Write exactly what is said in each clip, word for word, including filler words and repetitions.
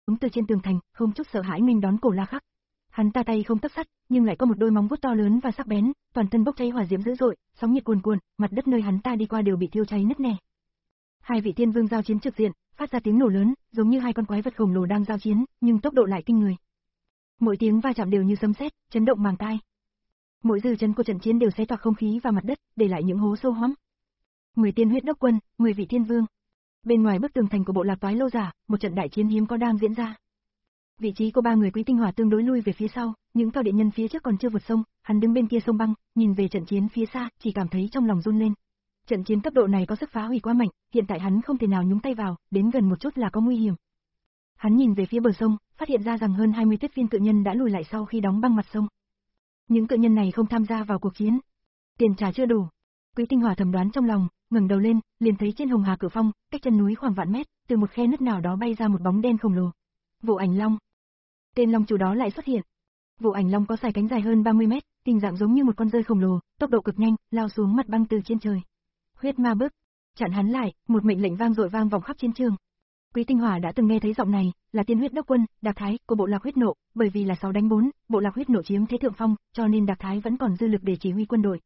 ứng từ trên tường thành, không chút sợ hãi nghênh đón Cổ La Khắc. Hắn ta tay không tấc sắt, nhưng lại có một đôi móng vuốt to lớn và sắc bén, toàn thân bốc cháy hỏa diễm dữ dội, sóng nhiệt cuồn cuộn, mặt đất nơi hắn ta đi qua đều bị thiêu cháy nứt nẻ. Hai vị thiên vương giao chiến trực diện, phát ra tiếng nổ lớn, giống như hai con quái vật khổng lồ đang giao chiến, nhưng tốc độ lại kinh người. Mỗi tiếng va chạm đều như sấm sét, chấn động màng tai. Mỗi dư chấn của trận chiến đều xé toạc không khí và mặt đất, để lại những hố sâu hoắm. Mười tiên huyết đốc quân, mười vị thiên vương. Bên ngoài bức tường thành của bộ lạc Toái Lô Giả, một trận đại chiến hiếm có đang diễn ra. Vị trí của ba người Quý Tinh Hỏa tương đối lui về phía sau, những cao điện nhân phía trước còn chưa vượt sông, hắn đứng bên kia sông băng, nhìn về trận chiến phía xa, chỉ cảm thấy trong lòng run lên. Trận chiến cấp độ này có sức phá hủy quá mạnh, hiện tại hắn không thể nào nhúng tay vào, đến gần một chút là có nguy hiểm. Hắn nhìn về phía bờ sông, phát hiện ra rằng hơn hai mươi Tuyết Phiên cự nhân đã lùi lại sau khi đóng băng mặt sông. Những cự nhân này không tham gia vào cuộc chiến. Tiền trả chưa đủ. Quý Tinh Hỏa thầm đoán trong lòng, ngẩng đầu lên, liền thấy trên Hồng Hà Cự Phong, cách chân núi khoảng vạn mét, từ một khe nứt nào đó bay ra một bóng đen khổng lồ. Vụ Ảnh Long. Tên long chủ đó lại xuất hiện. Vụ Ảnh Long có sải cánh dài hơn ba mươi mét, hình dạng giống như một con rơi khổng lồ, tốc độ cực nhanh, lao xuống mặt băng từ trên trời. Huyết Ma Bức, chặn hắn lại, một mệnh lệnh vang dội vang vọng khắp chiến trường. Quý Tinh Hỏa đã từng nghe thấy giọng này, là Tiên Huyết Đốc Quân, Đạc Thái của bộ lạc Huyết Nộ, bởi vì là sáu đánh bốn, bộ lạc Huyết Nộ chiếm thế thượng phong, cho nên Đạc Thái vẫn còn dư lực để chỉ huy quân đội.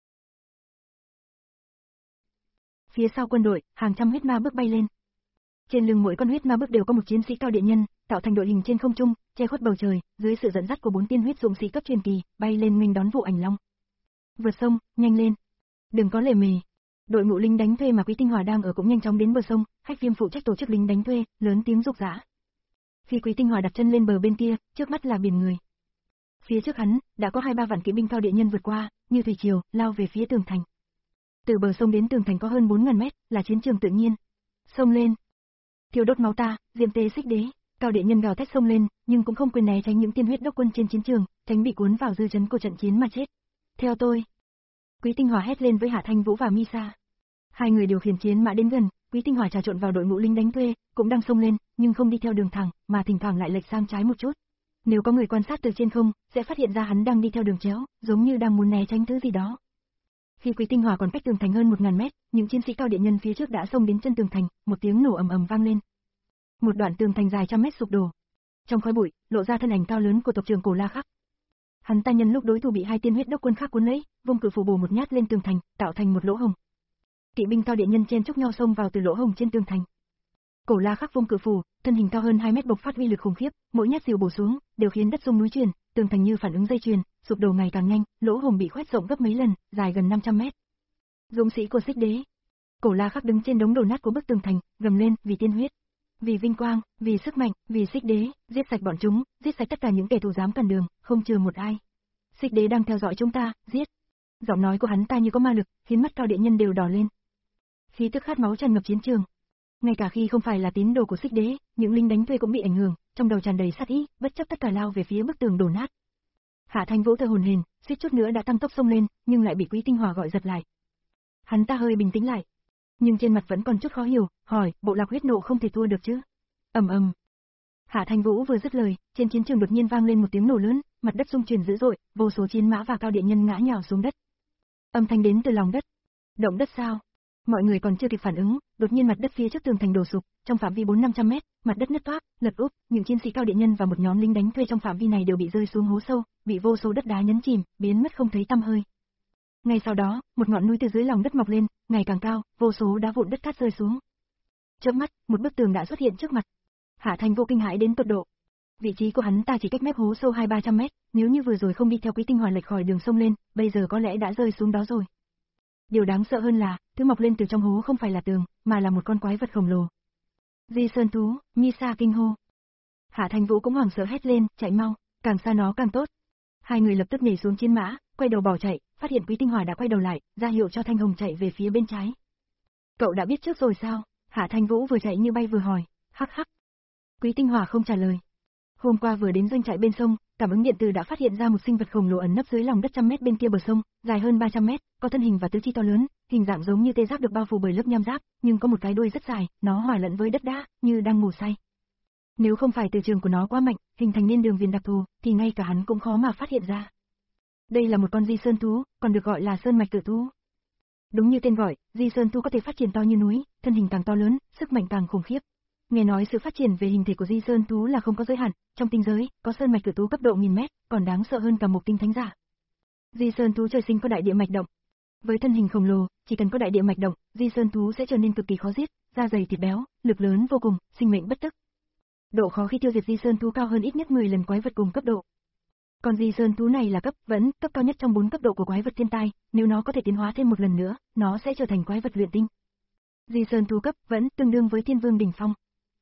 Phía sau quân đội, hàng trăm huyết ma bước bay lên. Trên lưng mỗi con huyết ma bước đều có một chiến sĩ cao điện nhân, tạo thành đội hình trên không trung, che khuất bầu trời, dưới sự dẫn dắt của bốn tiên huyết dũng sĩ cấp truyền kỳ, bay lên nghênh đón Vụ Ảnh Long. Vượt sông, nhanh lên. Đừng có lề mề. Đội ngũ lính đánh thuê mà Quý Tinh Hỏa đang ở cũng nhanh chóng đến bờ sông, Hách Viêm phụ trách tổ chức lính đánh thuê, lớn tiếng rục rã. Khi Quý Tinh Hỏa đặt chân lên bờ bên kia, trước mắt là biển người. Phía trước hắn, đã có hai ba vạn kỵ binh cao điện nhân vượt qua, như thủy triều, lao về phía tường thành. Từ bờ sông đến tường thành có hơn bốn nghìn mét, là chiến trường tự nhiên. Xông lên. Thiêu đốt máu ta, diêm tế xích đế, cao điện nhân gào thét xông lên, nhưng cũng không quên né tránh những tiên huyết đốc quân trên chiến trường, tránh bị cuốn vào dư chấn của trận chiến mà chết. Theo tôi. Quý Tinh Hỏa hét lên với Hạ Thanh Vũ và Misa. Hai người điều khiển chiến mã đến gần, Quý Tinh Hỏa trà trộn vào đội ngũ lính đánh thuê, cũng đang xông lên, nhưng không đi theo đường thẳng, mà thỉnh thoảng lại lệch sang trái một chút. Nếu có người quan sát từ trên không, sẽ phát hiện ra hắn đang đi theo đường chéo, giống như đang muốn né tránh thứ gì đó. Khi Quý Tinh Hỏa còn cách tường thành hơn một nghìn mét, những chiến sĩ cao điện nhân phía trước đã xông đến chân tường thành, một tiếng nổ ầm ầm vang lên. Một đoạn tường thành dài trăm mét sụp đổ. Trong khói bụi, lộ ra thân ảnh cao lớn của tộc trưởng Cổ La Khắc. Hắn ta nhân lúc đối thủ bị hai tiên huyết đốc quân khác cuốn lấy, vung cự phủ bổ một nhát lên tường thành, tạo thành một lỗ hổng. Kỵ binh cao điện nhân chen chúc nhau xông vào từ lỗ hổng trên tường thành. Cổ La Khắc vung cự phủ, thân hình cao hơn hai mét bộc phát uy lực khủng khiếp, mỗi nhát dìu bổ xuống, đều khiến đất rung núi chuyển, tường thành như phản ứng dây chuyền, sụp đổ ngày càng nhanh, lỗ hổng bị khoét rộng gấp mấy lần, dài gần năm trăm mét. Dũng sĩ của Xích Đế. Cổ La Khắc đứng trên đống đổ nát của bức tường thành, gầm lên, vì tiên huyết, vì vinh quang, vì sức mạnh, vì Xích Đế, giết sạch bọn chúng, giết sạch tất cả những kẻ thù dám cản đường, không chừa một ai. Xích Đế đang theo dõi chúng ta, giết. Giọng nói của hắn ta như có ma lực, khiến mắt cao điện nhân đều đỏ lên. Khí tức khát máu tràn ngập chiến trường. Ngay cả khi không phải là tín đồ của Xích Đế, những lính đánh thuê cũng bị ảnh hưởng, trong đầu tràn đầy sát ý, bất chấp tất cả lao về phía bức tường đổ nát. Hạ Thanh Vũ thở hổn hển, suýt chút nữa đã tăng tốc xông lên, nhưng lại bị Quý Tinh Hỏa gọi giật lại. Hắn ta hơi bình tĩnh lại, nhưng trên mặt vẫn còn chút khó hiểu, hỏi, bộ lạc Huyết Nộ không thể thua được chứ? Ầm ầm. Hạ Thanh Vũ vừa dứt lời, trên chiến trường đột nhiên vang lên một tiếng nổ lớn, mặt đất rung chuyển dữ dội, vô số chiến mã và cao điện nhân ngã nhào xuống đất. Âm thanh đến từ lòng đất. Động đất sao? Mọi người còn chưa kịp phản ứng, đột nhiên mặt đất phía trước tường thành đổ sụp, trong phạm vi bốn năm trăm mét, mặt đất nứt toác, lật úp, những chiến sĩ cao điện nhân và một nhóm lính đánh thuê trong phạm vi này đều bị rơi xuống hố sâu, bị vô số đất đá nhấn chìm, biến mất không thấy tăm hơi. Ngay sau đó, một ngọn núi từ dưới lòng đất mọc lên, ngày càng cao, vô số đá vụn đất cát rơi xuống. Chớp mắt, một bức tường đã xuất hiện trước mặt. Hạ Thanh Vô kinh hãi đến tột độ. Vị trí của hắn ta chỉ cách mép hố sâu hai ba trăm mét, nếu như vừa rồi không đi theo Quý Tinh Hỏa lệch khỏi đường sông lên, bây giờ có lẽ đã rơi xuống đó rồi. Điều đáng sợ hơn là, thứ mọc lên từ trong hố không phải là tường, mà là một con quái vật khổng lồ. Di Sơn thú, Misa kinh hô. Hạ Thanh Vũ cũng hoảng sợ hét lên, chạy mau, càng xa nó càng tốt. Hai người lập tức nhảy xuống chiến mã, quay đầu bỏ chạy, phát hiện Quý Tinh Hỏa đã quay đầu lại, ra hiệu cho Thanh Hồng chạy về phía bên trái. Cậu đã biết trước rồi sao? Hạ Thanh Vũ vừa chạy như bay vừa hỏi, hắc hắc. Quý Tinh Hỏa không trả lời. Hôm qua vừa đến doanh trại bên sông, cảm ứng điện tử đã phát hiện ra một sinh vật khổng lồ ẩn nấp dưới lòng đất trăm mét bên kia bờ sông, dài hơn ba trăm mét, có thân hình và tứ chi to lớn, hình dạng giống như tê giác được bao phủ bởi lớp nham giáp, nhưng có một cái đuôi rất dài, nó hòa lẫn với đất đá, như đang ngủ say. Nếu không phải từ trường của nó quá mạnh, hình thành nên đường viền đặc thù, thì ngay cả hắn cũng khó mà phát hiện ra. Đây là một con Di Sơn thú, còn được gọi là Sơn mạch cự thú. Đúng như tên gọi, Di Sơn thú có thể phát triển to như núi, thân hình càng to lớn, sức mạnh càng khủng khiếp. Nghe nói sự phát triển về hình thể của Di Sơn Thú là không có giới hạn, trong tinh giới, có sơn mạch cự thú cấp độ nghìn mét, còn đáng sợ hơn cả một tinh thánh giả. Di Sơn Thú trời sinh có đại địa mạch động. Với thân hình khổng lồ, chỉ cần có đại địa mạch động, Di Sơn Thú sẽ trở nên cực kỳ khó giết, da dày thịt béo, lực lớn vô cùng, sinh mệnh bất tức. Độ khó khi tiêu diệt Di Sơn Thú cao hơn ít nhất mười lần quái vật cùng cấp độ. Còn Di Sơn Thú này là cấp vẫn cấp cao nhất trong bốn cấp độ của quái vật thiên tai, nếu nó có thể tiến hóa thêm một lần nữa, nó sẽ trở thành quái vật luyện tinh. Di Sơn Thú cấp vẫn tương đương với Thiên Vương đỉnh phong.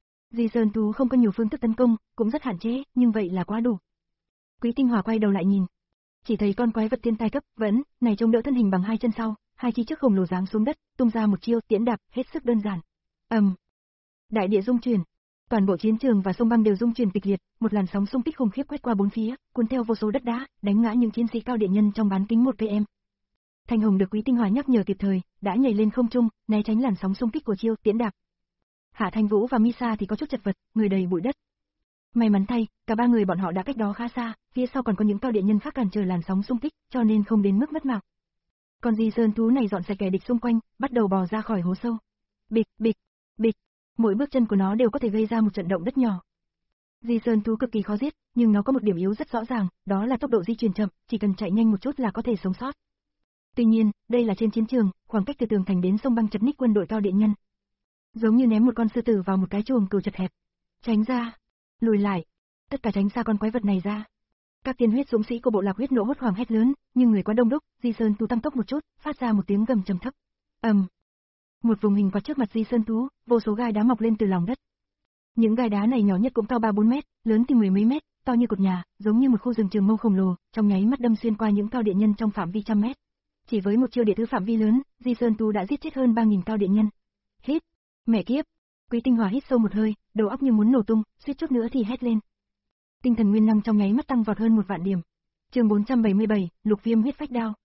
Di Sơn Thú không có nhiều phương thức tấn công, cũng rất hạn chế, nhưng vậy là quá đủ. Quý Tinh Hỏa quay đầu lại nhìn, chỉ thấy con quái vật thiên tai cấp vẫn này chống đỡ thân hình bằng hai chân sau, hai chi trước khổng lồ giáng xuống đất, tung ra một chiêu tiễn đạp hết sức đơn giản. ầm, um. Đại địa rung chuyển, toàn bộ chiến trường và sông băng đều rung chuyển kịch liệt, một làn sóng xung kích khủng khiếp quét qua bốn phía, cuốn theo vô số đất đá, đánh ngã những chiến sĩ cao địa nhân trong bán kính một cây em. Thanh Hồng được Quý Tinh Hỏa nhắc nhở kịp thời, đã nhảy lên không trung, né tránh làn sóng xung kích của chiêu tiễn đạp. Hạ Thanh Vũ và Misa thì có chút chật vật, người đầy bụi đất. May mắn thay, cả ba người bọn họ đã cách đó khá xa, phía sau còn có những cao địa nhân khác cản trở làn sóng xung kích, cho nên không đến mức mất mạng. Còn Di Sơn Thú này dọn sạch kẻ địch xung quanh, bắt đầu bò ra khỏi hố sâu. Bịch, bịch, bịch, mỗi bước chân của nó đều có thể gây ra một trận động đất nhỏ. Di Sơn Thú cực kỳ khó giết, nhưng nó có một điểm yếu rất rõ ràng, đó là tốc độ di chuyển chậm, chỉ cần chạy nhanh một chút là có thể sống sót. Tuy nhiên, đây là trên chiến trường, khoảng cách từ tường thành đến sông băng chật ních quân đội cao địa nhân. Giống như ném một con sư tử vào một cái chuồng cừu chật hẹp. Tránh ra, lùi lại, tất cả tránh xa con quái vật này ra. Các tiên huyết dũng sĩ của bộ lạc huyết nộ hốt hoảng hét lớn, nhưng người quá đông đúc, Di Sơn Thú tăng tốc một chút, phát ra một tiếng gầm trầm thấp. ầm, um. Một vùng hình quạt trước mặt Di Sơn Thú, vô số gai đá mọc lên từ lòng đất. Những gai đá này nhỏ nhất cũng cao ba bốn mét, lớn thì mười mấy mét, to như cột nhà, giống như một khu rừng trường mâu khổng lồ, trong nháy mắt đâm xuyên qua những cao địa nhân trong phạm vi trăm mét. Chỉ với một chiêu địa thứ phạm vi lớn, Di Sơn Thú đã giết chết hơn ba nghìn cao địa nhân. Hít, mẹ kiếp. Quý Tinh Hỏa hít sâu một hơi, đầu óc như muốn nổ tung, suýt chút nữa thì hét lên. Tinh thần nguyên năng trong nháy mắt tăng vọt hơn một vạn điểm. Chương bốn trăm bảy mươi bảy, Lục Viêm huyết phách đao.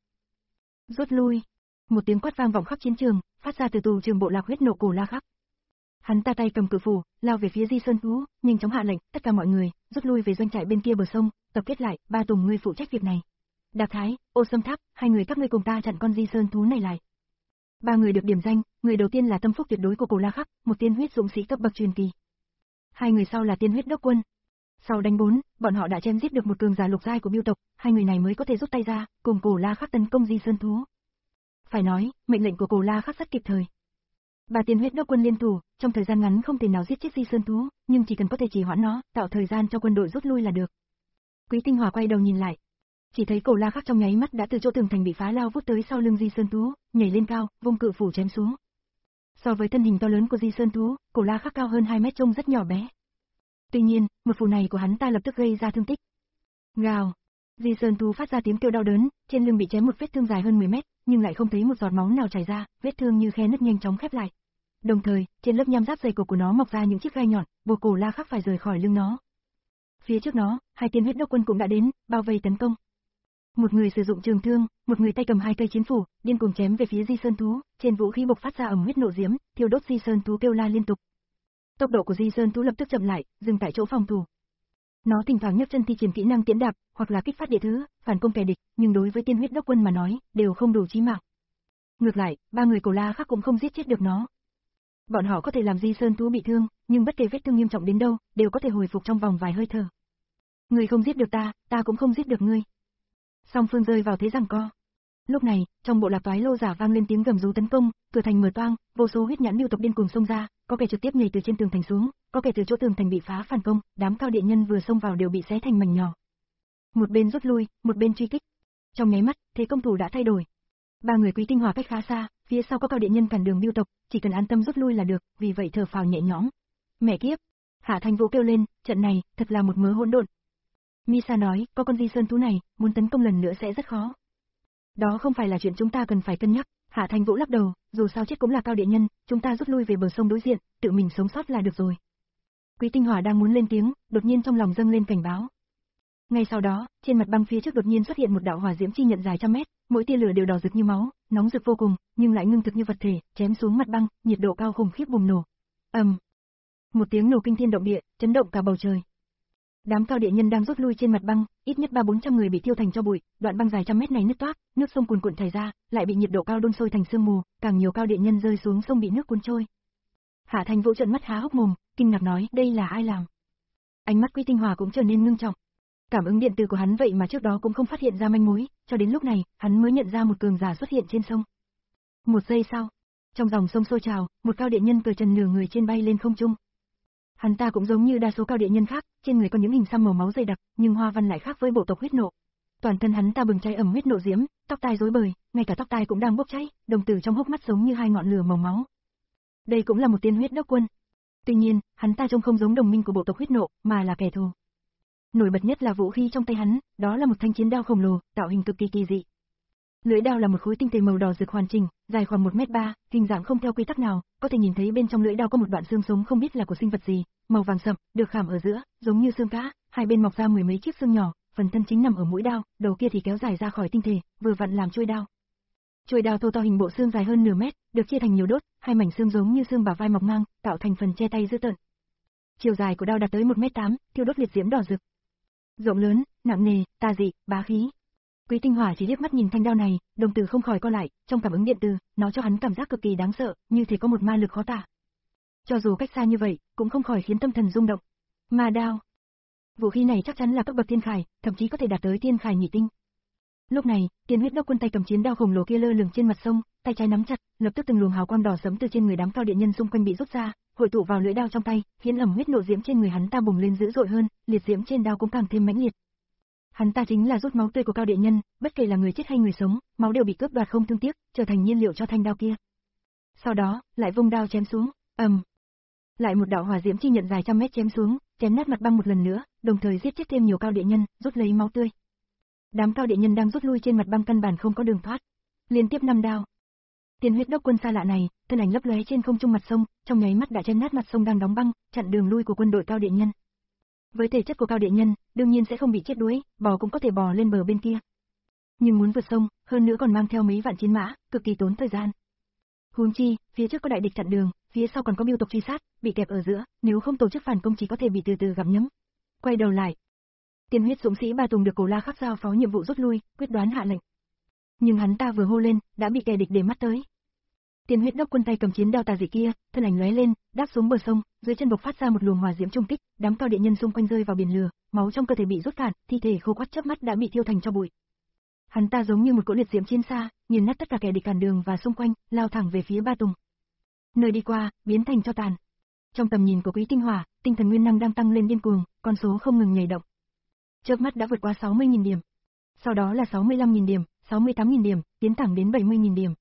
Rút lui. Một tiếng quát vang vọng khắp chiến trường, phát ra từ tù trường bộ lạc huyết nộ cổ La Khắc. Hắn ta tay cầm cự phủ, lao về phía Di Sơn Thú, nhanh chóng hạ lệnh, tất cả mọi người, rút lui về doanh trại bên kia bờ sông, tập kết lại, ba Tùng ngươi phụ trách việc này. Đạp Thái, Ô Sâm Tháp, hai người các ngươi cùng ta chặn con Di Sơn Thú này lại. Ba người được điểm danh, người đầu tiên là tâm phúc tuyệt đối của cổ La Khắc, một tiên huyết dũng sĩ cấp bậc truyền kỳ. Hai người sau là tiên huyết đốc quân. Sau đánh bốn, bọn họ đã chém giết được một cường giả lục giai của Biêu tộc, hai người này mới có thể rút tay ra, cùng cổ La Khắc tấn công Di Sơn Thú. Phải nói, mệnh lệnh của cổ La Khắc rất kịp thời. Ba tiên huyết đốc quân liên thủ, trong thời gian ngắn không thể nào giết chết Di Sơn Thú, nhưng chỉ cần có thể trì hoãn nó, tạo thời gian cho quân đội rút lui là được. Quý Tinh Hỏa quay đầu nhìn lại, chỉ thấy cổ La Khắc trong nháy mắt đã từ chỗ tường thành bị phá lao vút tới sau lưng Di Sơn Thú, nhảy lên cao, vung cự phủ chém xuống. So với thân hình to lớn của Di Sơn Thú, cổ La Khắc cao hơn hai mét trông rất nhỏ bé. Tuy nhiên, một phủ này của hắn ta lập tức gây ra thương tích. Gào, Di Sơn Thú phát ra tiếng kêu đau đớn, trên lưng bị chém một vết thương dài hơn mười mét, nhưng lại không thấy một giọt máu nào chảy ra, vết thương như khe nứt nhanh chóng khép lại. Đồng thời, trên lớp nham giáp dày cổ của nó mọc ra những chiếc gai nhọn, buộc cổ La Khắc phải rời khỏi lưng nó. Phía trước nó, hai tiên huyết đốc quân cũng đã đến, bao vây tấn công. Một người sử dụng trường thương, một người tay cầm hai cây chiến phủ, điên cuồng chém về phía Di Sơn Thú, trên vũ khí bộc phát ra ẩm huyết nộ diễm, thiêu đốt Di Sơn Thú kêu la liên tục. Tốc độ của Di Sơn Thú lập tức chậm lại, dừng tại chỗ phòng thủ. Nó thỉnh thoảng nhấc chân thi triển kỹ năng tiễn đạp, hoặc là kích phát địa thứ, phản công kẻ địch, nhưng đối với tiên huyết đốc quân mà nói, đều không đủ chí mạng. Ngược lại, ba người cổ La Khắc cũng không giết chết được nó. Bọn họ có thể làm Di Sơn Thú bị thương, nhưng bất kể vết thương nghiêm trọng đến đâu, đều có thể hồi phục trong vòng vài hơi thở. Ngươi không giết được ta, ta cũng không giết được ngươi. Song phương rơi vào thế giằng co. Lúc này, trong bộ lạc toái lô giả vang lên tiếng gầm rú tấn công, cửa thành mở toang, vô số huyết nhãn Biêu tộc điên cuồng xông ra, có kẻ trực tiếp nhảy từ trên tường thành xuống, có kẻ từ chỗ tường thành bị phá phản công, đám cao địa nhân vừa xông vào đều bị xé thành mảnh nhỏ. Một bên rút lui, một bên truy kích. Trong nháy mắt, thế công thủ đã thay đổi. Ba người Quý Tinh Hỏa cách khá xa, phía sau có cao địa nhân cản đường Biêu tộc, chỉ cần an tâm rút lui là được, vì vậy thở phào nhẹ nhõm. Mẹ kiếp! Hạ Thanh Vũ kêu lên, trận này thật là một mớ hỗn độn. Misa nói, có con Di Sơn Thú này, muốn tấn công lần nữa sẽ rất khó. Đó không phải là chuyện chúng ta cần phải cân nhắc. Hạ Thanh Vũ lắc đầu, dù sao chết cũng là cao địa nhân, chúng ta rút lui về bờ sông đối diện, tự mình sống sót là được rồi. Quý Tinh Hỏa đang muốn lên tiếng, đột nhiên trong lòng dâng lên cảnh báo. Ngay sau đó, trên mặt băng phía trước đột nhiên xuất hiện một đạo hỏa diễm chi nhận dài trăm mét, mỗi tia lửa đều đỏ rực như máu, nóng rực vô cùng, nhưng lại ngưng thực như vật thể, chém xuống mặt băng, nhiệt độ cao khủng khiếp bùng nổ. ầm, um. Một tiếng nổ kinh thiên động địa, chấn động cả bầu trời. Đám cao địa nhân đang rút lui trên mặt băng, ít nhất ba bốn trăm người bị thiêu thành tro bụi, đoạn băng dài trăm mét này nứt toác, nước sông cuồn cuộn chảy ra, lại bị nhiệt độ cao đun sôi thành sương mù, càng nhiều cao địa nhân rơi xuống sông bị nước cuốn trôi. Hạ Thành Vũ trợn mắt há hốc mồm, kinh ngạc nói, đây là ai làm? Ánh mắt Quý Tinh Hòa cũng trở nên ngưng trọng. Cảm ứng điện tử của hắn vậy mà trước đó cũng không phát hiện ra manh mối, cho đến lúc này, hắn mới nhận ra một cường giả xuất hiện trên sông. Một giây sau, trong dòng sông sôi trào, một cao điện nhân cởi trần nửa người trên bay lên không trung. Hắn ta cũng giống như đa số cao điện nhân khác, trên người có những hình xăm màu máu dày đặc, nhưng hoa văn lại khác với bộ tộc huyết nộ. Toàn thân hắn ta bừng cháy ẩm huyết nộ diễm, tóc tai rối bời, ngay cả tóc tai cũng đang bốc cháy, đồng tử trong hốc mắt giống như hai ngọn lửa màu máu. Đây cũng là một tiên huyết đốc quân. Tuy nhiên, hắn ta trông không giống đồng minh của bộ tộc huyết nộ, mà là kẻ thù. Nổi bật nhất là vũ khí trong tay hắn, đó là một thanh chiến đao khổng lồ, tạo hình cực kỳ kỳ dị. Lưỡi đao là một khối tinh thể màu đỏ rực hoàn chỉnh, dài khoảng một mét ba, hình dạng không theo quy tắc nào, có thể nhìn thấy bên trong lưỡi đao có một đoạn xương sống không biết là của sinh vật gì, màu vàng sậm, được khảm ở giữa, giống như xương cá, hai bên mọc ra mười mấy chiếc xương nhỏ, phần thân chính nằm ở mũi đao, đầu kia thì kéo dài ra khỏi tinh thể, vừa vặn làm chuôi đao. Chuôi đao thô to hình bộ xương dài hơn nửa mét, được chia thành nhiều đốt, hai mảnh xương giống như xương bả vai mọc ngang, tạo thành phần che tay dữ tợn. Chiều dài của đao đạt tới một mét tám, thiêu đốt liệt diễm đỏ rực. Rộng lớn, nặng nề, tà dị, bá khí. Quý Tinh Hỏa chỉ liếc mắt nhìn thanh đao này, đồng tử không khỏi co lại, trong cảm ứng điện tử, nó cho hắn cảm giác cực kỳ đáng sợ, như thể có một ma lực khó tả. Cho dù cách xa như vậy, cũng không khỏi khiến tâm thần rung động. Ma đao. Vũ khí này chắc chắn là cấp bậc thiên khải, thậm chí có thể đạt tới thiên khải nhị tinh. Lúc này, Tiên Huyết Đốc quân tay cầm chiến đao khổng lồ kia lơ lửng trên mặt sông, tay trái nắm chặt, lập tức từng luồng hào quang đỏ sẫm từ trên người đám cao điện nhân xung quanh bị rút ra, hội tụ vào lưỡi đao trong tay, khiến ẩm huyết nộ diễm trên người hắn ta bùng lên dữ dội hơn, liệt diễm trên đao cũng càng thêm mãnh liệt. Hắn ta chính là rút máu tươi của cao điện nhân, bất kể là người chết hay người sống, máu đều bị cướp đoạt không thương tiếc, trở thành nhiên liệu cho thanh đao kia. Sau đó, lại vung đao chém xuống, ầm. Lại một đạo hỏa diễm chi nhận dài trăm mét chém xuống, chém nát mặt băng một lần nữa, đồng thời giết chết thêm nhiều cao điện nhân, rút lấy máu tươi. Đám cao điện nhân đang rút lui trên mặt băng căn bản không có đường thoát. Liên tiếp năm đao. Tiên Huyết Đốc quân xa lạ này, thân ảnh lấp lóe trên không trung mặt sông, trong nháy mắt đã chém nát mặt sông đang đóng băng, chặn đường lui của quân đội cao điện nhân. Với thể chất của cao điện nhân, đương nhiên sẽ không bị chết đuối, bò cũng có thể bò lên bờ bên kia. Nhưng muốn vượt sông, hơn nữa còn mang theo mấy vạn chiến mã, cực kỳ tốn thời gian. Huống chi, phía trước có đại địch chặn đường, phía sau còn có biêu tộc truy sát, bị kẹp ở giữa, nếu không tổ chức phản công chỉ có thể bị từ từ gặm nhấm. Quay đầu lại, Tiên Huyết dũng sĩ Ba Tùng được Cổ La Khắc giao phó nhiệm vụ rút lui, quyết đoán hạ lệnh. Nhưng hắn ta vừa hô lên, đã bị kẻ địch để mắt tới. Tiên Huyết Đốc quân tay cầm chiến đao tà dị kia, thân ảnh lóe lên, đáp xuống bờ sông, dưới chân bộc phát ra một luồng hỏa diễm trung kích, đám cao điện nhân xung quanh rơi vào biển lửa, máu trong cơ thể bị rút cạn, thi thể khô quắt chớp mắt đã bị thiêu thành tro bụi. Hắn ta giống như một cỗ liệt diễm chiến xa, nghiền nát tất cả kẻ địch cản đường và xung quanh, lao thẳng về phía Ba Tùng. Nơi đi qua, biến thành tro tàn. Trong tầm nhìn của Quý Tinh Hỏa, tinh thần nguyên năng đang tăng lên điên cuồng, con số không ngừng nhảy động. Chớp mắt đã vượt qua sáu mươi nghìn điểm. Sau đó là sáu mươi lăm nghìn điểm, sáu mươi tám nghìn điểm, tiến thẳng đến bảy mươi nghìn điểm.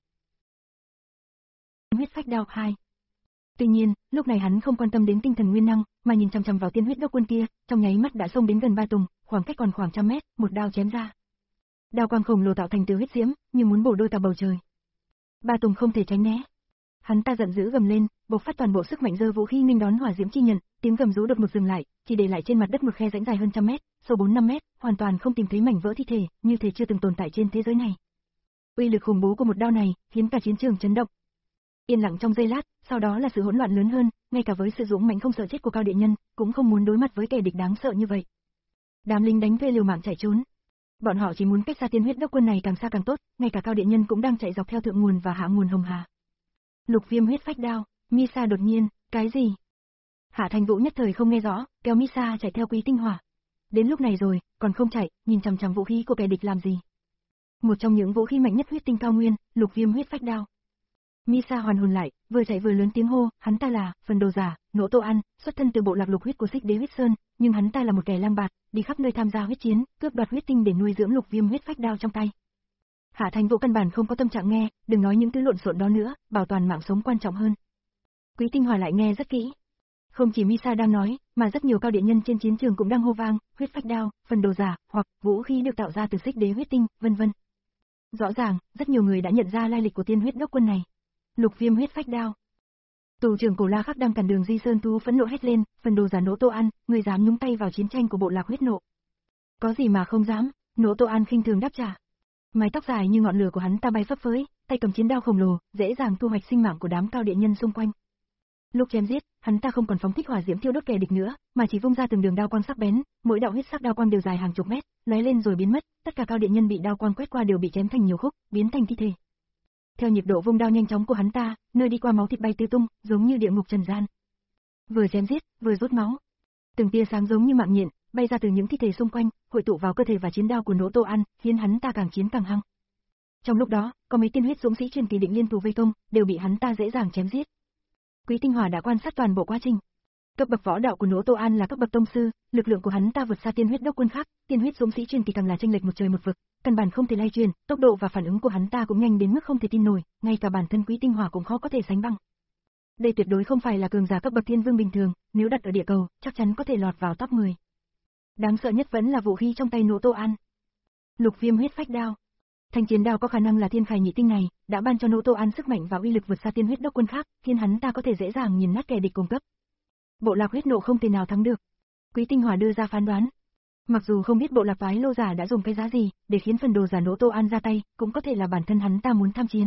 Huyết phách đao hai. Tuy nhiên, lúc này hắn không quan tâm đến tinh thần nguyên năng, mà nhìn chằm chằm vào Tiên Huyết Đốc quân kia, trong nháy mắt đã xông đến gần Ba Tùng, khoảng cách còn khoảng trăm mét, một đao chém ra. Đao quang khổng lồ tạo thành từ huyết diễm, như muốn bổ đôi cả bầu trời. Ba Tùng không thể tránh né. Hắn ta giận dữ gầm lên, bộc phát toàn bộ sức mạnh giơ vũ khí nghênh đón hỏa diễm chi nhận, tiếng gầm rú đột ngột dừng lại, chỉ để lại trên mặt đất một khe rãnh dài hơn trăm mét, sâu bốn năm mét, hoàn toàn không tìm thấy mảnh vỡ thi thể, như thể chưa từng tồn tại trên thế giới này. Uy lực khủng bố của một đao này, khiến cả chiến trường chấn động. Yên lặng trong giây lát, sau đó là sự hỗn loạn lớn hơn, ngay cả với sự dũng mãnh không sợ chết của cao điện nhân, cũng không muốn đối mặt với kẻ địch đáng sợ như vậy. Đám lính đánh thuê liều mạng chạy trốn. Bọn họ chỉ muốn cách xa Tiên Huyết Đốc quân này càng xa càng tốt, ngay cả cao điện nhân cũng đang chạy dọc theo thượng nguồn và hạ nguồn Hồng Hà. Lục Viêm huyết phách đao, Misa đột nhiên, cái gì? Hạ Thành Vũ nhất thời không nghe rõ, kéo Misa chạy theo Quý Tinh Hỏa. Đến lúc này rồi, còn không chạy, nhìn chằm chằm vũ khí của kẻ địch làm gì? Một trong những vũ khí mạnh nhất huyết tinh cao nguyên, Lục Viêm huyết phách đao. Misa hoàn hồn lại, vừa chạy vừa lớn tiếng hô, hắn ta là Phần Đồ Giả, Nỗ Tô An, xuất thân từ bộ lạc lục huyết của Xích Đế Huyết Sơn, nhưng hắn ta là một kẻ lang bạt, đi khắp nơi tham gia huyết chiến, cướp đoạt huyết tinh để nuôi dưỡng Lục Viêm huyết phách đao trong tay. Hạ Thành Vũ căn bản không có tâm trạng nghe, đừng nói những thứ lộn xộn đó nữa, bảo toàn mạng sống quan trọng hơn. Quý Tinh Hỏa lại nghe rất kỹ. Không chỉ Misa đang nói, mà rất nhiều cao điện nhân trên chiến trường cũng đang hô vang, huyết phách đao, Phần Đồ Giả, hoặc vũ khí được tạo ra từ Xích Đế huyết tinh, vân vân. Rõ ràng, rất nhiều người đã nhận ra lai lịch của Tiên Huyết Đốc quân này. Lục Viêm huyết phách đao. Tù trưởng Cổ La Khắc đang cản đường Di Sơn Tú phẫn nộ hét lên, Phần Đồ Giả Nỗ Tô An, người dám nhúng tay vào chiến tranh của bộ lạc huyết nộ? Có gì mà không dám? Nỗ Tô An khinh thường đáp trả. Mái tóc dài như ngọn lửa của hắn ta bay phấp phới, tay cầm chiến đao khổng lồ, dễ dàng thu hoạch sinh mạng của đám cao điện nhân xung quanh. Lúc chém giết, hắn ta không còn phóng thích hỏa diễm thiêu đốt kẻ địch nữa, mà chỉ vung ra từng đường đao quang sắc bén, mỗi đạo huyết sắc đao quang đều dài hàng chục mét, lóe lên rồi biến mất, tất cả cao điện nhân bị đao quang quét qua đều bị chém thành nhiều khúc, biến thành thi thể. Theo nhịp độ vung đao nhanh chóng của hắn ta, nơi đi qua máu thịt bay tứ tung, giống như địa ngục trần gian. Vừa chém giết, vừa rút máu. Từng tia sáng giống như mạng nhện, bay ra từ những thi thể xung quanh, hội tụ vào cơ thể và chiến đao của Nỗ Tô An, khiến hắn ta càng chiến càng hăng. Trong lúc đó, có mấy tiên huyết dũng sĩ truyền kỳ định liên thủ vây công, đều bị hắn ta dễ dàng chém giết. Quý Tinh Hỏa đã quan sát toàn bộ quá trình. Cấp bậc võ đạo của Nỗ Tô An là cấp bậc tông sư, lực lượng của hắn ta vượt xa tiên huyết đốc quân khác, tiên huyết dũng sĩ truyền kỳ càng là chênh lệch một trời một vực, căn bản không thể lay truyền, tốc độ và phản ứng của hắn ta cũng nhanh đến mức không thể tin nổi, ngay cả bản thân Quý Tinh Hỏa cũng khó có thể sánh bằng. Đây tuyệt đối không phải là cường giả cấp bậc thiên vương bình thường, nếu đặt ở địa cầu, chắc chắn có thể lọt vào top mười. Đáng sợ nhất vẫn là vũ khí trong tay Nỗ Tô An. Lục Viêm huyết phách đao. Thanh chiến đao có khả năng là thiên khải nhị tinh này, đã ban cho Nỗ Tô An sức mạnh và uy lực vượt xa tiên huyết đốc quân khác, khiến hắn ta có thể dễ dàng nhìn nát kẻ địch cùng cấp. Bộ lạc huyết nộ không thể nào thắng được. Quý Tinh Hỏa đưa ra phán đoán. Mặc dù không biết bộ lạc phái lô giả đã dùng cái giá gì để khiến phần đồ giả Nỗ Tô An ra tay, cũng có thể là bản thân hắn ta muốn tham chiến.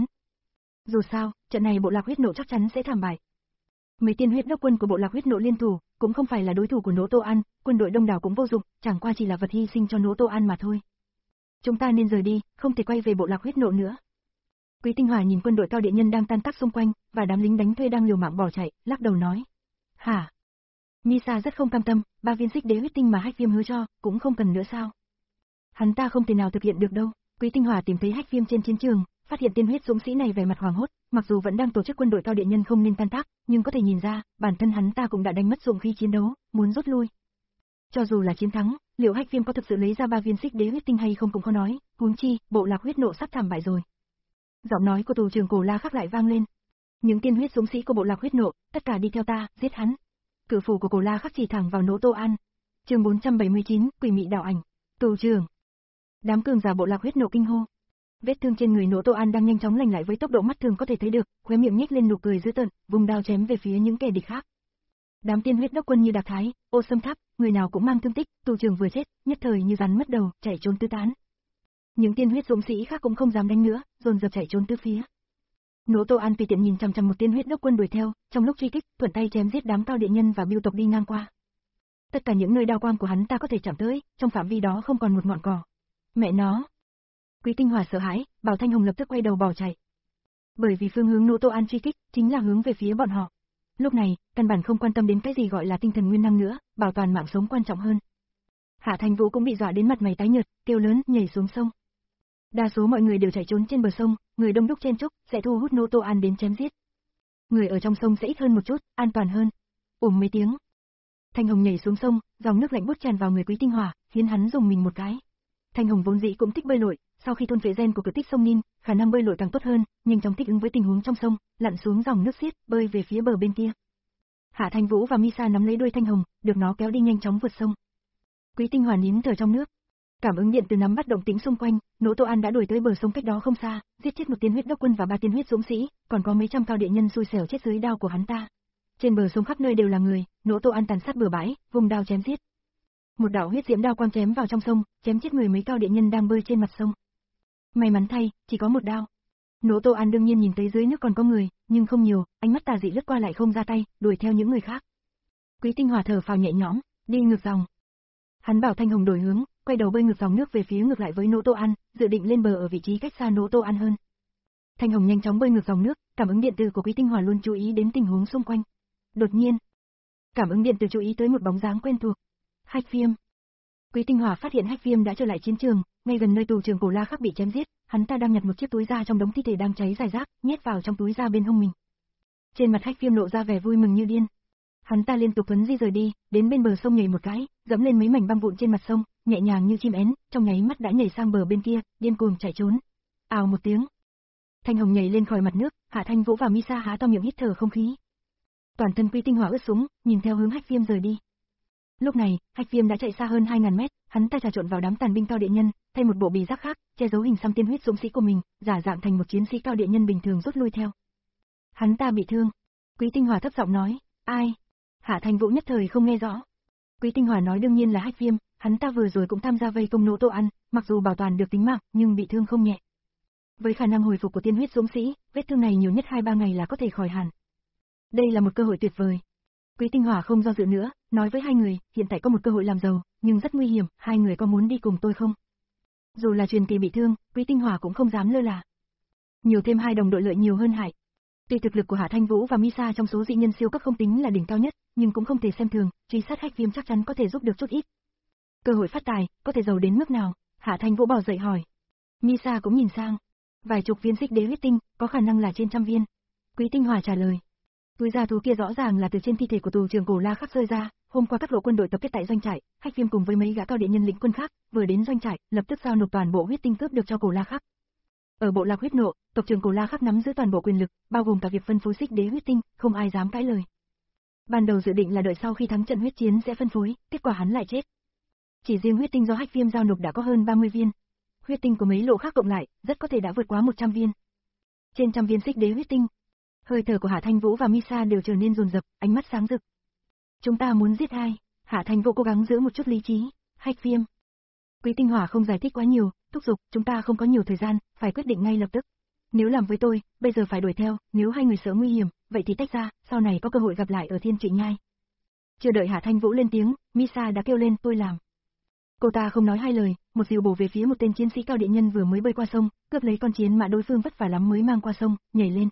Dù sao, trận này bộ lạc huyết nộ chắc chắn sẽ thảm bại. Mấy tiên huyết đốc quân của bộ lạc huyết nộ liên thủ, cũng không phải là đối thủ của Nỗ Tô An, quân đội đông đảo cũng vô dụng, chẳng qua chỉ là vật hy sinh cho Nỗ Tô An mà thôi. Chúng ta nên rời đi, không thể quay về bộ lạc huyết nộ nữa. Quý Tinh Hỏa nhìn quân đội cao địa nhân đang tan tác xung quanh, và đám lính đánh thuê đang liều mạng bỏ chạy, lắc đầu nói. Hả? Misa rất không cam tâm, ba viên xích đế huyết tinh mà Hách Viêm hứa cho, cũng không cần nữa sao? Hắn ta không thể nào thực hiện được đâu. Quý Tinh Hỏa tìm thấy Hách Viêm trên chiến trường, phát hiện tiên huyết dũng sĩ này vẻ mặt hoảng hốt, mặc dù vẫn đang tổ chức quân đội cao địa nhân không nên tan tác, nhưng có thể nhìn ra, bản thân hắn ta cũng đã đánh mất dụng khí chiến đấu, muốn rút lui. Cho dù là chiến thắng, liệu Hách Viêm có thực sự lấy ra ba viên xích đế huyết tinh hay không cũng khó nói, huống chi, bộ lạc huyết nộ sắp thảm bại rồi. Giọng nói của tù trưởng Cổ La Khắc lại vang lên. Những tiên huyết dũng sĩ của bộ lạc huyết nộ, tất cả đi theo ta, giết hắn. Cự phủ của Cổ La Khắc chỉ thẳng vào Nỗ Tô An. Chương bốn trăm bảy mươi chín, Quỷ mị đạo ảnh. Tù trưởng. Đám cường giả bộ lạc huyết nộ kinh hô. Vết thương trên người Nỗ Tô An đang nhanh chóng lành lại với tốc độ mắt thường có thể thấy được, khóe miệng nhếch lên nụ cười dữ tợn, vùng đao chém về phía những kẻ địch khác. Đám tiên huyết đốc quân như Đạc Thái, Ô Sâm Tháp, người nào cũng mang thương tích, tù trưởng vừa chết, nhất thời như rắn mất đầu, chạy trốn tứ tán. Những tiên huyết dũng sĩ khác cũng không dám đánh nữa, dồn dập chạy trốn tứ phía. Nỗ Tô An tùy tiện nhìn chằm chằm một tiên huyết đốc quân đuổi theo, trong lúc truy kích, thuận tay chém giết đám cao địa nhân và bưu tộc đi ngang qua. Tất cả những nơi đao quang của hắn ta có thể chạm tới, trong phạm vi đó không còn một ngọn cỏ. Mẹ nó! Quý Tinh Hỏa sợ hãi, Bảo Thanh Hồng lập tức quay đầu bỏ chạy. Bởi vì phương hướng Nỗ Tô An truy kích chính là hướng về phía bọn họ. Lúc này, căn bản không quan tâm đến cái gì gọi là tinh thần nguyên năng nữa, bảo toàn mạng sống quan trọng hơn. Hạ Thành Vũ cũng bị dọa đến mặt mày tái nhợt, kêu lớn nhảy xuống sông. Đa số mọi người đều chạy trốn trên bờ sông, người đông đúc chen chúc sẽ thu hút Nỗ Tô An đến chém giết. Người ở trong sông sẽ ít hơn một chút, an toàn hơn. Ủm mấy tiếng. Thanh Hồng nhảy xuống sông, dòng nước lạnh buốt tràn vào người Quý Tinh Hỏa, khiến hắn dùng mình một cái. Thanh Hồng vốn dĩ cũng thích bơi lội, sau khi thôn phệ gen của cự tích sông Nin, khả năng bơi lội càng tốt hơn, nhưng trong thích ứng với tình huống trong sông, lặn xuống dòng nước xiết, bơi về phía bờ bên kia. Hạ Thanh Vũ và Misa nắm lấy đuôi Thanh Hồng, được nó kéo đi nhanh chóng vượt sông. Quý Tinh Hỏa nín thở trong nước. Cảm ứng điện từ nắm bắt động tĩnh xung quanh, Nỗ Tô An đã đuổi tới bờ sông cách đó không xa, giết chết một tiên huyết đốc quân và ba tiên huyết dũng sĩ, còn có mấy trăm cao địa nhân xui xẻo chết dưới đao của hắn ta. Trên bờ sông khắp nơi đều là người, Nỗ Tô An tàn sát bừa bãi, vùng đao chém giết. Một đạo huyết diễm đao quang chém vào trong sông, chém chết người mấy cao địa nhân đang bơi trên mặt sông. May mắn thay, chỉ có một đao. Nỗ Tô An đương nhiên nhìn thấy dưới nước còn có người, nhưng không nhiều, ánh mắt tà dị lướt qua lại không ra tay, đuổi theo những người khác. Quý Tinh Hỏa thở phào nhẹ nhõm, đi ngược dòng. Hắn bảo Thanh Hồng đổi hướng, quay đầu bơi ngược dòng nước về phía ngược lại với Nỗ Tô An, dự định lên bờ ở vị trí cách xa Nỗ Tô An hơn. Thanh Hồng nhanh chóng bơi ngược dòng nước, cảm ứng điện tử của Quý Tinh Hỏa luôn chú ý đến tình huống xung quanh. Đột nhiên, cảm ứng điện tử chú ý tới một bóng dáng quen thuộc. Hách Viêm. Quý Tinh Hỏa phát hiện Hách Viêm đã trở lại chiến trường, ngay gần nơi tù trưởng Cổ La Khắc bị chém giết, hắn ta đang nhặt một chiếc túi da trong đống thi thể đang cháy rải rác, nhét vào trong túi da bên hông mình. Trên mặt Hách Viêm lộ ra vẻ vui mừng như điên. Hắn ta liên tục thuấn di rời đi, đến bên bờ sông nhảy một cái, dẫm lên mấy mảnh băng vụn trên mặt sông, nhẹ nhàng như chim én, trong nháy mắt đã nhảy sang bờ bên kia, điên cuồng chạy trốn. Ào một tiếng, Thanh Hồng nhảy lên khỏi mặt nước, Hạ Thanh Vũ và Misa há to miệng hít thở không khí. Toàn thân Quý Tinh Hỏa ướt sũng, nhìn theo hướng Hách Viêm rời đi. Lúc này, Hách Viêm đã chạy xa hơn hai ngàn mét, hắn ta trà trộn vào đám tàn binh cao địa nhân, thay một bộ bì giáp khác, che giấu hình xăm tiên huyết dũng sĩ của mình, giả dạng thành một chiến sĩ cao địa nhân bình thường rút lui theo. Hắn ta bị thương. Quý Tinh Hỏa thấp giọng nói, ai? Hạ Thanh Vũ nhất thời không nghe rõ. Quý Tinh Hỏa nói đương nhiên là Hách Viêm, hắn ta vừa rồi cũng tham gia vây công Nỗ Tô An, mặc dù bảo toàn được tính mạng, nhưng bị thương không nhẹ. Với khả năng hồi phục của tiên huyết dũng sĩ, vết thương này nhiều nhất hai ba ngày là có thể khỏi hẳn. Đây là một cơ hội tuyệt vời. Quý Tinh Hỏa không do dự nữa, nói với hai người, hiện tại có một cơ hội làm giàu, nhưng rất nguy hiểm, hai người có muốn đi cùng tôi không? Dù là truyền kỳ bị thương, Quý Tinh Hỏa cũng không dám lơ là. nhiều thêm hai đồng đội lợi nhiều hơn hại. Tuy thực lực của Hạ Thanh Vũ và Misa trong số dị nhân siêu cấp không tính là đỉnh cao nhất, nhưng cũng không thể xem thường, truy sát Hách Viêm chắc chắn có thể giúp được chút ít. Cơ hội phát tài, có thể giàu đến mức nào? Hạ Thanh Vũ bò dậy hỏi. Misa cũng nhìn sang. Vài chục viên xích đế huyết tinh, có khả năng là trên trăm viên. Quý Tinh Hòa trả lời. Túi da thú kia rõ ràng là từ trên thi thể của tù trưởng Cổ La Khắc rơi ra, hôm qua các lộ quân đội tập kết tại doanh trại, Hách Viêm cùng với mấy gã cao địa nhân lĩnh quân khác, vừa đến doanh trại, lập tức giao nộp toàn bộ huyết tinh cướp được cho Cổ La Khắc. Ở bộ lạc huyết nộ, tộc trưởng Cổ La Khắc nắm giữ toàn bộ quyền lực, bao gồm cả việc phân phối xích đế huyết tinh, không ai dám cãi lời. Ban đầu dự định là đợi sau khi thắng trận huyết chiến sẽ phân phối, kết quả hắn lại chết. Chỉ riêng huyết tinh do Hách Viêm giao nộp đã có hơn ba mươi viên. Huyết tinh của mấy lộ khác cộng lại, rất có thể đã vượt quá một trăm viên. Trên trăm viên xích đế huyết tinh. Hơi thở của Hạ Thanh Vũ và Misa đều trở nên dồn dập, ánh mắt sáng rực. Chúng ta muốn giết ai? Hạ Thanh Vũ cố gắng giữ một chút lý trí. Hách Viêm. Quý Tinh Hỏa không giải thích quá nhiều, thúc giục, chúng ta không có nhiều thời gian, phải quyết định ngay lập tức. Nếu làm với tôi, bây giờ phải đuổi theo, nếu hai người sợ nguy hiểm, vậy thì tách ra, sau này có cơ hội gặp lại ở Thiên Trụy Nhai. Chưa đợi Hạ Thanh Vũ lên tiếng, Misa đã kêu lên, tôi làm. Cô ta không nói hai lời, một dìu bổ về phía một tên chiến sĩ cao địa nhân vừa mới bơi qua sông, cướp lấy con chiến mã đối phương vất vả lắm mới mang qua sông, nhảy lên.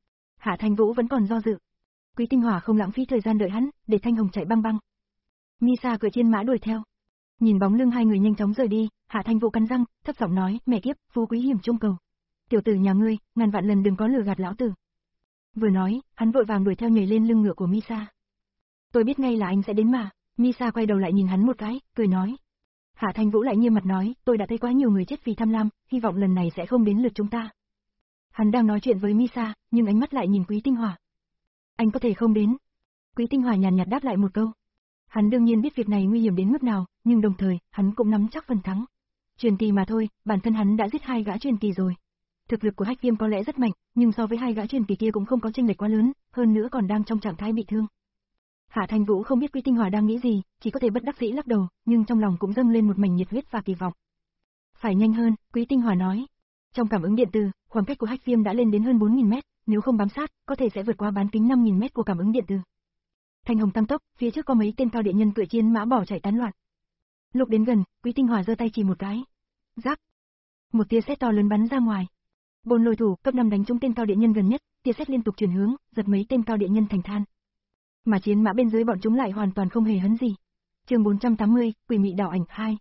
Hạ Thanh Vũ vẫn còn do dự. Quý Tinh Hỏa không lãng phí thời gian đợi hắn, để Thanh Hồng chạy băng băng. Misa cưỡi trên mã đuổi theo. Nhìn bóng lưng hai người nhanh chóng rời đi, Hạ Thanh Vũ cắn răng, thấp giọng nói, mẹ kiếp, phú quý hiểm trung cầu. Tiểu tử nhà ngươi, ngàn vạn lần đừng có lừa gạt lão tử. Vừa nói, hắn vội vàng đuổi theo nhảy lên lưng ngựa của Misa. Tôi biết ngay là anh sẽ đến mà. Misa quay đầu lại nhìn hắn một cái, cười nói. Hạ Thanh Vũ lại nghiêm mặt nói, tôi đã thấy quá nhiều người chết vì tham lam, hy vọng lần này sẽ không đến lượt chúng ta. Hắn đang nói chuyện với Misa, nhưng ánh mắt lại nhìn Quý Tinh Hỏa. Anh có thể không đến. Quý Tinh Hỏa nhàn nhạt đáp lại một câu. Hắn đương nhiên biết việc này nguy hiểm đến mức nào, nhưng đồng thời, hắn cũng nắm chắc phần thắng. Truyền kỳ mà thôi, bản thân hắn đã giết hai gã truyền kỳ rồi. Thực lực của Hách Viêm có lẽ rất mạnh, nhưng so với hai gã truyền kỳ kia cũng không có chênh lệch quá lớn, hơn nữa còn đang trong trạng thái bị thương. Hạ Thanh Vũ không biết Quý Tinh Hỏa đang nghĩ gì, chỉ có thể bất đắc dĩ lắc đầu, nhưng trong lòng cũng dâng lên một mảnh nhiệt huyết và kỳ vọng. Phải nhanh hơn, Quý Tinh Hỏa nói. Trong cảm ứng điện tử, khoảng cách của Hách Viêm đã lên đến hơn bốn nghìn mét, nếu không bám sát, có thể sẽ vượt qua bán kính năm nghìn mét của cảm ứng điện tử. Thanh Hồng tăng tốc, phía trước có mấy tên cao địa nhân cưỡi chiến mã bỏ chạy tán loạn. Lúc đến gần, Quý Tinh Hỏa giơ tay chỉ một cái. Rắc. Một tia sét to lớn bắn ra ngoài. Bồn lôi thủ cấp năm đánh trúng tên cao địa nhân gần nhất, tia sét liên tục chuyển hướng, giật mấy tên cao địa nhân thành than. Mà chiến mã bên dưới bọn chúng lại hoàn toàn không hề hấn gì. Chương bốn trăm tám mươi, Quỷ Mị Đảo Ảnh hai.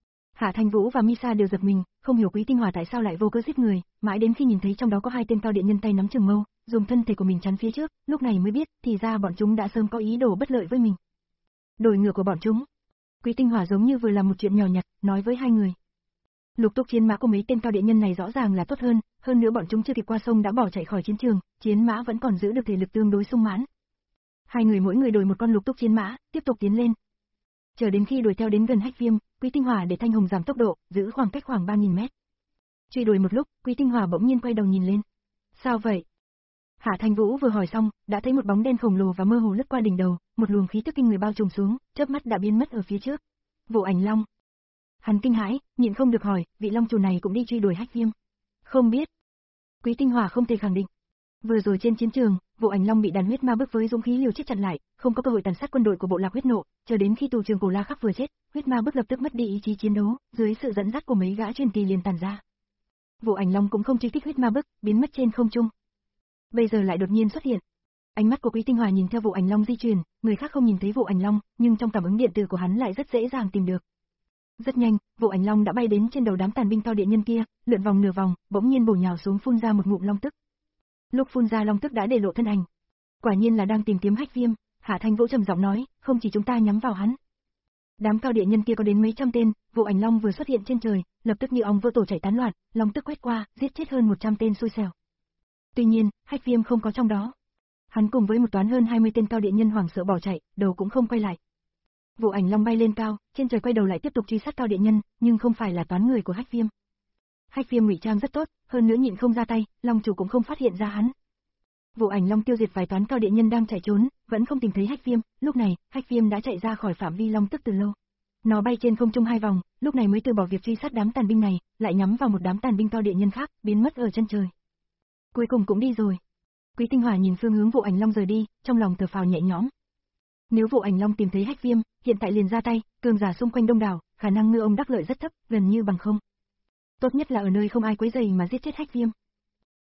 Hạ Thanh Vũ và Misa đều giật mình, không hiểu Quý Tinh Hỏa tại sao lại vô cớ giết người, mãi đến khi nhìn thấy trong đó có hai tên cao địa nhân tay nắm trường mâu, dùng thân thể của mình chắn phía trước, lúc này mới biết, thì ra bọn chúng đã sớm có ý đồ bất lợi với mình. Đổi ngựa của bọn chúng. Quý Tinh Hỏa giống như vừa làm một chuyện nhỏ nhặt, nói với hai người. Lục túc chiến mã của mấy tên cao địa nhân này rõ ràng là tốt hơn, hơn nữa bọn chúng chưa kịp qua sông đã bỏ chạy khỏi chiến trường, chiến mã vẫn còn giữ được thể lực tương đối sung mãn. Hai người mỗi người đổi một con lục túc chiến mã, tiếp tục tiến lên. Chờ đến khi đuổi theo đến gần Hách Viêm, Quý Tinh Hỏa để Thanh Hồng giảm tốc độ, giữ khoảng cách khoảng ba nghìn mét. Truy đuổi một lúc, Quý Tinh Hỏa bỗng nhiên quay đầu nhìn lên. Sao vậy? Hạ Thanh Vũ vừa hỏi xong, đã thấy một bóng đen khổng lồ và mơ hồ lướt qua đỉnh đầu, một luồng khí tức kinh người bao trùm xuống, chớp mắt đã biến mất ở phía trước. Vụ Ảnh Long. Hắn kinh hãi, nhịn không được hỏi, vị long chủ này cũng đi truy đuổi Hách Viêm. Không biết. Quý Tinh Hỏa không thể khẳng định. Vừa rồi trên chiến trường, Vụ Ảnh Long bị đàn huyết ma bức với dũng khí liều chết chặn lại, không có cơ hội tàn sát quân đội của bộ lạc huyết nộ, chờ đến khi tù trưởng Cổ La Khắc vừa chết, huyết ma bức lập tức mất đi ý chí chiến đấu, dưới sự dẫn dắt của mấy gã truyền kỳ liền tàn ra. Vụ Ảnh Long cũng không truy kích huyết ma bức, biến mất trên không trung. Bây giờ lại đột nhiên xuất hiện. Ánh mắt của Quý Tinh Hỏa nhìn theo Vụ Ảnh Long di chuyển, người khác không nhìn thấy Vụ Ảnh Long, nhưng trong cảm ứng điện tử của hắn lại rất dễ dàng tìm được. Rất nhanh, Vụ Ảnh Long đã bay đến trên đầu đám tàn binh cao địa nhân kia, lượn vòng nửa vòng, bỗng nhiên bổ nhào xuống phun ra một ngụm long tức. Lúc phun ra long tức đã để lộ thân ảnh. Quả nhiên là đang tìm kiếm Hách Viêm, Hạ Thanh Vũ trầm giọng nói, không chỉ chúng ta nhắm vào hắn. Đám cao địa nhân kia có đến mấy trăm tên, Vụ Ảnh Long vừa xuất hiện trên trời, lập tức như ong vỡ tổ chạy tán loạn, long tức quét qua, giết chết hơn một trăm tên xui xẻo. Tuy nhiên, Hách Viêm không có trong đó. Hắn cùng với một toán hơn hai mươi tên cao địa nhân hoảng sợ bỏ chạy, đầu cũng không quay lại. Vụ Ảnh Long bay lên cao, trên trời quay đầu lại tiếp tục truy sát cao địa nhân, nhưng không phải là toán người của Hách Viêm. Hách Viêm ngụy trang rất tốt, hơn nữa nhịn không ra tay, long chủ cũng không phát hiện ra hắn. Vụ Ảnh Long tiêu diệt vài toán cao địa nhân đang chạy trốn, vẫn không tìm thấy Hách Viêm, lúc này, Hách Viêm đã chạy ra khỏi phạm vi long tức từ lâu. Nó bay trên không trung hai vòng, lúc này mới từ bỏ việc truy sát đám tàn binh này, lại nhắm vào một đám tàn binh cao địa nhân khác, biến mất ở chân trời. Cuối cùng cũng đi rồi. Quý Tinh Hỏa nhìn phương hướng Vụ Ảnh Long rời đi, trong lòng thở phào nhẹ nhõm. Nếu Vụ Ảnh Long tìm thấy Hách Viêm, hiện tại liền ra tay, cường giả xung quanh đông đảo, khả năng ngư ông đắc lợi rất thấp, gần như bằng không. Tốt nhất là ở nơi không ai quấy rầy mà giết chết Hách Viêm.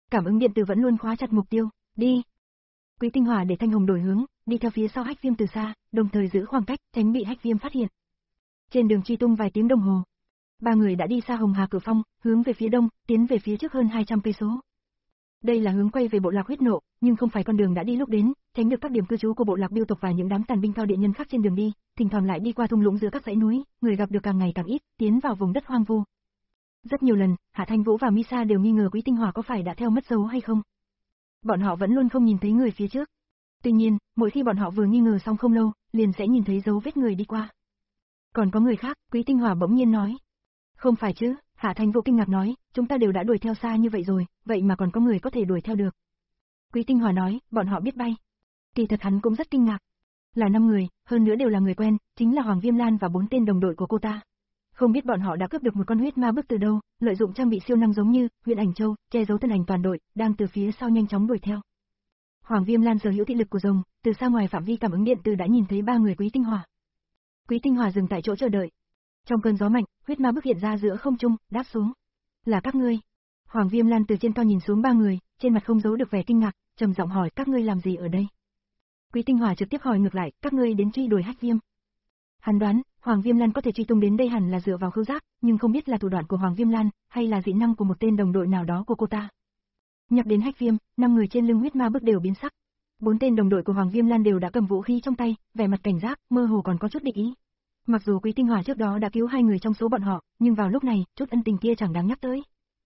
Cảm ứng điện tử vẫn luôn khóa chặt mục tiêu, đi. Quý Tinh Hỏa để Thanh Hồng đổi hướng, đi theo phía sau Hách Viêm từ xa, đồng thời giữ khoảng cách, tránh bị Hách Viêm phát hiện. Trên đường truy tung vài tiếng đồng hồ, ba người đã đi xa Hồng Hà Cửa Phong, hướng về phía đông, tiến về phía trước hơn hai trăm cây số. Đây là hướng quay về bộ lạc huyết nộ, nhưng không phải con đường đã đi lúc đến, tránh được các điểm cư trú của bộ lạc Biêu tộc và những đám tàn binh cao địa nhân khác trên đường đi, thỉnh thoảng lại đi qua thung lũng giữa các dãy núi, người gặp được càng ngày càng ít, tiến vào vùng đất hoang vu. Rất nhiều lần, Hạ Thanh Vũ và Misa đều nghi ngờ Quý Tinh Hỏa có phải đã theo mất dấu hay không. Bọn họ vẫn luôn không nhìn thấy người phía trước. Tuy nhiên, mỗi khi bọn họ vừa nghi ngờ xong không lâu, liền sẽ nhìn thấy dấu vết người đi qua. Còn có người khác, Quý Tinh Hỏa bỗng nhiên nói. Không phải chứ, Hạ Thanh Vũ kinh ngạc nói, chúng ta đều đã đuổi theo xa như vậy rồi, vậy mà còn có người có thể đuổi theo được. Quý Tinh Hỏa nói, bọn họ biết bay. Kỳ thật hắn cũng rất kinh ngạc. Là năm người, hơn nữa đều là người quen, chính là Hoàng Viêm Lan và bốn tên đồng đội của cô ta. Không biết bọn họ đã cướp được một con huyết ma bức từ đâu, lợi dụng trang bị siêu năng giống như Huyền Ảnh Châu, che giấu thân ảnh toàn đội, đang từ phía sau nhanh chóng đuổi theo. Hoàng Viêm Lan sở hữu thị lực của rồng, từ xa ngoài phạm vi cảm ứng điện tử đã nhìn thấy ba người Quý Tinh Hỏa. Quý Tinh Hỏa dừng tại chỗ chờ đợi. Trong cơn gió mạnh, huyết ma bức hiện ra giữa không trung, đáp xuống. Là các ngươi. Hoàng Viêm Lan từ trên cao nhìn xuống ba người, trên mặt không giấu được vẻ kinh ngạc, trầm giọng hỏi các ngươi làm gì ở đây. Quý Tinh Hỏa trực tiếp hỏi ngược lại, các ngươi đến truy đuổi Hách Viêm. Hắn đoán, Hoàng Viêm Lan có thể truy tung đến đây hẳn là dựa vào khứu giác, nhưng không biết là thủ đoạn của Hoàng Viêm Lan, hay là dị năng của một tên đồng đội nào đó của cô ta. Nhắc đến Hách Viêm, năm người trên lưng huyết ma bức đều biến sắc. Bốn tên đồng đội của Hoàng Viêm Lan đều đã cầm vũ khí trong tay, vẻ mặt cảnh giác, mơ hồ còn có chút địch ý. Mặc dù Quý Tinh Hỏa trước đó đã cứu hai người trong số bọn họ, nhưng vào lúc này, chút ân tình kia chẳng đáng nhắc tới.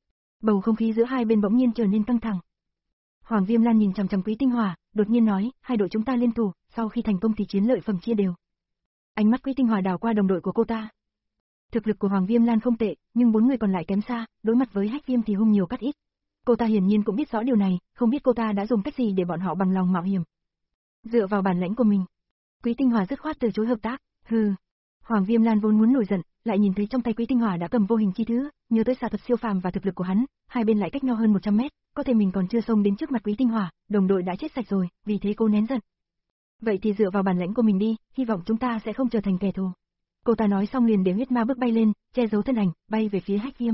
Bầu không khí giữa hai bên bỗng nhiên trở nên căng thẳng. Hoàng Viêm Lan nhìn chằm chằm Quý Tinh Hỏa, đột nhiên nói, hai đội chúng ta liên thủ, sau khi thành công thì chiến lợi phẩm chia đều. Ánh mắt Quý Tinh Hỏa đảo qua đồng đội của cô ta. Thực lực của Hoàng Viêm Lan không tệ, nhưng bốn người còn lại kém xa, đối mặt với Hách Viêm thì hung nhiều cắt ít. Cô ta hiển nhiên cũng biết rõ điều này, không biết cô ta đã dùng cách gì để bọn họ bằng lòng mạo hiểm. Dựa vào bản lĩnh của mình, Quý Tinh Hỏa dứt khoát từ chối hợp tác. Hừ. Hoàng Viêm Lan vốn muốn nổi giận, lại nhìn thấy trong tay Quý Tinh Hỏa đã cầm vô hình chi thứ, nhớ tới xạ thuật siêu phàm và thực lực của hắn, hai bên lại cách nhau hơn một trăm mét, có thể mình còn chưa xông đến trước mặt Quý Tinh Hỏa, đồng đội đã chết sạch rồi, vì thế cô nén giận. Vậy thì dựa vào bản lĩnh của mình đi, hy vọng chúng ta sẽ không trở thành kẻ thù. Cô ta nói xong liền để huyết ma bước bay lên, che giấu thân ảnh, bay về phía Hách Viêm.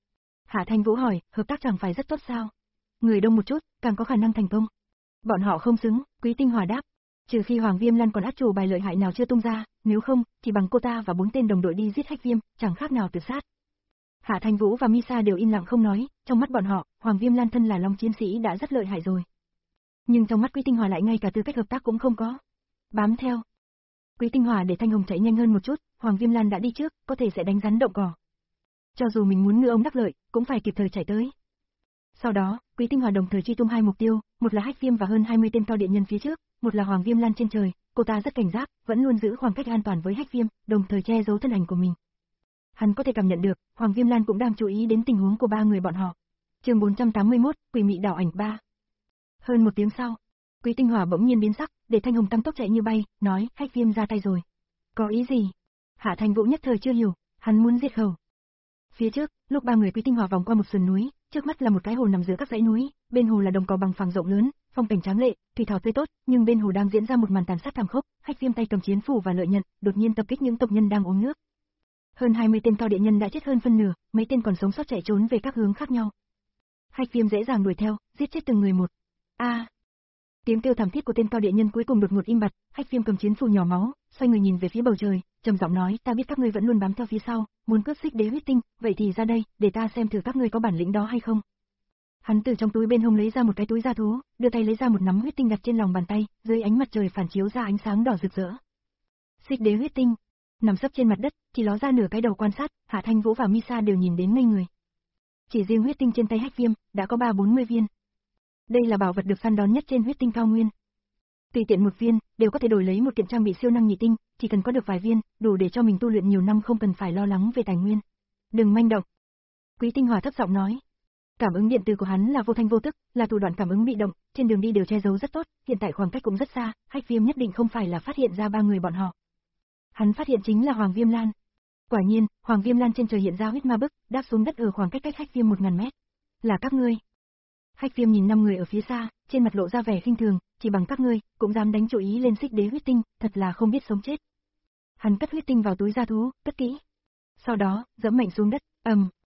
Hạ Thanh Vũ hỏi, hợp tác chẳng phải rất tốt sao? Người đông một chút, càng có khả năng thành công. Bọn họ không xứng, Quý Tinh Hỏa đáp. Trừ khi Hoàng Viêm Lan còn át chủ bài lợi hại nào chưa tung ra, nếu không, thì bằng cô ta và bốn tên đồng đội đi giết Hách Viêm, chẳng khác nào tự sát. Hạ Thanh Vũ và Misa đều im lặng không nói, trong mắt bọn họ, Hoàng Viêm Lan thân là Long chiến sĩ đã rất lợi hại rồi. Nhưng trong mắt Quý Tinh Hỏa lại ngay cả tư cách hợp tác cũng không có. Bám theo. Quý Tinh Hỏa để Thanh Hồng chạy nhanh hơn một chút, Hoàng Viêm Lan đã đi trước, có thể sẽ đánh rắn động cỏ. Cho dù mình muốn ngư ông đắc lợi, cũng phải kịp thời chạy tới. Sau đó, Quý Tinh Hỏa đồng thời truy tung hai mục tiêu, một là Hách Viêm và hơn hai mươi tên cao điện nhân phía trước, một là Hoàng Viêm Lan trên trời, cô ta rất cảnh giác, vẫn luôn giữ khoảng cách an toàn với Hách Viêm, đồng thời che giấu thân ảnh của mình. Hắn có thể cảm nhận được, Hoàng Viêm Lan cũng đang chú ý đến tình huống của ba người bọn họ. Chương bốn trăm tám mươi mốt, Quỷ Mị Đảo Ảnh ba. Hơn một tiếng sau, Quý Tinh Hỏa bỗng nhiên biến sắc, để Thanh Hồng tăng tốc chạy như bay, nói, Hách Viêm ra tay rồi. Có ý gì? Hạ Thanh Vũ nhất thời chưa hiểu, hắn muốn diệt khẩu. Phía trước, lúc ba người Quý Tinh Hỏa vòng qua một sườn núi, trước mắt là một cái hồ nằm giữa các dãy núi, bên hồ là đồng cỏ bằng phẳng rộng lớn, phong cảnh tráng lệ, thủy thảo tươi tốt, nhưng bên hồ đang diễn ra một màn tàn sát thảm khốc, Hách Viêm tay cầm chiến phủ và lợi nhận, đột nhiên tập kích những tộc nhân đang uống nước. Hơn hai mươi tên cao địa nhân đã chết hơn phân nửa, mấy tên còn sống sót chạy trốn về các hướng khác nhau. Hách Viêm dễ dàng đuổi theo, giết chết từng người một. A! À, tiếng kêu thảm thiết của tên cao địa nhân cuối cùng đột ngột im bặt, Hách Viêm cầm chiến phủ nhỏ máu, xoay người nhìn về phía bầu trời, trầm giọng nói, ta biết các ngươi vẫn luôn bám theo phía sau, muốn cướp xích đế huyết tinh, vậy thì ra đây, để ta xem thử các ngươi có bản lĩnh đó hay không. Hắn từ trong túi bên hông lấy ra một cái túi da thú, đưa tay lấy ra một nắm huyết tinh đặt trên lòng bàn tay, dưới ánh mặt trời phản chiếu ra ánh sáng đỏ rực rỡ. Xích đế huyết tinh, nằm sấp trên mặt đất, chỉ ló ra nửa cái đầu quan sát, Hạ Thanh Vũ và Misa đều nhìn đến ngây người. Chỉ riêng huyết tinh trên tay Hách Viêm, đã có ba bốn mươi viên. Đây là bảo vật được săn đón nhất trên huyết tinh cao nguyên. Tùy tiện một viên, đều có thể đổi lấy một kiện trang bị siêu năng nhị tinh, chỉ cần có được vài viên, đủ để cho mình tu luyện nhiều năm không cần phải lo lắng về tài nguyên. Đừng manh động. Quý Tinh Hỏa thấp giọng nói. Cảm ứng điện từ của hắn là vô thanh vô tức, là thủ đoạn cảm ứng bị động, trên đường đi đều che giấu rất tốt, hiện tại khoảng cách cũng rất xa, Hách Viêm nhất định không phải là phát hiện ra ba người bọn họ. Hắn phát hiện chính là Hoàng Viêm Lan. Quả nhiên, Hoàng Viêm Lan trên trời hiện ra huyết ma bức, đáp xuống đất ở khoảng cách cách Hách Viêm một ngàn mét. Là các ngươi. Hách Viêm nhìn năm người ở phía xa, trên mặt lộ ra vẻ khinh thường, chỉ bằng các ngươi, cũng dám đánh chủ ý lên xích đế huyết tinh, thật là không biết sống chết. Hắn cất huyết tinh vào túi da thú, cất kỹ. Sau đó, giẫm mạnh xuống đất, ầm.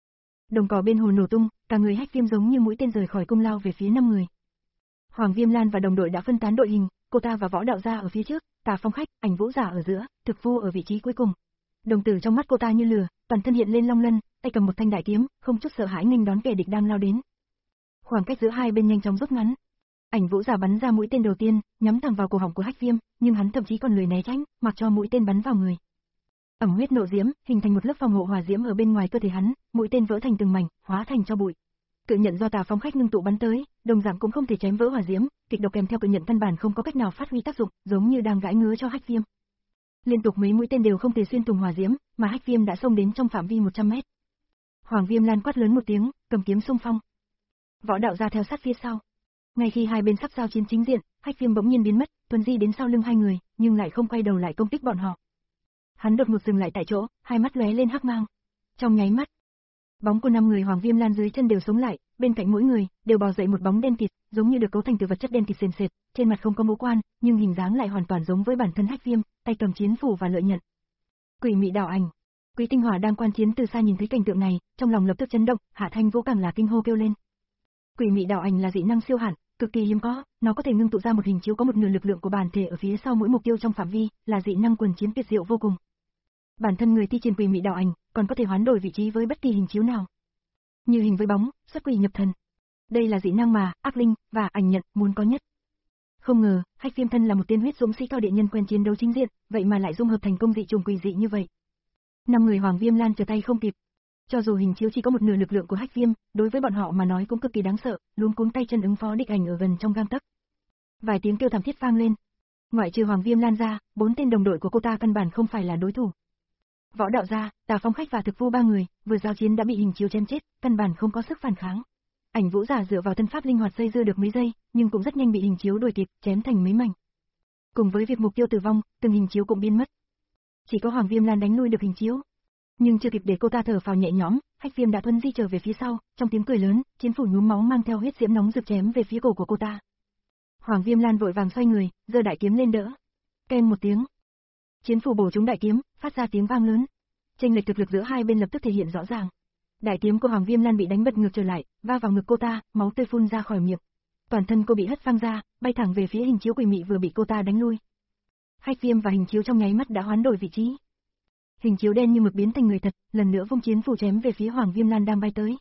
Đồng cỏ bên hồ nổ tung, cả người Hách Viêm giống như mũi tên rời khỏi cung lao về phía năm người. Hoàng Viêm Lan và đồng đội đã phân tán đội hình, cô ta và Võ Đạo Gia ở phía trước, Tà Phong Khách, Ảnh Vũ Giả ở giữa, Thực Vô ở vị trí cuối cùng. Đồng tử trong mắt cô ta như lửa, toàn thân hiện lên long lân, tay cầm một thanh đại kiếm, không chút sợ hãi nghênh đón kẻ địch đang lao đến. Khoảng cách giữa hai bên nhanh chóng rút ngắn. Ảnh Vũ Giả bắn ra mũi tên đầu tiên, nhắm thẳng vào cổ họng của Hách Viêm, nhưng hắn thậm chí còn lười né tránh, mặc cho mũi tên bắn vào người. Ẩm huyết nộ diễm, hình thành một lớp phòng hộ hỏa diễm ở bên ngoài cơ thể hắn, mũi tên vỡ thành từng mảnh, hóa thành tro bụi. Cự nhận do Tà Phong Khách ngưng tụ bắn tới, đồng dạng cũng không thể chém vỡ hỏa diễm, kịch độc kèm theo cự nhận căn bản không có cách nào phát huy tác dụng, giống như đang gãi ngứa cho Hách Viêm. Liên tục mấy mũi tên đều không thể xuyên thủng hỏa diễm, mà Hách Viêm đã xông đến trong phạm vi một trăm mét. Hoàng Viêm Lan quát lớn một tiếng, cầm kiếm xung phong. Võ Đạo Gia theo sát phía sau. Ngay khi hai bên sắp giao chiến chính diện, Hách Viêm bỗng nhiên biến mất, tuần di đến sau lưng hai người, nhưng lại không quay đầu lại công kích bọn họ. Hắn đột ngột dừng lại tại chỗ, hai mắt lóe lên hắc mang. Trong nháy mắt, bóng của năm người Hoàng Viêm Lan dưới chân đều sống lại, bên cạnh mỗi người đều bò dậy một bóng đen kịt, giống như được cấu thành từ vật chất đen kịt sền sệt, trên mặt không có ngũ quan, nhưng hình dáng lại hoàn toàn giống với bản thân Hách Viêm, tay cầm chiến phủ và lợi nhận. Quỷ mị đảo ảnh. Quý Tinh Hỏa đang quan chiến từ xa nhìn thấy cảnh tượng này, trong lòng lập tức chấn động, Hạ Thanh Vũ càng là kinh hô kêu lên. Quỷ mị đảo ảnh là dị năng siêu hạn, cực kỳ hiếm có, nó có thể ngưng tụ ra một hình chiếu có một nửa lực lượng của bản thể ở phía sau mỗi mục tiêu trong phạm vi, là dị năng quần chiến tuyệt diệu vô cùng. Bản thân người thi triển quỷ mị đảo ảnh, còn có thể hoán đổi vị trí với bất kỳ hình chiếu nào. Như hình với bóng, xuất quỷ nhập thần. Đây là dị năng mà Ác Linh và Ảnh Nhận muốn có nhất. Không ngờ, Hách Viêm thân là một tiên huyết dũng sĩ cao địa nhân quen chiến đấu chính diện, vậy mà lại dung hợp thành công dị trùng quỷ dị như vậy. Năm người Hoàng Viêm Lan trở tay không kịp. Cho dù hình chiếu chỉ có một nửa lực lượng của Hách Viêm, đối với bọn họ mà nói cũng cực kỳ đáng sợ, luống cuống tay chân ứng phó địch ảnh ở gần trong gang tấc. Vài tiếng kêu thảm thiết vang lên. Ngoại trừ Hoàng Viêm Lan ra, bốn tên đồng đội của cô ta căn bản không phải là đối thủ. Võ Đạo Gia, Tà Phong Khách và Thực Vô ba người, vừa giao chiến đã bị hình chiếu chém chết, căn bản không có sức phản kháng. Ảnh Vũ Giả dựa vào thân pháp linh hoạt dây dưa được mấy giây, nhưng cũng rất nhanh bị hình chiếu đuổi kịp, chém thành mấy mảnh. Cùng với việc mục tiêu tử vong, từng hình chiếu cũng biến mất. Chỉ có Hoàng Viêm Lan đánh lui được hình chiếu. Nhưng chưa kịp để cô ta thở phào nhẹ nhõm, Hách Viêm đã thuần di trở về phía sau, trong tiếng cười lớn, chiến phủ nhuốm máu mang theo huyết diễm nóng rực chém về phía cổ của cô ta. Hoàng Viêm Lan vội vàng xoay người, giơ đại kiếm lên đỡ. Keng một tiếng, chiến phủ bổ trúng đại kiếm, phát ra tiếng vang lớn. Chênh lệch thực lực giữa hai bên lập tức thể hiện rõ ràng. Đại kiếm của Hoàng Viêm Lan bị đánh bật ngược trở lại, va vào ngực cô ta, máu tươi phun ra khỏi miệng. Toàn thân cô bị hất văng ra, bay thẳng về phía hình chiếu quỷ mị vừa bị cô ta đánh lui. Hách Viêm và hình chiếu trong nháy mắt đã hoán đổi vị trí. Hình chiếu đen như mực biến thành người thật, lần nữa vung chiến phủ chém về phía Hoàng Viêm Lan đang bay tới.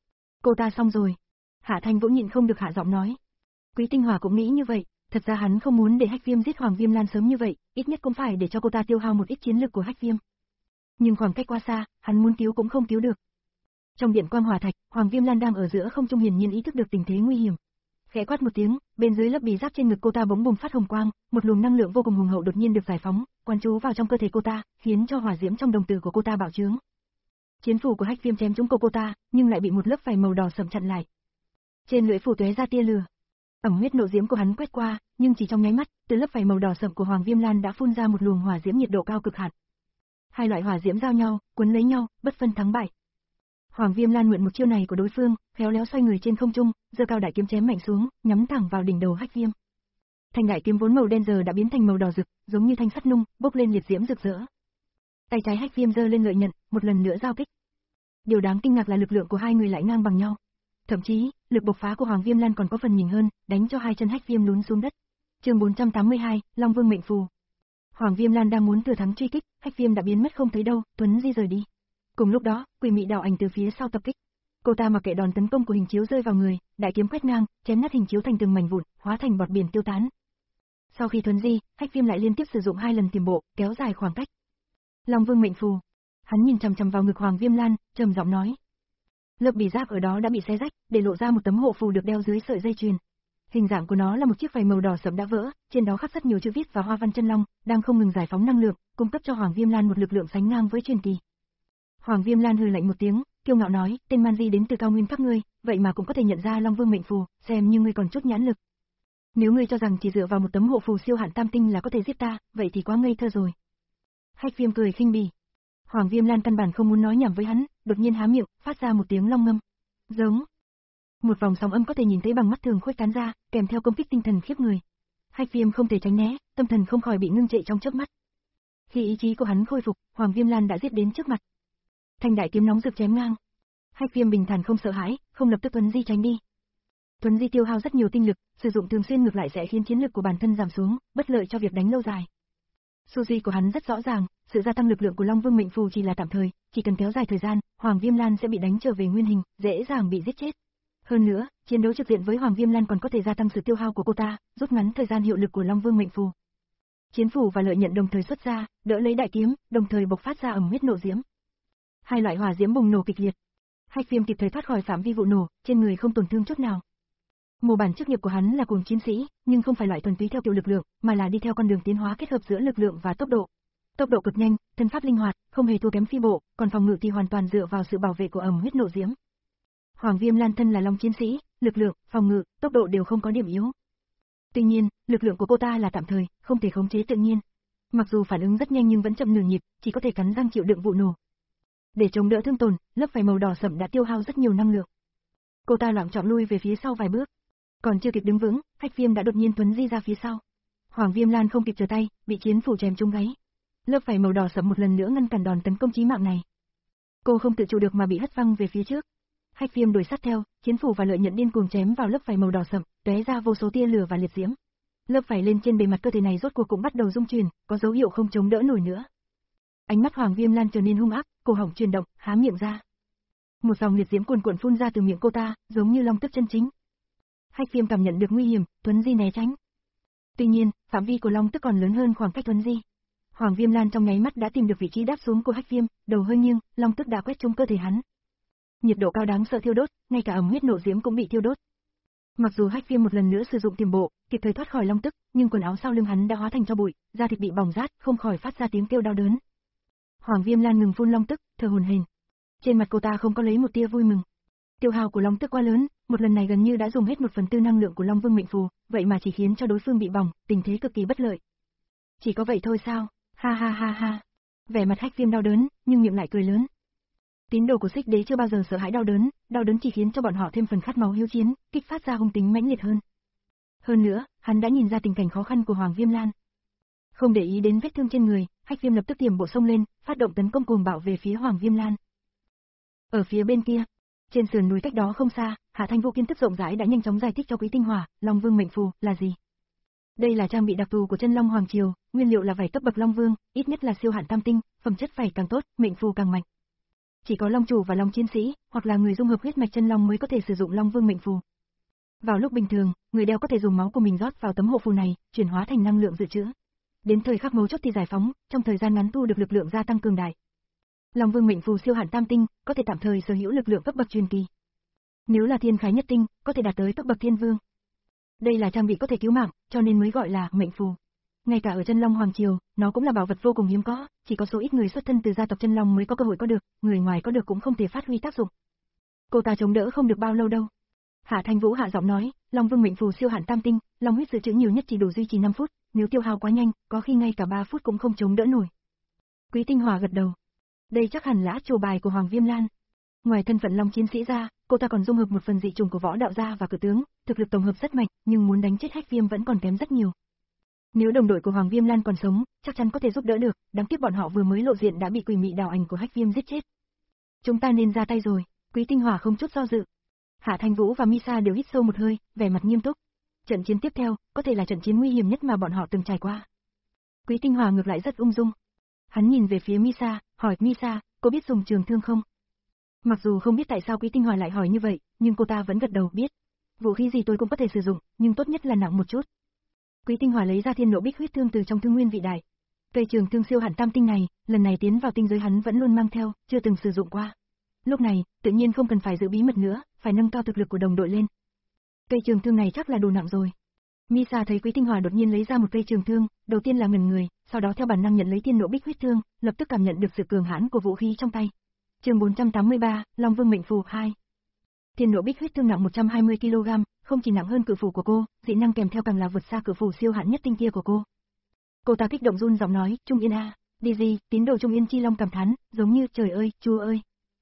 Cô ta xong rồi. Hạ Thanh Vũ nhịn không được hạ giọng nói. Quý Tinh Hỏa cũng nghĩ như vậy, thật ra hắn không muốn để Hách Viêm giết Hoàng Viêm Lan sớm như vậy, ít nhất cũng phải để cho cô ta tiêu hao một ít chiến lực của Hách Viêm. Nhưng khoảng cách quá xa, hắn muốn cứu cũng không cứu được. Trong điện quang hỏa thạch, Hoàng Viêm Lan đang ở giữa không trung hiển nhiên ý thức được tình thế nguy hiểm. Khẽ quát một tiếng, bên dưới lớp bì giáp trên ngực cô ta bỗng bùng phát hồng quang, một luồng năng lượng vô cùng hùng hậu đột nhiên được giải phóng, quan trú vào trong cơ thể cô ta, khiến cho hỏa diễm trong đồng tử của cô ta bạo trướng. Chiến phủ của Hách Viêm chém trúng cổ cô ta, nhưng lại bị một lớp vảy màu đỏ sẫm chặn lại. Trên lưỡi phủ tóe ra tia lửa. Ẩm huyết nộ diễm của hắn quét qua, nhưng chỉ trong nháy mắt, từ lớp vảy màu đỏ sẫm của Hoàng Viêm Lan đã phun ra một luồng hỏa diễm nhiệt độ cao cực hạn. Hai loại hỏa diễm giao nhau, cuốn lấy nhau, bất phân thắng bại. Hoàng Viêm Lan mượn một chiêu này của đối phương, khéo léo xoay người trên không trung, giơ cao đại kiếm chém mạnh xuống, nhắm thẳng vào đỉnh đầu Hách Viêm. Thanh đại kiếm vốn màu đen giờ đã biến thành màu đỏ rực, giống như thanh sắt nung, bốc lên liệt diễm rực rỡ. Tay trái Hách Viêm giơ lên lợi nhận, một lần nữa giao kích. Điều đáng kinh ngạc là lực lượng của hai người lại ngang bằng nhau. Thậm chí, lực bộc phá của Hoàng Viêm Lan còn có phần nhỉnh hơn, đánh cho hai chân Hách Viêm lún xuống đất. Chương bốn trăm tám mươi hai, Long Vương mệnh phù. Hoàng Viêm Lan đang muốn thừa thắng truy kích, Hách Viêm đã biến mất không thấy đâu, tuấn di rời đi. Cùng lúc đó, quỷ mị đảo ảnh từ phía sau tập kích. Cô ta mặc kệ đòn tấn công của hình chiếu rơi vào người, đại kiếm quét ngang, chém nát hình chiếu thành từng mảnh vụn, hóa thành bọt biển tiêu tán. Sau khi thuấn di, Hách Viêm lại liên tiếp sử dụng hai lần tiềm bộ, kéo dài khoảng cách. Long Vương mệnh phù. Hắn nhìn chằm chằm vào ngực Hoàng Viêm Lan, trầm giọng nói. Lớp bì giáp ở đó đã bị xé rách, để lộ ra một tấm hộ phù được đeo dưới sợi dây chuyền. Hình dạng của nó là một chiếc vảy màu đỏ sẫm đã vỡ, trên đó khắc rất nhiều chữ viết và hoa văn chân long, đang không ngừng giải phóng năng lượng, cung cấp cho Hoàng Viêm Lan một lực lượng sánh ngang với truyền kỳ. Hoàng Viêm Lan hừ lạnh một tiếng, kiêu ngạo nói, tên man di đến từ cao nguyên các ngươi, vậy mà cũng có thể nhận ra Long Vương mệnh phù, xem như ngươi còn chút nhãn lực. Nếu ngươi cho rằng chỉ dựa vào một tấm hộ phù siêu hạn tam tinh là có thể giết ta, vậy thì quá ngây thơ rồi. Hách Viêm cười khinh bỉ. Hoàng Viêm Lan căn bản không muốn nói nhảm với hắn, đột nhiên há miệng, phát ra một tiếng long ngâm. Giống. Một vòng sóng âm có thể nhìn thấy bằng mắt thường khuếch tán ra, kèm theo công kích tinh thần khiếp người. Hách Viêm không thể tránh né, tâm thần không khỏi bị ngưng trệ trong chớp mắt. Khi ý chí của hắn khôi phục, Hoàng Viêm Lan đã giết đến trước mặt. Thanh đại kiếm nóng rực chém ngang. Hách Viêm bình thản không sợ hãi, không lập tức Tuấn Di tránh đi. Tuấn Di tiêu hao rất nhiều tinh lực, sử dụng thường xuyên ngược lại sẽ khiến chiến lực của bản thân giảm xuống, bất lợi cho việc đánh lâu dài. Suy của hắn rất rõ ràng, sự gia tăng lực lượng của Long Vương mệnh phù chỉ là tạm thời, chỉ cần kéo dài thời gian, Hoàng Viêm Lan sẽ bị đánh trở về nguyên hình, dễ dàng bị giết chết. Hơn nữa, chiến đấu trực diện với Hoàng Viêm Lan còn có thể gia tăng sự tiêu hao của cô ta, rút ngắn thời gian hiệu lực của Long Vương mệnh phù. Chiến phủ và lợi nhận đồng thời xuất ra, đỡ lấy đại kiếm, đồng thời bộc phát ra ẩm huyết nộ diễm. Hai loại hỏa diễm bùng nổ kịch liệt. Hách Viêm kịp thời thoát khỏi phạm vi vụ nổ, trên người không tổn thương chút nào. Mô bản chức nghiệp của hắn là cuồng chiến sĩ, nhưng không phải loại thuần túy theo kiểu lực lượng, mà là đi theo con đường tiến hóa kết hợp giữa lực lượng và tốc độ. Tốc độ cực nhanh, thân pháp linh hoạt, không hề thua kém phi bộ, còn phòng ngự thì hoàn toàn dựa vào sự bảo vệ của ẩm huyết nộ diễm. Hoàng Viêm Lan thân là long chiến sĩ, lực lượng, phòng ngự, tốc độ đều không có điểm yếu. Tuy nhiên, lực lượng của cô ta là tạm thời, không thể khống chế tự nhiên. Mặc dù phản ứng rất nhanh nhưng vẫn chậm nửa nhịp, chỉ có thể cắn răng chịu đựng vụ nổ. Để chống đỡ thương tổn, lớp vảy màu đỏ sẫm đã tiêu hao rất nhiều năng lượng. Cô ta loạng choạng lui về phía sau vài bước. Còn chưa kịp đứng vững, Hách Viêm đã đột nhiên Tuấn Di ra phía sau. Hoàng Viêm Lan không kịp trở tay, bị chiến phủ chém trúng gáy. Lớp vảy màu đỏ sẫm một lần nữa ngăn cản đòn tấn công chí mạng này. Cô không tự chủ được mà bị hất văng về phía trước. Hách Viêm đuổi sát theo, chiến phủ và lợi nhận điên cuồng chém vào lớp vảy màu đỏ sẫm, tóe ra vô số tia lửa và liệt diễm. Lớp vảy lên trên bề mặt cơ thể này rốt cuộc cũng bắt đầu rung chuyển, có dấu hiệu không chống đỡ nổi nữa. Ánh mắt Hoàng Viêm Lan trở nên hung ác, cổ họng chuyển động, há miệng ra. Một dòng liệt diễm cuồn cuộn phun ra từ miệng cô ta, giống như long tức chân chính. Hách Viêm cảm nhận được nguy hiểm, Tuấn Di né tránh. Tuy nhiên, phạm vi của long tức còn lớn hơn khoảng cách Tuấn Di. Hoàng Viêm Lan trong nháy mắt đã tìm được vị trí đáp xuống của Hách Viêm, đầu hơi nghiêng, long tức đã quét trúng cơ thể hắn. Nhiệt độ cao đáng sợ thiêu đốt, ngay cả ẩm huyết nộ diễm cũng bị thiêu đốt. Mặc dù Hách Viêm một lần nữa sử dụng tiềm bộ, kịp thời thoát khỏi long tức, nhưng quần áo sau lưng hắn đã hóa thành tro bụi, da thịt bị bỏng rát, không khỏi phát ra tiếng kêu đau đớn. Hoàng Viêm Lan ngừng phun long tức, thở hổn hển. Trên mặt cô ta không có lấy một tia vui mừng. Tiêu hao của long tức quá lớn, một lần này gần như đã dùng hết một phần tư năng lượng của Long Vương mệnh phù, vậy mà chỉ khiến cho đối phương bị bỏng, tình thế cực kỳ bất lợi. Chỉ có vậy thôi sao? Ha ha ha ha. Vẻ mặt Hách Viêm đau đớn, nhưng miệng lại cười lớn. Tín đồ của Xích Đế chưa bao giờ sợ hãi đau đớn, đau đớn chỉ khiến cho bọn họ thêm phần khát máu hiếu chiến, kích phát ra hung tính mãnh liệt hơn. Hơn nữa, hắn đã nhìn ra tình cảnh khó khăn của Hoàng Viêm Lan. Không để ý đến vết thương trên người, Hách Viêm lập tức tiềm bộ xông lên, phát động tấn công cuồng bạo về phía Hoàng Viêm Lan. Ở phía bên kia, trên sườn núi cách đó không xa, Hạ Thanh Vũ kiến thức rộng rãi đã nhanh chóng giải thích cho Quý Tinh Hỏa, Long Vương mệnh phù là gì. Đây là trang bị đặc thù của chân Long Hoàng Triều, nguyên liệu là vảy cấp bậc Long Vương, ít nhất là siêu hạn tam tinh, phẩm chất vảy càng tốt, mệnh phù càng mạnh. Chỉ có Long chủ và Long chiến sĩ, hoặc là người dung hợp huyết mạch chân Long mới có thể sử dụng Long Vương mệnh phù. Vào lúc bình thường, người đeo có thể dùng máu của mình rót vào tấm hộ phù này, chuyển hóa thành năng lượng dự trữ. Đến thời khắc mấu chốt thì giải phóng, trong thời gian ngắn thu được lực lượng gia tăng cường đại. Long Vương mệnh phù siêu hạn tam tinh, có thể tạm thời sở hữu lực lượng cấp bậc truyền kỳ. Nếu là thiên khái nhất tinh, có thể đạt tới cấp bậc thiên vương. Đây là trang bị có thể cứu mạng, cho nên mới gọi là mệnh phù. Ngay cả ở chân Long Hoàng Triều, nó cũng là bảo vật vô cùng hiếm có, chỉ có số ít người xuất thân từ gia tộc chân Long mới có cơ hội có được, người ngoài có được cũng không thể phát huy tác dụng. Cô ta chống đỡ không được bao lâu đâu. Hạ Thanh Vũ hạ giọng nói, Long Vương mệnh phù siêu hạn tam tinh, long huyết dự trữ nhiều nhất chỉ đủ duy trì năm phút, nếu tiêu hao quá nhanh, có khi ngay cả ba phút cũng không chống đỡ nổi. Quý Tinh Hỏa gật đầu. Đây chắc hẳn là át chủ bài của Hoàng Viêm Lan. Ngoài thân phận long chiến sĩ ra, cô ta còn dung hợp một phần dị trùng của võ đạo gia và cử tướng, thực lực tổng hợp rất mạnh, nhưng muốn đánh chết Hách Viêm vẫn còn kém rất nhiều. Nếu đồng đội của Hoàng Viêm Lan còn sống, chắc chắn có thể giúp đỡ được, đáng tiếc bọn họ vừa mới lộ diện đã bị quỷ mị đào ảnh của Hách Viêm giết chết. Chúng ta nên ra tay rồi, Quý Tinh Hỏa không chút do dự. Hạ Thanh Vũ và Misa đều hít sâu một hơi, vẻ mặt nghiêm túc. Trận chiến tiếp theo, có thể là trận chiến nguy hiểm nhất mà bọn họ từng trải qua. Quý Tinh Hỏa ngược lại rất ung dung. Hắn nhìn về phía Misa, hỏi Misa, cô biết dùng trường thương không? Mặc dù không biết tại sao Quý Tinh Hỏa lại hỏi như vậy, nhưng cô ta vẫn gật đầu biết. Vũ khí gì tôi cũng có thể sử dụng, nhưng tốt nhất là nặng một chút. Quý Tinh Hỏa lấy ra thiên nộ bích huyết thương từ trong thương nguyên vị đại. Cây trường thương siêu hạn tam tinh này, lần này tiến vào tinh giới hắn vẫn luôn mang theo, chưa từng sử dụng qua. Lúc này, tự nhiên không cần phải giữ bí mật nữa, phải nâng cao thực lực của đồng đội lên. Cây trường thương này chắc là đủ nặng rồi. Misa thấy Quý Tinh Hỏa đột nhiên lấy ra một cây trường thương, đầu tiên là ngẩn người, sau đó theo bản năng nhận lấy thiên nộ bích huyết thương, lập tức cảm nhận được sự cường hãn của vũ khí trong tay. Chương bốn trăm tám mươi ba, Long Vương mệnh phù hai. Thiên nộ bích huyết thương nặng một trăm hai mươi ki lô gam, không chỉ nặng hơn cự phù của cô, dị năng kèm theo càng là vượt xa cự phù siêu hạn nhất tinh kia của cô. Cô ta kích động run giọng nói, Trung Yên a, đi gì, tín đồ Trung Yên Chi Long cảm thán, giống như trời ơi, Chúa ơi.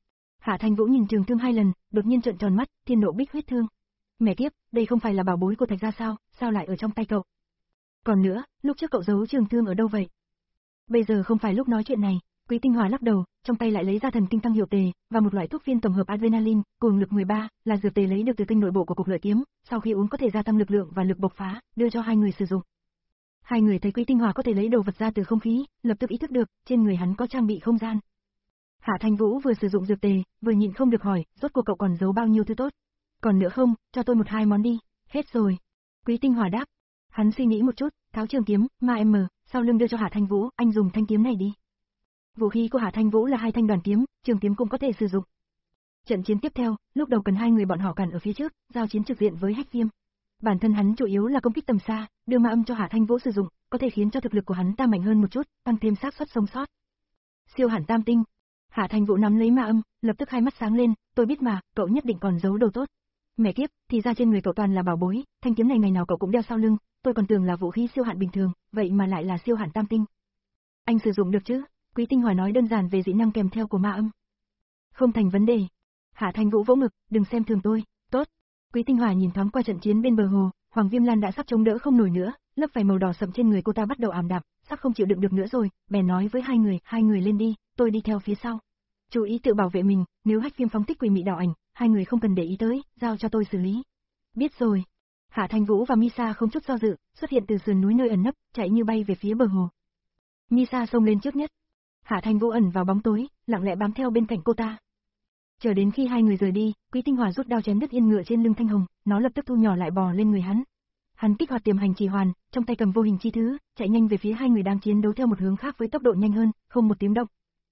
Hạ Thanh Vũ nhìn trường thương hai lần, đột nhiên trợn tròn mắt, thiên nộ bích huyết thương. Mẹ kiếp, đây không phải là bảo bối của Thạch gia sao, sao lại ở trong tay cậu? Còn nữa, lúc trước cậu giấu trường thương ở đâu vậy? Bây giờ không phải lúc nói chuyện này, Quý Tinh Hòa lắc đầu, trong tay lại lấy ra thần kinh tăng hiệu tề, và một loại thuốc viên tổng hợp adrenaline, cuồng lực mười ba, là dược tề lấy được từ tinh nội bộ của cục lợi kiếm, sau khi uống có thể gia tăng lực lượng và lực bộc phá, đưa cho hai người sử dụng. Hai người thấy Quý Tinh Hòa có thể lấy đồ vật ra từ không khí, lập tức ý thức được, trên người hắn có trang bị không gian. Hạ Thanh Vũ vừa sử dụng dược tề, vừa nhịn không được hỏi, rốt cuộc cậu còn giấu bao nhiêu thứ tốt? Còn nữa không, cho tôi một hai món đi. Hết rồi. Quý Tinh Hòa đáp. Hắn suy nghĩ một chút, tháo trường kiếm, ma em, sau lưng đưa cho Hạ Thanh Vũ, anh dùng thanh kiếm này đi. Vũ khí của Hạ Thanh Vũ là hai thanh đoàn kiếm, trường kiếm cũng có thể sử dụng. Trận chiến tiếp theo, lúc đầu cần hai người bọn họ cản ở phía trước, giao chiến trực diện với Hách Viêm. Bản thân hắn chủ yếu là công kích tầm xa, đưa ma âm cho Hạ Thanh Vũ sử dụng, có thể khiến cho thực lực của hắn ta mạnh hơn một chút, tăng thêm xác suất sống sót. Siêu hàn tam tinh. Hạ Thanh Vũ nắm lấy ma âm, lập tức hai mắt sáng lên, tôi biết mà, cậu nhất định còn giấu đồ tốt. Mẹ kiếp, thì ra trên người cậu toàn là bảo bối, thanh kiếm này ngày nào cậu cũng đeo sau lưng, tôi còn tưởng là vũ khí siêu hạn bình thường, vậy mà lại là siêu hạn tam tinh. Anh sử dụng được chứ? Quý Tinh Hòa nói đơn giản về dị năng kèm theo của ma âm. Không thành vấn đề. Hạ Thanh Vũ vỗ ngực, đừng xem thường tôi, tốt. Quý Tinh Hòa nhìn thoáng qua trận chiến bên bờ hồ, Hoàng Viêm Lan đã sắp chống đỡ không nổi nữa, lớp vảy màu đỏ sậm trên người cô ta bắt đầu ảm đạm, sắp không chịu đựng được nữa rồi, bèn nói với hai người, hai người lên đi, tôi đi theo phía sau. Chú ý tự bảo vệ mình, nếu Hách Viêm phóng thích quỷ mị đạo ảnh, hai người không cần để ý tới, giao cho tôi xử lý. Biết rồi. Hạ Thanh Vũ và Misa không chút do dự, xuất hiện từ sườn núi nơi ẩn nấp, chạy như bay về phía bờ hồ. Misa xông lên trước nhất. Hạ Thanh Vũ ẩn vào bóng tối, lặng lẽ bám theo bên cạnh cô ta. Chờ đến khi hai người rời đi, Quý Tinh Hòa rút đao chém đứt yên ngựa trên lưng Thanh Hồng, nó lập tức thu nhỏ lại bò lên người hắn. Hắn kích hoạt tiềm hành trì hoàn, trong tay cầm vô hình chi thứ, chạy nhanh về phía hai người đang chiến đấu theo một hướng khác với tốc độ nhanh hơn, không một tiếng động.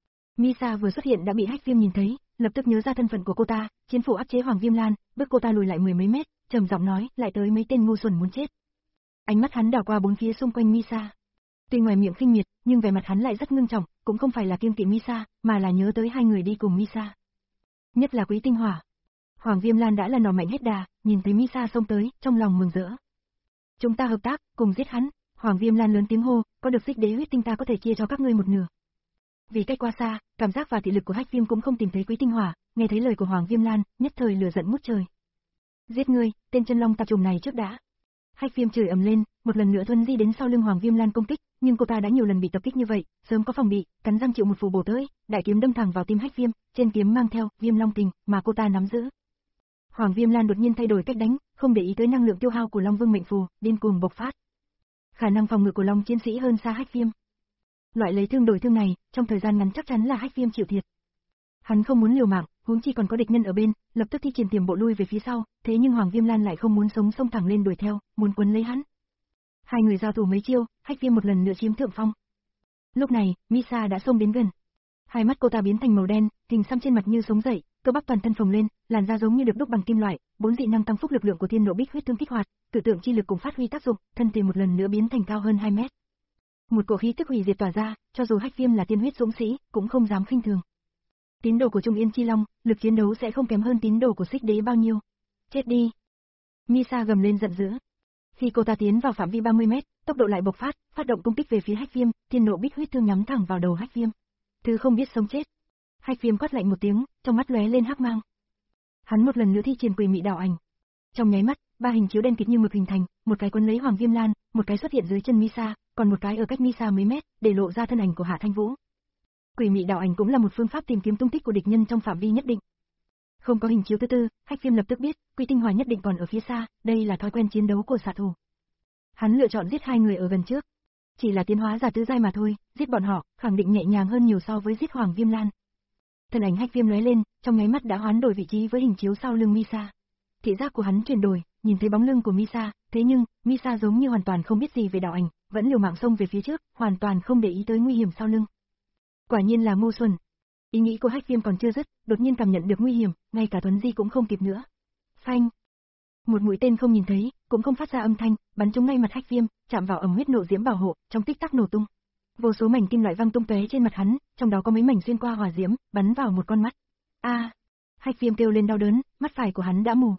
Misa vừa xuất hiện đã bị Hách Viêm nhìn thấy, lập tức nhớ ra thân phận của cô ta, chiến phủ áp chế Hoàng Viêm Lan, bước cô ta lùi lại mười mấy mét, trầm giọng nói, lại tới mấy tên ngu xuẩn muốn chết. Ánh mắt hắn đảo qua bốn phía xung quanh Misa. Tuy ngoài miệng khinh miệt, nhưng vẻ mặt hắn lại rất ngưng trọng, cũng không phải là kiêng kỵ Misa, mà là nhớ tới hai người đi cùng Misa. Nhất là Quý Tinh Hòa. Hoàng Viêm Lan đã là nỏ mạnh hết đà, nhìn thấy Misa xông tới, trong lòng mừng rỡ. Chúng ta hợp tác, cùng giết hắn. Hoàng Viêm Lan lớn tiếng hô, có được xích đế huyết tinh ta có thể chia cho các ngươi một nửa. Vì cách quá xa, cảm giác và thị lực của Hách Viêm cũng không tìm thấy Quý Tinh Hòa, nghe thấy lời của Hoàng Viêm Lan, nhất thời lửa giận ngút trời. Giết ngươi, tên chân long tạp trùng này trước đã. Hách Viêm chửi ầm lên, một lần nữa thuần di đến sau lưng Hoàng Viêm Lan công kích, nhưng cô ta đã nhiều lần bị tập kích như vậy, sớm có phòng bị, cắn răng chịu một phù bổ tới, đại kiếm đâm thẳng vào tim Hách Viêm, trên kiếm mang theo Viêm Long Tình mà cô ta nắm giữ. Hoàng Viêm Lan đột nhiên thay đổi cách đánh, không để ý tới năng lượng tiêu hao của Long Vương mệnh phù, điên cuồng bộc phát. Khả năng phòng ngự của Long chiến sĩ hơn xa Hách Viêm. Loại lấy thương đổi thương này, trong thời gian ngắn chắc chắn là Hách Viêm chịu thiệt. Hắn không muốn liều mạng, huống chi còn có địch nhân ở bên, lập tức thi triển tiềm bộ lui về phía sau, thế nhưng Hoàng Viêm Lan lại không muốn sống xông thẳng lên đuổi theo, muốn quấn lấy hắn. Hai người giao thủ mấy chiêu, Hách Viêm một lần nữa chiếm thượng phong. Lúc này, Misa đã xông đến gần. Hai mắt cô ta biến thành màu đen, hình xăm trên mặt như sống dậy, cơ bắp toàn thân phồng lên, làn da giống như được đúc bằng kim loại, bốn dị năng tăng phúc lực lượng của Thiên Nộ Bích huyết thương kích hoạt, tự tượng chi lực cùng phát huy tác dụng, thân thể một lần nữa biến thành cao hơn hai mét. Một cổ khí tức hủy diệt tỏa ra, cho dù Hách Viêm là tiên huyết dũng sĩ, cũng không dám khinh thường. Tín đồ của Trung Yên Chi Long, lực chiến đấu sẽ không kém hơn tín đồ của Xích Đế bao nhiêu. Chết đi! Misa gầm lên giận dữ. Khi cô ta tiến vào phạm vi ba mươi mét, tốc độ lại bộc phát, phát động công kích về phía Hách Viêm, Thiên Nộ Bích huyết thương nhắm thẳng vào đầu Hách Viêm. Thứ không biết sống chết. Hách Viêm quát lạnh một tiếng, trong mắt lóe lên hắc mang. Hắn một lần nữa thi triển quỷ mị đạo ảnh. Trong nháy mắt, ba hình chiếu đen kịt như mực hình thành, một cái quấn lấy Hoàng Viêm Lan, một cái xuất hiện dưới chân Misa, còn một cái ở cách Misa mấy mét, để lộ ra thân ảnh của Hạ Thanh Vũ. Quỷ mị đạo ảnh cũng là một phương pháp tìm kiếm tung tích của địch nhân trong phạm vi nhất định. Không có hình chiếu thứ tư, Hách Viêm lập tức biết, Quý Tinh Hòa nhất định còn ở phía xa, đây là thói quen chiến đấu của xạ thủ. Hắn lựa chọn giết hai người ở gần trước. Chỉ là tiến hóa giả tứ giai mà thôi, giết bọn họ, khẳng định nhẹ nhàng hơn nhiều so với giết Hoàng Viêm Lan. Thân ảnh Hách Viêm lóe lên, trong nháy mắt đã hoán đổi vị trí với hình chiếu sau lưng Misa. Thị giác của hắn chuyển đổi, nhìn thấy bóng lưng của Misa, thế nhưng, Misa giống như hoàn toàn không biết gì về đạo ảnh, vẫn liều mạng xông về phía trước, hoàn toàn không để ý tới nguy hiểm sau lưng. Quả nhiên là ngu xuẩn. Ý nghĩ của Hách Viêm còn chưa dứt, đột nhiên cảm nhận được nguy hiểm, ngay cả thuấn di cũng không kịp nữa. Phanh! Một mũi tên không nhìn thấy, cũng không phát ra âm thanh, bắn trúng ngay mặt Hách Viêm, chạm vào ẩm huyết nộ diễm bảo hộ, trong tích tắc nổ tung. Vô số mảnh kim loại văng tung tóe trên mặt hắn, trong đó có mấy mảnh xuyên qua hỏa diễm, bắn vào một con mắt. A! À, Hách Viêm kêu lên đau đớn, mắt phải của hắn đã mù.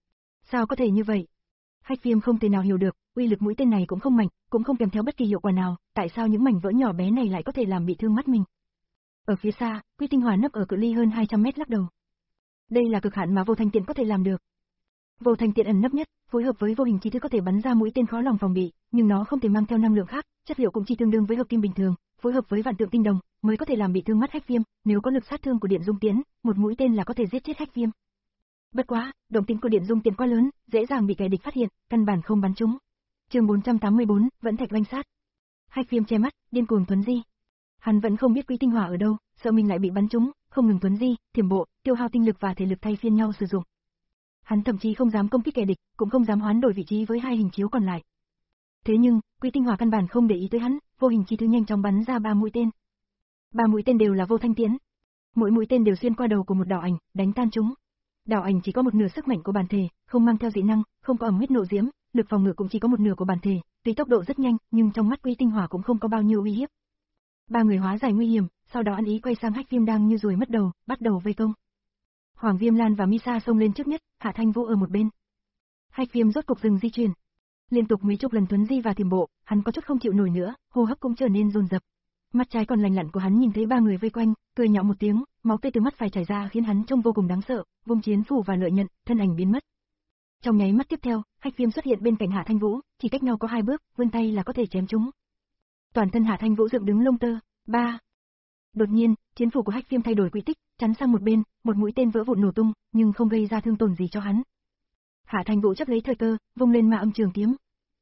Sao có thể như vậy? Hách Viêm không thể nào hiểu được, uy lực mũi tên này cũng không mạnh, cũng không kèm theo bất kỳ hiệu quả nào, tại sao những mảnh vỡ nhỏ bé này lại có thể làm bị thương mắt mình? Ở phía xa, Quý Tinh Hòa nấp ở cự ly hơn hai trăm mét lắc đầu. Đây là cực hạn mà Vô Thanh Tiện có thể làm được. Vô Thanh Tiện ẩn nấp nhất, phối hợp với vô hình chi thứ có thể bắn ra mũi tên khó lòng phòng bị, nhưng nó không thể mang theo năng lượng khác, chất liệu cũng chỉ tương đương với hợp kim bình thường, phối hợp với vạn tượng tinh đồng, mới có thể làm bị thương mắt Hách Viêm, nếu có lực sát thương của Điện Dung Tiễn, một mũi tên là có thể giết chết Hách Viêm. Bất quá, động tĩnh của Điện Dung Tiễn quá lớn, dễ dàng bị kẻ địch phát hiện, căn bản không bắn trúng. Chương bốn trăm tám mươi bốn, vẫn thạch oanh sát. Hách Viêm che mắt, điên cuồng tuấn di. Hắn vẫn không biết Quý Tinh Hỏa ở đâu, sợ mình lại bị bắn trúng, không ngừng tuấn di, thiểm bộ, tiêu hao tinh lực và thể lực thay phiên nhau sử dụng. Hắn thậm chí không dám công kích kẻ địch, cũng không dám hoán đổi vị trí với hai hình chiếu còn lại. Thế nhưng, Quý Tinh Hỏa căn bản không để ý tới hắn, vô hình chi thứ nhanh chóng bắn ra ba mũi tên. Ba mũi tên đều là vô thanh tiễn. Mỗi mũi tên đều xuyên qua đầu của một đạo ảnh, đánh tan chúng. Đạo ảnh chỉ có một nửa sức mạnh của bản thể, không mang theo dị năng, không có ẩm huyết nộ diễm, lực phòng ngự cũng chỉ có một nửa của bản thể, tuy tốc độ rất nhanh, nhưng trong mắt Quý Tinh Hỏa cũng không có bao nhiêu uy hiếp. Ba người hóa giải nguy hiểm, sau đó ăn ý quay sang Hách Viêm đang như ruồi mất đầu, bắt đầu vây công. Hoàng Viêm Lan và Misa xông lên trước nhất, Hạ Thanh Vũ ở một bên. Hách Viêm rốt cục dừng di chuyển, liên tục mấy chục lần tuấn di và thiểm bộ, hắn có chút không chịu nổi nữa, hô hấp cũng trở nên dồn dập. Mắt trái còn lành lặn của hắn nhìn thấy ba người vây quanh, cười nhạo một tiếng, máu tươi từ mắt phải chảy ra khiến hắn trông vô cùng đáng sợ, vung chiến phủ và lợi nhận, thân ảnh biến mất. Trong nháy mắt tiếp theo, Hách Viêm xuất hiện bên cạnh Hạ Thanh Vũ, chỉ cách nhau có hai bước, vươn tay là có thể chém chúng. Toàn thân Hạ Thanh Vũ dựng đứng lông tơ. Ba. Đột nhiên, chiến phủ của Hách Viêm thay đổi quỹ tích, chắn sang một bên, một mũi tên vỡ vụn nổ tung, nhưng không gây ra thương tổn gì cho hắn. Hạ Thanh Vũ chấp lấy thời cơ, vung lên Ma Âm Trường Kiếm.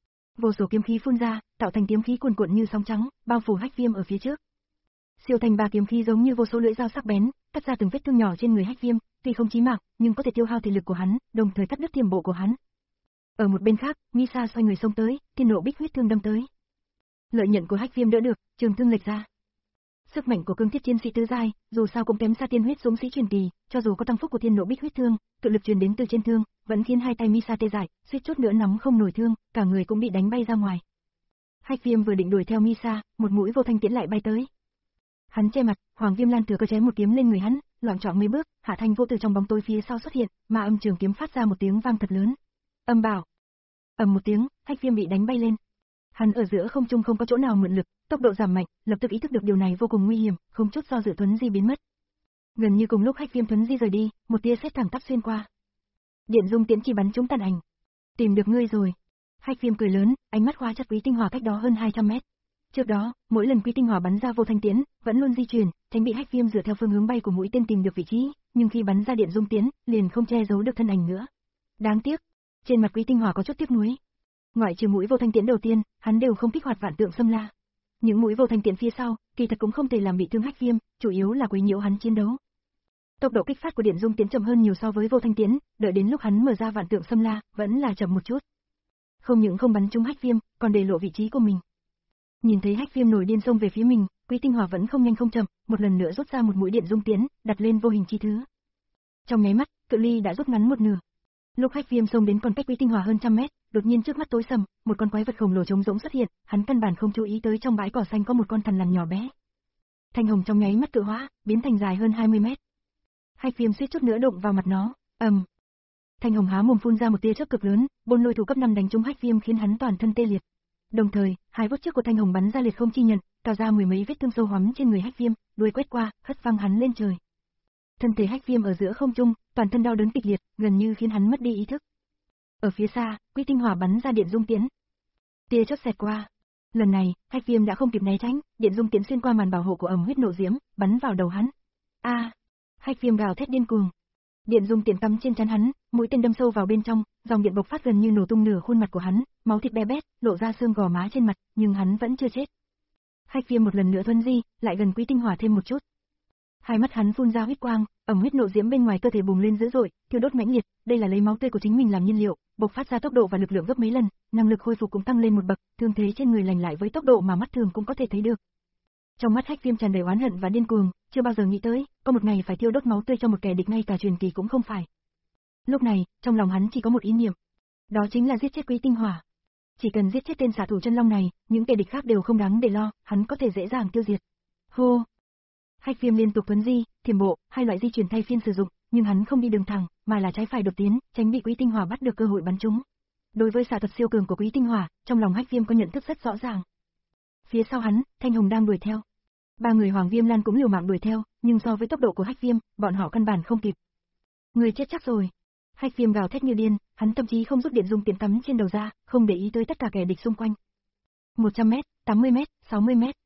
Vô số kiếm khí phun ra, tạo thành kiếm khí cuồn cuộn như sóng trắng, bao phủ Hách Viêm ở phía trước. Siêu thành ba kiếm khí giống như vô số lưỡi dao sắc bén, cắt ra từng vết thương nhỏ trên người Hách Viêm, tuy không chí mạng, nhưng có thể tiêu hao thể lực của hắn, đồng thời cắt đứt thiểm bộ của hắn. Ở một bên khác, Misa xoay người xông tới, thiên nộ bích huyết thương đâm tới. Lợi nhận của Hách Viêm đỡ được, trường thương lệch ra. Sức mạnh của cương thiết chiến sĩ tứ giai, dù sao cũng kém xa tiên huyết dũng sĩ truyền kỳ, cho dù có tăng phúc của thiên nộ bích huyết thương, cự lực truyền đến từ trên thương, vẫn khiến hai tay Misa tê dại, suýt chút nữa nắm không nổi thương, cả người cũng bị đánh bay ra ngoài. Hách Viêm vừa định đuổi theo Misa, một mũi vô thanh tiễn lại bay tới. Hắn che mặt, Hoàng Viêm Lan thừa cơ chém một kiếm lên người hắn, loạng choạng mấy bước, Hạ Thanh Vũ từ trong bóng tối phía sau xuất hiện, Ma Âm Trường Kiếm phát ra một tiếng vang thật lớn. Âm bảo. Ầm một tiếng, Hách Viêm bị đánh bay lên. Hắn ở giữa không trung không có chỗ nào mượn lực, tốc độ giảm mạnh, lập tức ý thức được điều này vô cùng nguy hiểm, không chút do dự tuấn di biến mất. Gần như cùng lúc Hách Viêm tuấn di rời đi, một tia sét thẳng tắp xuyên qua. Điện Dung Tiễn chỉ bắn trúng tàn ảnh. Tìm được ngươi rồi. Hách Viêm cười lớn, ánh mắt khóa chặt Quý Tinh Hỏa cách đó hơn hai trăm mét. Trước đó, mỗi lần Quý Tinh Hỏa bắn ra vô thanh tiễn, vẫn luôn di chuyển, tránh bị Hách Viêm dựa theo phương hướng bay của mũi tên tìm được vị trí, nhưng khi bắn ra Điện Dung Tiễn, liền không che giấu được thân ảnh nữa. Đáng tiếc, trên mặt Quý Tinh Hỏa có chút tiếc nuối. Ngoại trừ mũi vô thanh tiễn đầu tiên, hắn đều không kích hoạt vạn tượng xâm la. Những mũi vô thanh tiễn phía sau, kỳ thật cũng không thể làm bị thương Hách Viêm, chủ yếu là quấy nhiễu hắn chiến đấu. Tốc độ kích phát của Điện Dung Tiễn chậm hơn nhiều so với vô thanh tiễn, đợi đến lúc hắn mở ra vạn tượng xâm la, vẫn là chậm một chút. Không những không bắn trúng Hách Viêm, còn để lộ vị trí của mình. Nhìn thấy Hách Viêm nổi điên xông về phía mình, Quý Tinh Hỏa vẫn không nhanh không chậm, một lần nữa rút ra một mũi Điện Dung Tiễn, đặt lên vô hình chi thứ. Trong nháy mắt, cự ly đã rút ngắn một nửa. Lúc Hách Viêm xông đến còn cách Quý Tinh Hỏa hơn trăm mét, đột nhiên trước mắt tối sầm, một con quái vật khổng lồ trống rỗng xuất hiện, hắn căn bản không chú ý tới trong bãi cỏ xanh có một con thằn lằn nhỏ bé. Thanh hồng trong nháy mắt cự hóa, biến thành dài hơn hai mươi mét. Hách Viêm suýt chút nữa đụng vào mặt nó, ầm. Um. Thanh hồng há mồm phun ra một tia chớp cực lớn, bôn lôi thủ cấp năm đánh trúng Hách Viêm khiến hắn toàn thân tê liệt. Đồng thời, hai vuốt trước của thanh hồng bắn ra liệt không chi nhận, cào ra mười mấy vết thương sâu hoắm trên người Hách Viêm, đuôi quét qua, hất văng hắn lên trời. Thân thể Hách Viêm ở giữa không trung, toàn thân đau đớn kịch liệt, gần như khiến hắn mất đi ý thức. Ở phía xa, Quý Tinh Hỏa bắn ra Điện Dung Tiễn. Tia chớp xẹt qua. Lần này, Hách Viêm đã không kịp né tránh, Điện Dung Tiễn xuyên qua màn bảo hộ của ẩm huyết nộ diễm, bắn vào đầu hắn. A! À, Hách Viêm gào thét điên cuồng. Điện Dung Tiễn cắm trên trán hắn, mũi tên đâm sâu vào bên trong, dòng điện bộc phát gần như nổ tung nửa khuôn mặt của hắn, máu thịt be bét, lộ ra xương gò má trên mặt, nhưng hắn vẫn chưa chết. Hách Viêm một lần nữa thuấn di, lại gần Quý Tinh Hỏa thêm một chút. Hai mắt hắn phun ra huyết quang, ẩm huyết nộ diễm bên ngoài cơ thể bùng lên dữ dội, thiêu đốt mãnh liệt, đây là lấy máu tươi của chính mình làm nhiên liệu, bộc phát ra tốc độ và lực lượng gấp mấy lần, năng lực khôi phục cũng tăng lên một bậc, thương thế trên người lành lại với tốc độ mà mắt thường cũng có thể thấy được. Trong mắt Hách Viêm tràn đầy oán hận và điên cuồng, chưa bao giờ nghĩ tới, có một ngày phải thiêu đốt máu tươi cho một kẻ địch ngay cả truyền kỳ cũng không phải. Lúc này, trong lòng hắn chỉ có một ý niệm, đó chính là giết chết Quý Tinh Hỏa. Chỉ cần giết chết tên xạ thủ chân long này, những kẻ địch khác đều không đáng để lo, hắn có thể dễ dàng tiêu diệt. Hô! Hách Viêm liên tục tuấn di, thiểm bộ, hai loại di chuyển thay phiên sử dụng, nhưng hắn không đi đường thẳng, mà là trái phải đột tiến, tránh bị Quý Tinh Hỏa bắt được cơ hội bắn trúng. Đối với xạ thuật siêu cường của Quý Tinh Hỏa, trong lòng Hách Viêm có nhận thức rất rõ ràng. Phía sau hắn, Thanh Hồng đang đuổi theo. Ba người Hoàng Viêm Lan cũng liều mạng đuổi theo, nhưng so với tốc độ của Hách Viêm, bọn họ căn bản không kịp. Người chết chắc rồi. Hách Viêm gào thét như điên, hắn thậm chí không rút Điện Dung Tiễn cắm trên đầu ra, không để ý tới tất cả kẻ địch xung quanh. một trăm mét, tám mươi mét, sáu mươi mét.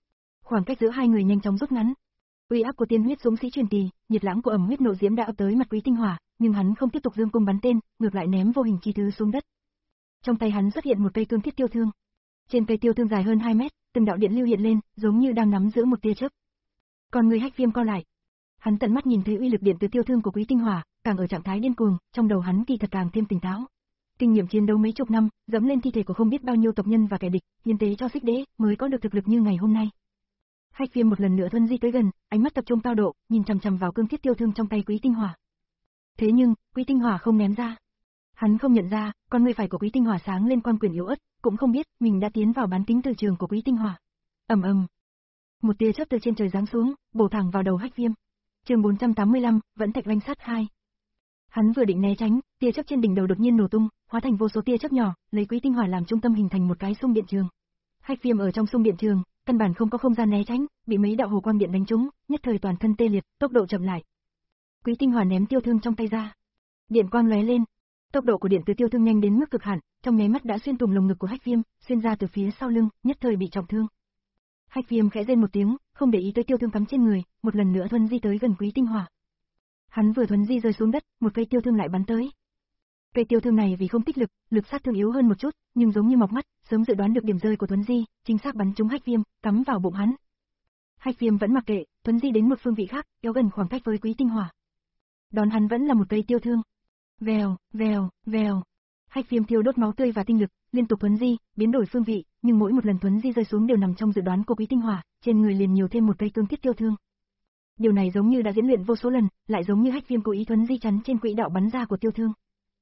khoảng cách giữa hai người nhanh chóng rút ngắn. Uy áp của tiên huyết dũng sĩ truyền kỳ, nhiệt lãng của ẩm huyết nộ diễm đã ập tới mặt Quý Tinh Hỏa, nhưng hắn không tiếp tục dương cung bắn tên, ngược lại ném vô hình chi thứ xuống đất. Trong tay hắn xuất hiện một cây cương thiết tiêu thương. Trên cây tiêu thương dài hơn hai mét, từng đạo điện lưu hiện lên, giống như đang nắm giữ một tia chớp. Còn người Hách Viêm co lại. Hắn tận mắt nhìn thấy uy lực điện từ tiêu thương của Quý Tinh Hỏa, càng ở trạng thái điên cuồng, trong đầu hắn kỳ thật càng thêm tỉnh táo. Kinh nghiệm chiến đấu mấy chục năm, dẫm lên thi thể của không biết bao nhiêu tộc nhân và kẻ địch, hiến tế cho Xích Đế, mới có được thực lực như ngày hôm nay. Hách Viêm một lần nữa thuần di tới gần, ánh mắt tập trung cao độ, nhìn chằm chằm vào cương thiết tiêu thương trong tay Quý Tinh Hỏa. Thế nhưng, Quý Tinh Hỏa không ném ra. Hắn không nhận ra, con người phải của Quý Tinh Hỏa sáng lên quan quyền yếu ớt, cũng không biết mình đã tiến vào bán kính từ trường của Quý Tinh Hỏa. Ầm ầm. Một tia chớp từ trên trời giáng xuống, bổ thẳng vào đầu Hách Viêm. Chương bốn trăm tám mươi lăm, vẫn thạch oanh sát hai. Hắn vừa định né tránh, tia chớp trên đỉnh đầu đột nhiên nổ tung, hóa thành vô số tia chớp nhỏ, lấy Quý Tinh Hỏa làm trung tâm hình thành một cái xung điện trường. Hách Viêm ở trong xung điện trường, căn bản không có không gian né tránh, bị mấy đạo hồ quang điện đánh trúng, nhất thời toàn thân tê liệt, tốc độ chậm lại. Quý Tinh Hỏa ném tiêu thương trong tay ra. Điện quang lóe lên. Tốc độ của điện từ tiêu thương nhanh đến mức cực hạn, trong nháy mắt đã xuyên thủng lồng ngực của Hách Viêm, xuyên ra từ phía sau lưng, nhất thời bị trọng thương. Hách Viêm khẽ rên một tiếng, không để ý tới tiêu thương cắm trên người, một lần nữa thuần di tới gần Quý Tinh Hỏa. Hắn vừa thuần di rơi xuống đất, một cây tiêu thương lại bắn tới. Cây tiêu thương này vì không tích lực, lực sát thương yếu hơn một chút, nhưng giống như mọc mắt, sớm dự đoán được điểm rơi của thuần di, chính xác bắn trúng Hách Viêm, cắm vào bụng hắn. Hách Viêm vẫn mặc kệ, thuần di đến một phương vị khác, kéo gần khoảng cách với Quý Tinh Hỏa. Đón hắn vẫn là một cây tiêu thương. Vèo, vèo, vèo. Hách Viêm thiêu đốt máu tươi và tinh lực, liên tục thuần di, biến đổi phương vị, nhưng mỗi một lần thuần di rơi xuống đều nằm trong dự đoán của Quý Tinh Hỏa, trên người liền nhiều thêm một cây cương thiết tiêu thương. Điều này giống như đã diễn luyện vô số lần, lại giống như Hách Viêm cố ý thuần di chắn trên quỹ đạo bắn ra của tiêu thương.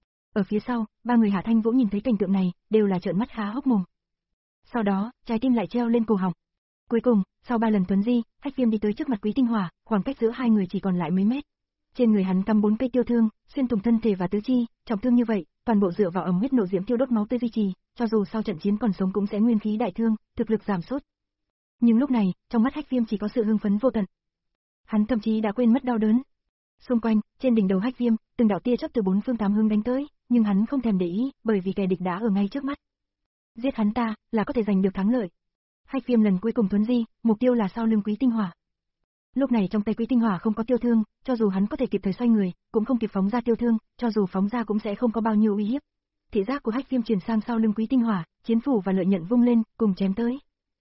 Ở phía sau, ba người Hạ Thanh Vũ nhìn thấy cảnh tượng này, đều là trợn mắt há hốc mồm. Sau đó, trái tim lại treo lên cổ họng. Cuối cùng, sau ba lần thuần di, Hách Viêm đi tới trước mặt Quý Tinh Hỏa, khoảng cách giữa hai người chỉ còn lại mấy mét. Trên người hắn cắm bốn cây tiêu thương, xuyên thủng thân thể và tứ chi, trọng thương như vậy, toàn bộ dựa vào ẩm huyết nộ diễm tiêu đốt máu tươi duy trì, cho dù sau trận chiến còn sống cũng sẽ nguyên khí đại thương, thực lực giảm sút. Nhưng lúc này, trong mắt Hách Viêm chỉ có sự hưng phấn vô tận. Hắn thậm chí đã quên mất đau đớn. Xung quanh, trên đỉnh đầu Hách Viêm, từng đạo tia chớp từ bốn phương tám hướng đánh tới, nhưng hắn không thèm để ý, bởi vì kẻ địch đã ở ngay trước mắt. Giết hắn ta, là có thể giành được thắng lợi. Hách Viêm lần cuối cùng thuần di, mục tiêu là sau lưng Quý Tinh Hỏa. Lúc này trong tay Quý Tinh Hỏa không có tiêu thương, cho dù hắn có thể kịp thời xoay người, cũng không kịp phóng ra tiêu thương, cho dù phóng ra cũng sẽ không có bao nhiêu uy hiếp. Thị giác của Hách Viêm chuyển sang sau lưng Quý Tinh Hỏa, chiến phủ và lợi nhận vung lên, cùng chém tới.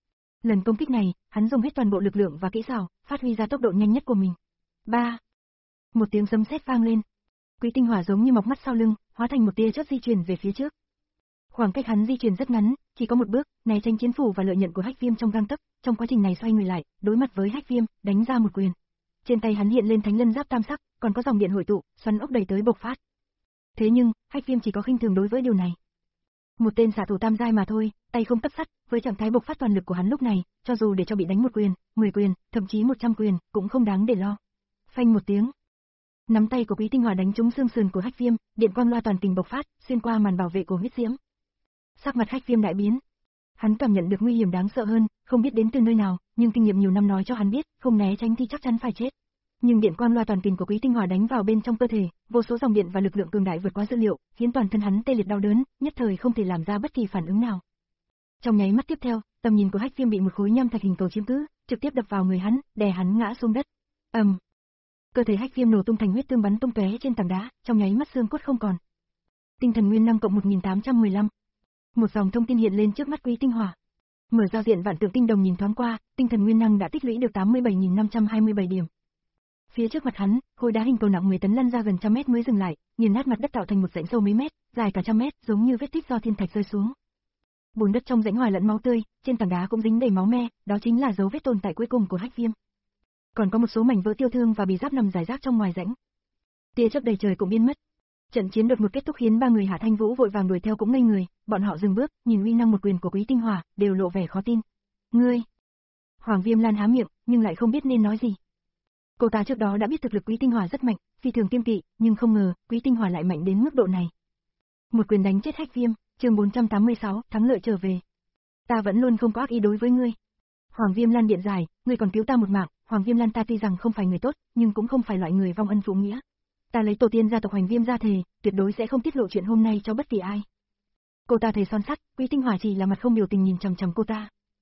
Lần công kích này, hắn dùng hết toàn bộ lực lượng và kỹ xảo, phát huy ra tốc độ nhanh nhất của mình. Ba. Một tiếng sấm sét vang lên. Quý Tinh Hỏa giống như mọc mắt sau lưng, hóa thành một tia chớp di chuyển về phía trước. Khoảng cách hắn di chuyển rất ngắn, chỉ có một bước, né tránh chiến phủ và lợi nhận của Hách Viêm trong gang tấc, trong quá trình này xoay người lại, đối mặt với Hách Viêm, đánh ra một quyền. Trên tay hắn hiện lên thánh lân giáp tam sắc, còn có dòng điện hội tụ, xoắn ốc đầy tới bộc phát. Thế nhưng, Hách Viêm chỉ có khinh thường đối với điều này. Một tên xạ thủ tam giai mà thôi, tay không tấc sắt, với trạng thái bộc phát toàn lực của hắn lúc này, cho dù để cho bị đánh một quyền, mười quyền, thậm chí một trăm quyền, cũng không đáng để lo. Phanh một tiếng, nắm tay của Quý Tinh Hỏa đánh trúng xương sườn của Hách Viêm, điện quang loa toàn tình bộc phát, xuyên qua màn bảo vệ của huyết diễm. Sắc mặt Hách Viêm đại biến. Hắn cảm nhận được nguy hiểm đáng sợ hơn, không biết đến từ nơi nào, nhưng kinh nghiệm nhiều năm nói cho hắn biết, không né tránh thì chắc chắn phải chết. Nhưng điện quang loa toàn tình của Quý Tinh Hỏa đánh vào bên trong cơ thể, vô số dòng điện và lực lượng cường đại vượt qua dữ liệu, khiến toàn thân hắn tê liệt đau đớn, nhất thời không thể làm ra bất kỳ phản ứng nào. Trong nháy mắt tiếp theo, tầm nhìn của Hách Viêm bị một khối nham thạch hình cầu chiếm cứ, trực tiếp đập vào người hắn, đè hắn ngã xuống đất. Ầm. Um. Cơ thể Hách Viêm nổ tung thành huyết tương bắn tung tóe trên tảng đá, trong nháy mắt xương cốt không còn. Tinh thần nguyên năng cộng một nghìn tám trăm mười lăm. Một dòng thông tin hiện lên trước mắt Quý Tinh Hỏa. Mở giao diện vạn tượng tinh đồng nhìn thoáng qua, tinh thần nguyên năng đã tích lũy được tám mươi bảy nghìn năm trăm hai mươi bảy điểm. Phía trước mặt hắn, khối đá hình cầu nặng mười tấn lăn ra gần trăm mét mới dừng lại, nghiền nát mặt đất tạo thành một rãnh sâu mấy mét, dài cả trăm mét, giống như vết tích do thiên thạch rơi xuống. Bùn đất trong rãnh hòa lẫn máu tươi, trên tảng đá cũng dính đầy máu me, đó chính là dấu vết tồn tại cuối cùng của Hách Viêm. Còn có một số mảnh vỡ tiêu thương và bì giáp nằm rải rác trong ngoài rãnh. Tia chớp đầy trời cũng biến mất. Trận chiến đột ngột kết thúc khiến ba người Hạ Thanh Vũ vội vàng đuổi theo cũng ngây người, bọn họ dừng bước, nhìn uy năng một quyền của Quý Tinh Hỏa, đều lộ vẻ khó tin. Ngươi! Hoàng Viêm Lan há miệng, nhưng lại không biết nên nói gì. Cô ta trước đó đã biết thực lực Quý Tinh Hỏa rất mạnh, phi thường kiêng kỵ, nhưng không ngờ Quý Tinh Hỏa lại mạnh đến mức độ này. Một quyền đánh chết Hách Viêm, chương bốn trăm tám mươi sáu, thắng lợi trở về. Ta vẫn luôn không có ác ý đối với ngươi. Hoàng Viêm Lan điện giải, ngươi còn cứu ta một mạng. Hoàng Viêm Lan ta tuy rằng không phải người tốt, nhưng cũng không phải loại người vong ân phụ nghĩa. Ta lấy tổ tiên gia tộc Hoành Viêm ra thề, tuyệt đối sẽ không tiết lộ chuyện hôm nay cho bất kỳ ai. Cô ta thề son sắt, Quý Tinh Hỏa chỉ là mặt không biểu tình nhìn chằm chằm cô ta.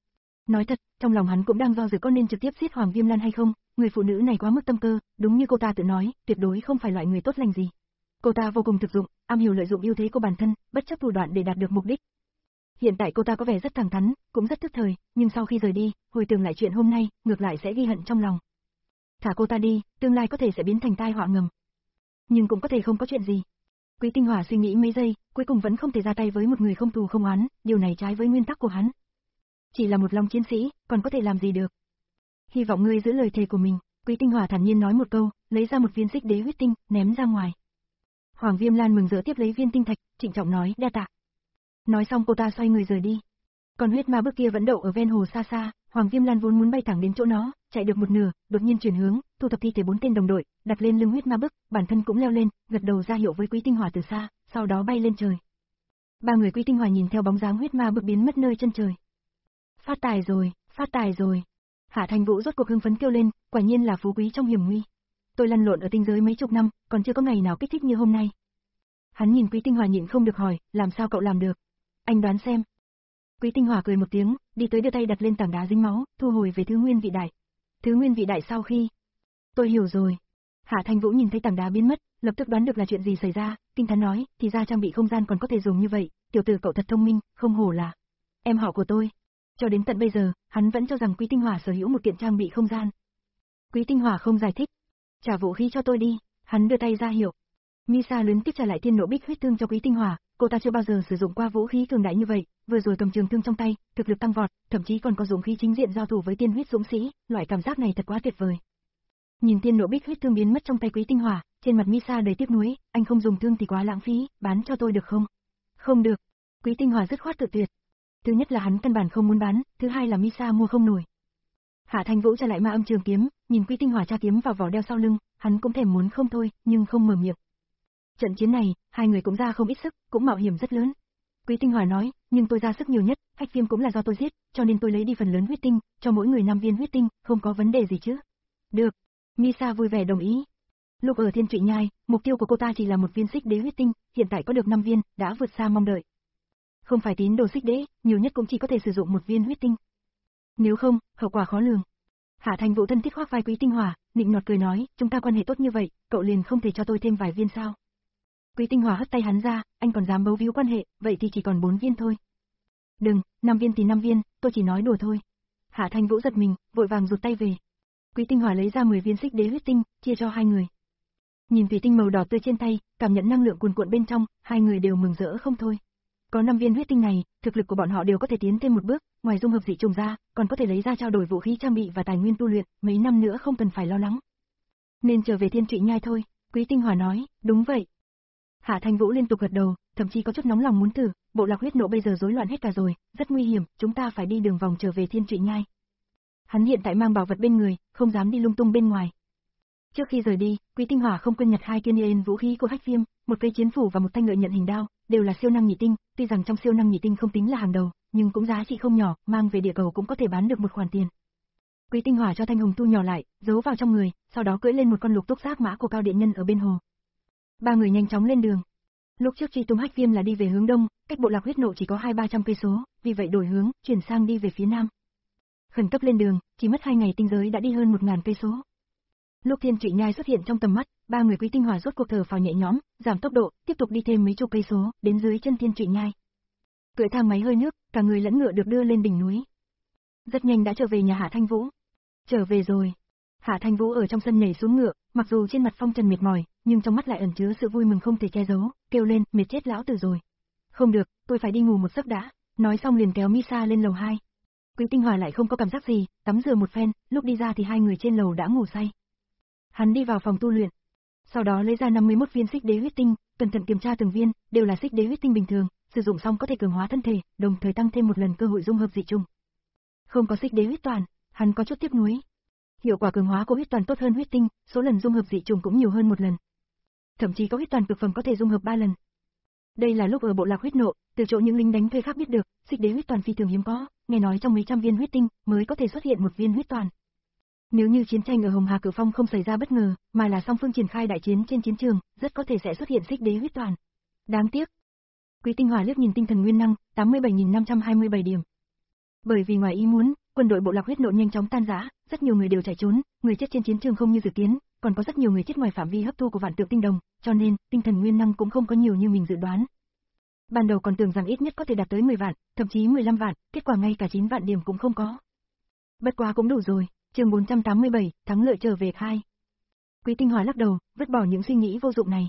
Nói thật, trong lòng hắn cũng đang do dự có nên trực tiếp giết Hoàng Viêm Lan hay không, người phụ nữ này quá mức tâm cơ, đúng như cô ta tự nói, tuyệt đối không phải loại người tốt lành gì. Cô ta vô cùng thực dụng, am hiểu lợi dụng ưu thế của bản thân, bất chấp thủ đoạn để đạt được mục đích. Hiện tại cô ta có vẻ rất thẳng thắn, cũng rất thức thời, nhưng sau khi rời đi, hồi tưởng lại chuyện hôm nay, ngược lại sẽ ghi hận trong lòng. Thả cô ta đi, tương lai có thể sẽ biến thành tai họa ngầm. Nhưng cũng có thể không có chuyện gì. Quý Tinh Hỏa suy nghĩ mấy giây, cuối cùng vẫn không thể ra tay với một người không thù không oán, điều này trái với nguyên tắc của hắn. Chỉ là một lòng chiến sĩ, còn có thể làm gì được. Hy vọng ngươi giữ lời thề của mình, Quý Tinh Hỏa thản nhiên nói một câu, lấy ra một viên xích đế huyết tinh, ném ra ngoài. Hoàng Viêm Lan mừng rỡ tiếp lấy viên tinh thạch, trịnh trọng nói, đa tạ. Nói xong cô ta xoay người rời đi. Còn huyết ma bức kia vẫn đậu ở ven hồ xa xa, Hoàng Viêm Lan vốn muốn bay thẳng đến chỗ nó, chạy được một nửa, đột nhiên chuyển hướng, thu thập thi thể bốn tên đồng đội, đặt lên lưng huyết ma bức, bản thân cũng leo lên, gật đầu ra hiệu với Quý Tinh Hỏa từ xa, sau đó bay lên trời. Ba người Quý Tinh Hỏa nhìn theo bóng dáng huyết ma bức biến mất nơi chân trời. Phát tài rồi, phát tài rồi. Hạ Thành Vũ rốt cuộc hưng phấn kêu lên, quả nhiên là phú quý trong hiểm nguy. Tôi lăn lộn ở tinh giới mấy chục năm, còn chưa có ngày nào kích thích như hôm nay. Hắn nhìn Quý Tinh Hỏa nhịn không được hỏi, làm sao cậu làm được? Anh đoán xem. Quý Tinh Hỏa cười một tiếng, đi tới đưa tay đặt lên tảng đá dính máu, thu hồi về thứ nguyên vị đại. Thứ nguyên vị đại sau khi... Tôi hiểu rồi. Hạ Thành Vũ nhìn thấy tảng đá biến mất, lập tức đoán được là chuyện gì xảy ra, kinh thán nói, thì ra trang bị không gian còn có thể dùng như vậy, tiểu tử cậu thật thông minh, không hổ là em họ của tôi. Cho đến tận bây giờ, hắn vẫn cho rằng Quý Tinh Hỏa sở hữu một kiện trang bị không gian. Quý Tinh Hỏa không giải thích. Trả vũ khí cho tôi đi, hắn đưa tay ra hiệu. Misa luyến tiếp trả lại thiên nộ bích huyết thương cho Quý Tinh Hỏa, cô ta chưa bao giờ sử dụng qua vũ khí cường đại như vậy, vừa rồi cầm trường thương trong tay, thực lực tăng vọt, thậm chí còn có dũng khí chính diện giao thủ với tiên huyết dũng sĩ, loại cảm giác này thật quá tuyệt vời. Nhìn thiên nộ bích huyết thương biến mất trong tay Quý Tinh Hỏa, trên mặt Misa đầy tiếc nuối, anh không dùng thương thì quá lãng phí, bán cho tôi được không? Không được. Quý Tinh Hỏa dứt khoát tự tuyệt. Thứ nhất là hắn căn bản không muốn bán, thứ hai là Misa mua không nổi. Hạ Thành Vũ trả lại ma âm trường kiếm, nhìn Quý Tinh Hỏa tra kiếm vào vỏ đeo sau lưng, hắn cũng thèm muốn không thôi, nhưng không mở miệng. Trận chiến này, hai người cũng ra không ít sức, cũng mạo hiểm rất lớn. Quý Tinh Hỏa nói, nhưng tôi ra sức nhiều nhất, Hách Viêm cũng là do tôi giết, cho nên tôi lấy đi phần lớn huyết tinh, cho mỗi người năm viên huyết tinh, không có vấn đề gì chứ? Được. Misa vui vẻ đồng ý. Lúc ở Thiên Trụy Nhai, mục tiêu của cô ta chỉ là một viên xích đế huyết tinh, hiện tại có được năm viên, đã vượt xa mong đợi. Không phải tín đồ xích đế, nhiều nhất cũng chỉ có thể sử dụng một viên huyết tinh. Nếu không, hậu quả khó lường. Hạ Thành Vũ thân thiết khoác vai Quý Tinh Hỏa, nịnh nọt cười nói, chúng ta quan hệ tốt như vậy, cậu liền không thể cho tôi thêm vài viên sao? Quý Tinh Hỏa hất tay hắn ra, anh còn dám bấu víu quan hệ, vậy thì chỉ còn bốn viên thôi. Đừng, năm viên thì năm viên, tôi chỉ nói đùa thôi. Hạ Thành Vũ giật mình, vội vàng rụt tay về. Quý Tinh Hỏa lấy ra mười viên xích đế huyết tinh, chia cho hai người. Nhìn thủy tinh màu đỏ tươi trên tay, cảm nhận năng lượng cuồn cuộn bên trong, hai người đều mừng rỡ không thôi. Có năm viên huyết tinh này, thực lực của bọn họ đều có thể tiến thêm một bước, ngoài dung hợp dị trùng ra, còn có thể lấy ra trao đổi vũ khí trang bị và tài nguyên tu luyện, mấy năm nữa không cần phải lo lắng. Nên trở về Thiên Trụy Nhai thôi, Quý Tinh Hỏa nói, đúng vậy. Hạ Thành Vũ liên tục gật đầu, thậm chí có chút nóng lòng muốn thử, bộ lạc huyết nộ bây giờ rối loạn hết cả rồi, rất nguy hiểm, chúng ta phải đi đường vòng trở về Thiên Trụy Nhai. Hắn hiện tại mang bảo vật bên người, không dám đi lung tung bên ngoài. Trước khi rời đi, Quý Tinh Hỏa không quên nhặt hai kiên yên vũ khí của Hách Viêm, một cây chiến phủ và một thanh ngựa nhận hình đao, đều là siêu năng nhị tinh, tuy rằng trong siêu năng nhị tinh không tính là hàng đầu, nhưng cũng giá trị không nhỏ, mang về địa cầu cũng có thể bán được một khoản tiền. Quý Tinh Hỏa cho thanh hồng thu nhỏ lại, giấu vào trong người, sau đó cưỡi lên một con lục túc giác mã của Cao Điện Nhân ở bên hồ. Ba người nhanh chóng lên đường. Lúc trước truy tung Hách Viêm là đi về hướng đông, cách bộ lạc huyết nộ chỉ có hai ba trăm cây số, vì vậy đổi hướng, chuyển sang đi về phía nam. Khẩn cấp lên đường, chỉ mất hai ngày tinh giới đã đi hơn một ngàn cây số. Lúc Thiên Trụy Nhai xuất hiện trong tầm mắt, ba người Quý Tinh Hỏa rốt cuộc thở phào nhẹ nhõm, giảm tốc độ, tiếp tục đi thêm mấy chục cây số, đến dưới chân Thiên Trụy Nhai. Cưỡi thang máy hơi nước, cả người lẫn ngựa được đưa lên đỉnh núi. Rất nhanh đã trở về nhà Hạ Thanh Vũ. Trở về rồi. Hạ Thanh Vũ ở trong sân nhảy xuống ngựa, mặc dù trên mặt phong trần mệt mỏi, nhưng trong mắt lại ẩn chứa sự vui mừng không thể che giấu, kêu lên, mệt chết lão tử rồi. Không được, tôi phải đi ngủ một giấc đã. Nói xong liền kéo Misa lên lầu hai. Quý Tinh Hỏa lại không có cảm giác gì, tắm rửa một phen, lúc đi ra thì hai người trên lầu đã ngủ say. Hắn đi vào phòng tu luyện, sau đó lấy ra năm mươi mốt viên xích đế huyết tinh, cẩn thận kiểm tra từng viên, đều là xích đế huyết tinh bình thường, sử dụng xong có thể cường hóa thân thể, đồng thời tăng thêm một lần cơ hội dung hợp dị trùng. Không có xích đế huyết toàn, hắn có chút tiếc nuối. Hiệu quả cường hóa của huyết toàn tốt hơn huyết tinh, số lần dung hợp dị trùng cũng nhiều hơn một lần. Thậm chí có huyết toàn cực phẩm có thể dung hợp ba lần. Đây là lúc ở bộ lạc huyết nộ, từ chỗ những lính đánh thuê khác biết được, xích đế huyết toàn phi thường hiếm có, nghe nói trong mấy trăm viên huyết tinh mới có thể xuất hiện một viên huyết toàn. Nếu như chiến tranh ở Hồng Hà Cửu Phong không xảy ra bất ngờ, mà là song phương triển khai đại chiến trên chiến trường, rất có thể sẽ xuất hiện xích đế huyết toàn. Đáng tiếc. Quý Tinh Hỏa liếc nhìn tinh thần nguyên năng, tám mươi bảy nghìn năm trăm hai mươi bảy điểm. Bởi vì ngoài ý muốn, quân đội bộ lạc huyết nộ nhanh chóng tan rã, rất nhiều người đều chạy trốn, người chết trên chiến trường không như dự kiến, còn có rất nhiều người chết ngoài phạm vi hấp thu của vạn tượng tinh đồng, cho nên tinh thần nguyên năng cũng không có nhiều như mình dự đoán. Ban đầu còn tưởng rằng ít nhất có thể đạt tới mười vạn, thậm chí mười lăm vạn, kết quả ngay cả chín vạn điểm cũng không có. Bất quá cũng đủ rồi, chương bốn trăm tám mươi bảy, thắng lợi trở về hai. Quý Tinh Hòa lắc đầu, vứt bỏ những suy nghĩ vô dụng này.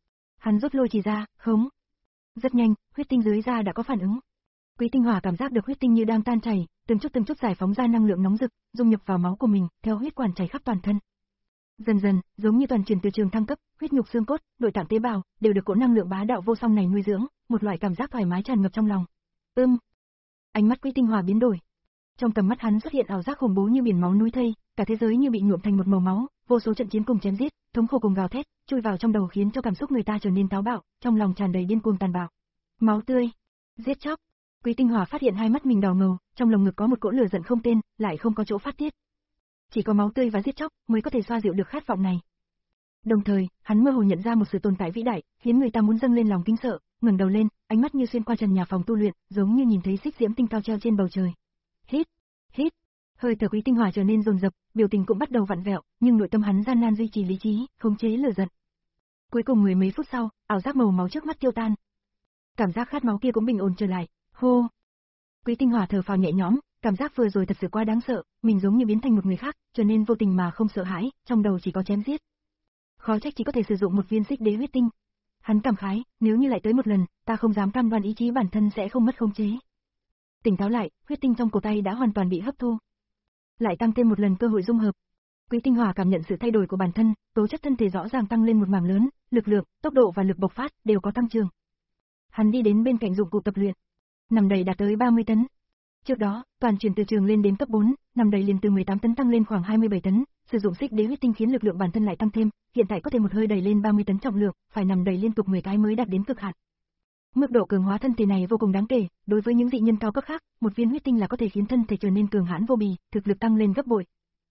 Hắn rút lôi chỉ ra, khống. Rất nhanh, huyết tinh dưới da đã có phản ứng. Quý Tinh Hòa cảm giác được huyết tinh như đang tan chảy, từng chút từng chút giải phóng ra năng lượng nóng rực, dung nhập vào máu của mình, theo huyết quản chảy khắp toàn thân. Dần dần, giống như toàn chuyển từ trường thăng cấp, huyết nhục xương cốt, nội tạng tế bào đều được cỗ năng lượng bá đạo vô song này nuôi dưỡng, một loại cảm giác thoải mái tràn ngập trong lòng. Ưm. Ánh mắt Quý Tinh Hòa biến đổi. Trong tầm mắt hắn xuất hiện ảo giác khủng bố như biển máu núi thây, cả thế giới như bị nhuộm thành một màu máu, vô số trận chiến cùng chém giết, thống khổ cùng gào thét, chui vào trong đầu khiến cho cảm xúc người ta trở nên táo bạo, trong lòng tràn đầy điên cuồng tàn bạo. Máu tươi, giết chóc. Quý Tinh Hòa phát hiện hai mắt mình đỏ ngầu, trong lồng ngực có một cỗ lửa giận không tên, lại không có chỗ phát tiết. Chỉ có máu tươi và giết chóc mới có thể xoa dịu được khát vọng này. Đồng thời, hắn mơ hồ nhận ra một sự tồn tại vĩ đại, khiến người ta muốn dâng lên lòng kính sợ, ngẩng đầu lên, ánh mắt như xuyên qua trần nhà phòng tu luyện, giống như nhìn thấy xích diễm tinh cao treo trên bầu trời. Hít, hít. Hơi thở Quý Tinh Hòa trở nên dồn dập, biểu tình cũng bắt đầu vặn vẹo, nhưng nội tâm hắn gian nan duy trì lý trí, khống chế lửa giận. Cuối cùng mười mấy phút sau, ảo giác màu máu trước mắt tiêu tan. Cảm giác khát máu kia cũng bình ổn trở lại. Hô. Quý Tinh Hòa thở phào nhẹ nhõm, cảm giác vừa rồi thật sự quá đáng sợ, mình giống như biến thành một người khác, trở nên vô tình mà không sợ hãi, trong đầu chỉ có chém giết. Khó trách chỉ có thể sử dụng một viên xích đế huyết tinh. Hắn cảm khái, nếu như lại tới một lần, ta không dám cam đoan ý chí bản thân sẽ không mất khống chế. Tỉnh táo lại, huyết tinh trong cổ tay đã hoàn toàn bị hấp thu. Lại tăng thêm một lần cơ hội dung hợp. Quý Tinh Hòa cảm nhận sự thay đổi của bản thân, tố chất thân thể rõ ràng tăng lên một mảng lớn, lực lượng, tốc độ và lực bộc phát đều có tăng trưởng. Hắn đi đến bên cạnh dụng cụ tập luyện. Nằm đầy đạt tới ba mươi tấn. Trước đó, toàn chuyển từ trường lên đến cấp bốn, nằm đầy liền từ mười tám tấn tăng lên khoảng hai mươi bảy tấn, sử dụng xích đế huyết tinh khiến lực lượng bản thân lại tăng thêm, hiện tại có thể một hơi đẩy lên ba mươi tấn trọng lượng, phải nằm đầy liên tục mười cái mới đạt đến cực hạn. Mức độ cường hóa thân thể này vô cùng đáng kể, đối với những dị nhân cao cấp khác, một viên huyết tinh là có thể khiến thân thể trở nên cường hãn vô bì, thực lực tăng lên gấp bội.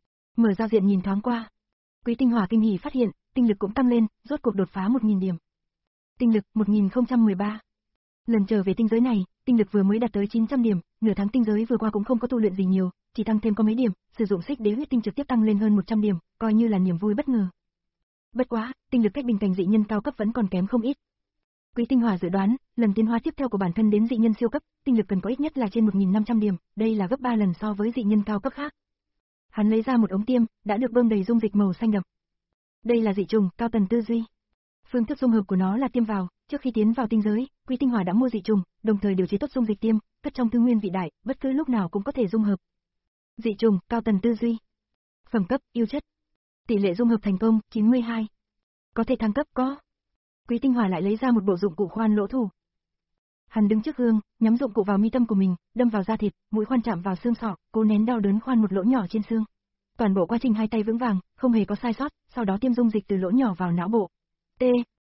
Mở giao diện nhìn thoáng qua, Quý Tinh Hòa kinh hỉ phát hiện, tinh lực cũng tăng lên, rốt cuộc đột phá một nghìn điểm. Tinh lực một nghìn không trăm mười ba. Lần trở về tinh giới này, tinh lực vừa mới đạt tới chín trăm điểm, nửa tháng tinh giới vừa qua cũng không có tu luyện gì nhiều, chỉ tăng thêm có mấy điểm, sử dụng xích đế huyết tinh trực tiếp tăng lên hơn một trăm điểm, coi như là niềm vui bất ngờ. Bất quá, tinh lực cách bình cảnh dị nhân cao cấp vẫn còn kém không ít. Quý Tinh Hòa dự đoán, lần tiến hóa tiếp theo của bản thân đến dị nhân siêu cấp, tinh lực cần có ít nhất là trên một nghìn năm trăm điểm, đây là gấp ba lần so với dị nhân cao cấp khác. Hắn lấy ra một ống tiêm, đã được bơm đầy dung dịch màu xanh đậm. Đây là dị trùng, cao tần tư duy. Phương thức dung hợp của nó là tiêm vào, trước khi tiến vào tinh giới, Quý Tinh Hòa đã mua dị trùng, đồng thời điều chế tốt dung dịch tiêm, cất trong tư nguyên vị đại, bất cứ lúc nào cũng có thể dung hợp. Dị trùng, cao tần tư duy. Phẩm cấp, yêu chất. Tỷ lệ dung hợp thành công, chín mươi hai. Có thể thăng cấp có. Quý Tinh Hòa lại lấy ra một bộ dụng cụ khoan lỗ thủ. Hắn đứng trước gương, nhắm dụng cụ vào mi tâm của mình, đâm vào da thịt, mũi khoan chạm vào xương sọ, cố nén đau đớn khoan một lỗ nhỏ trên xương. Toàn bộ quá trình hai tay vững vàng, không hề có sai sót, sau đó tiêm dung dịch từ lỗ nhỏ vào não bộ. T.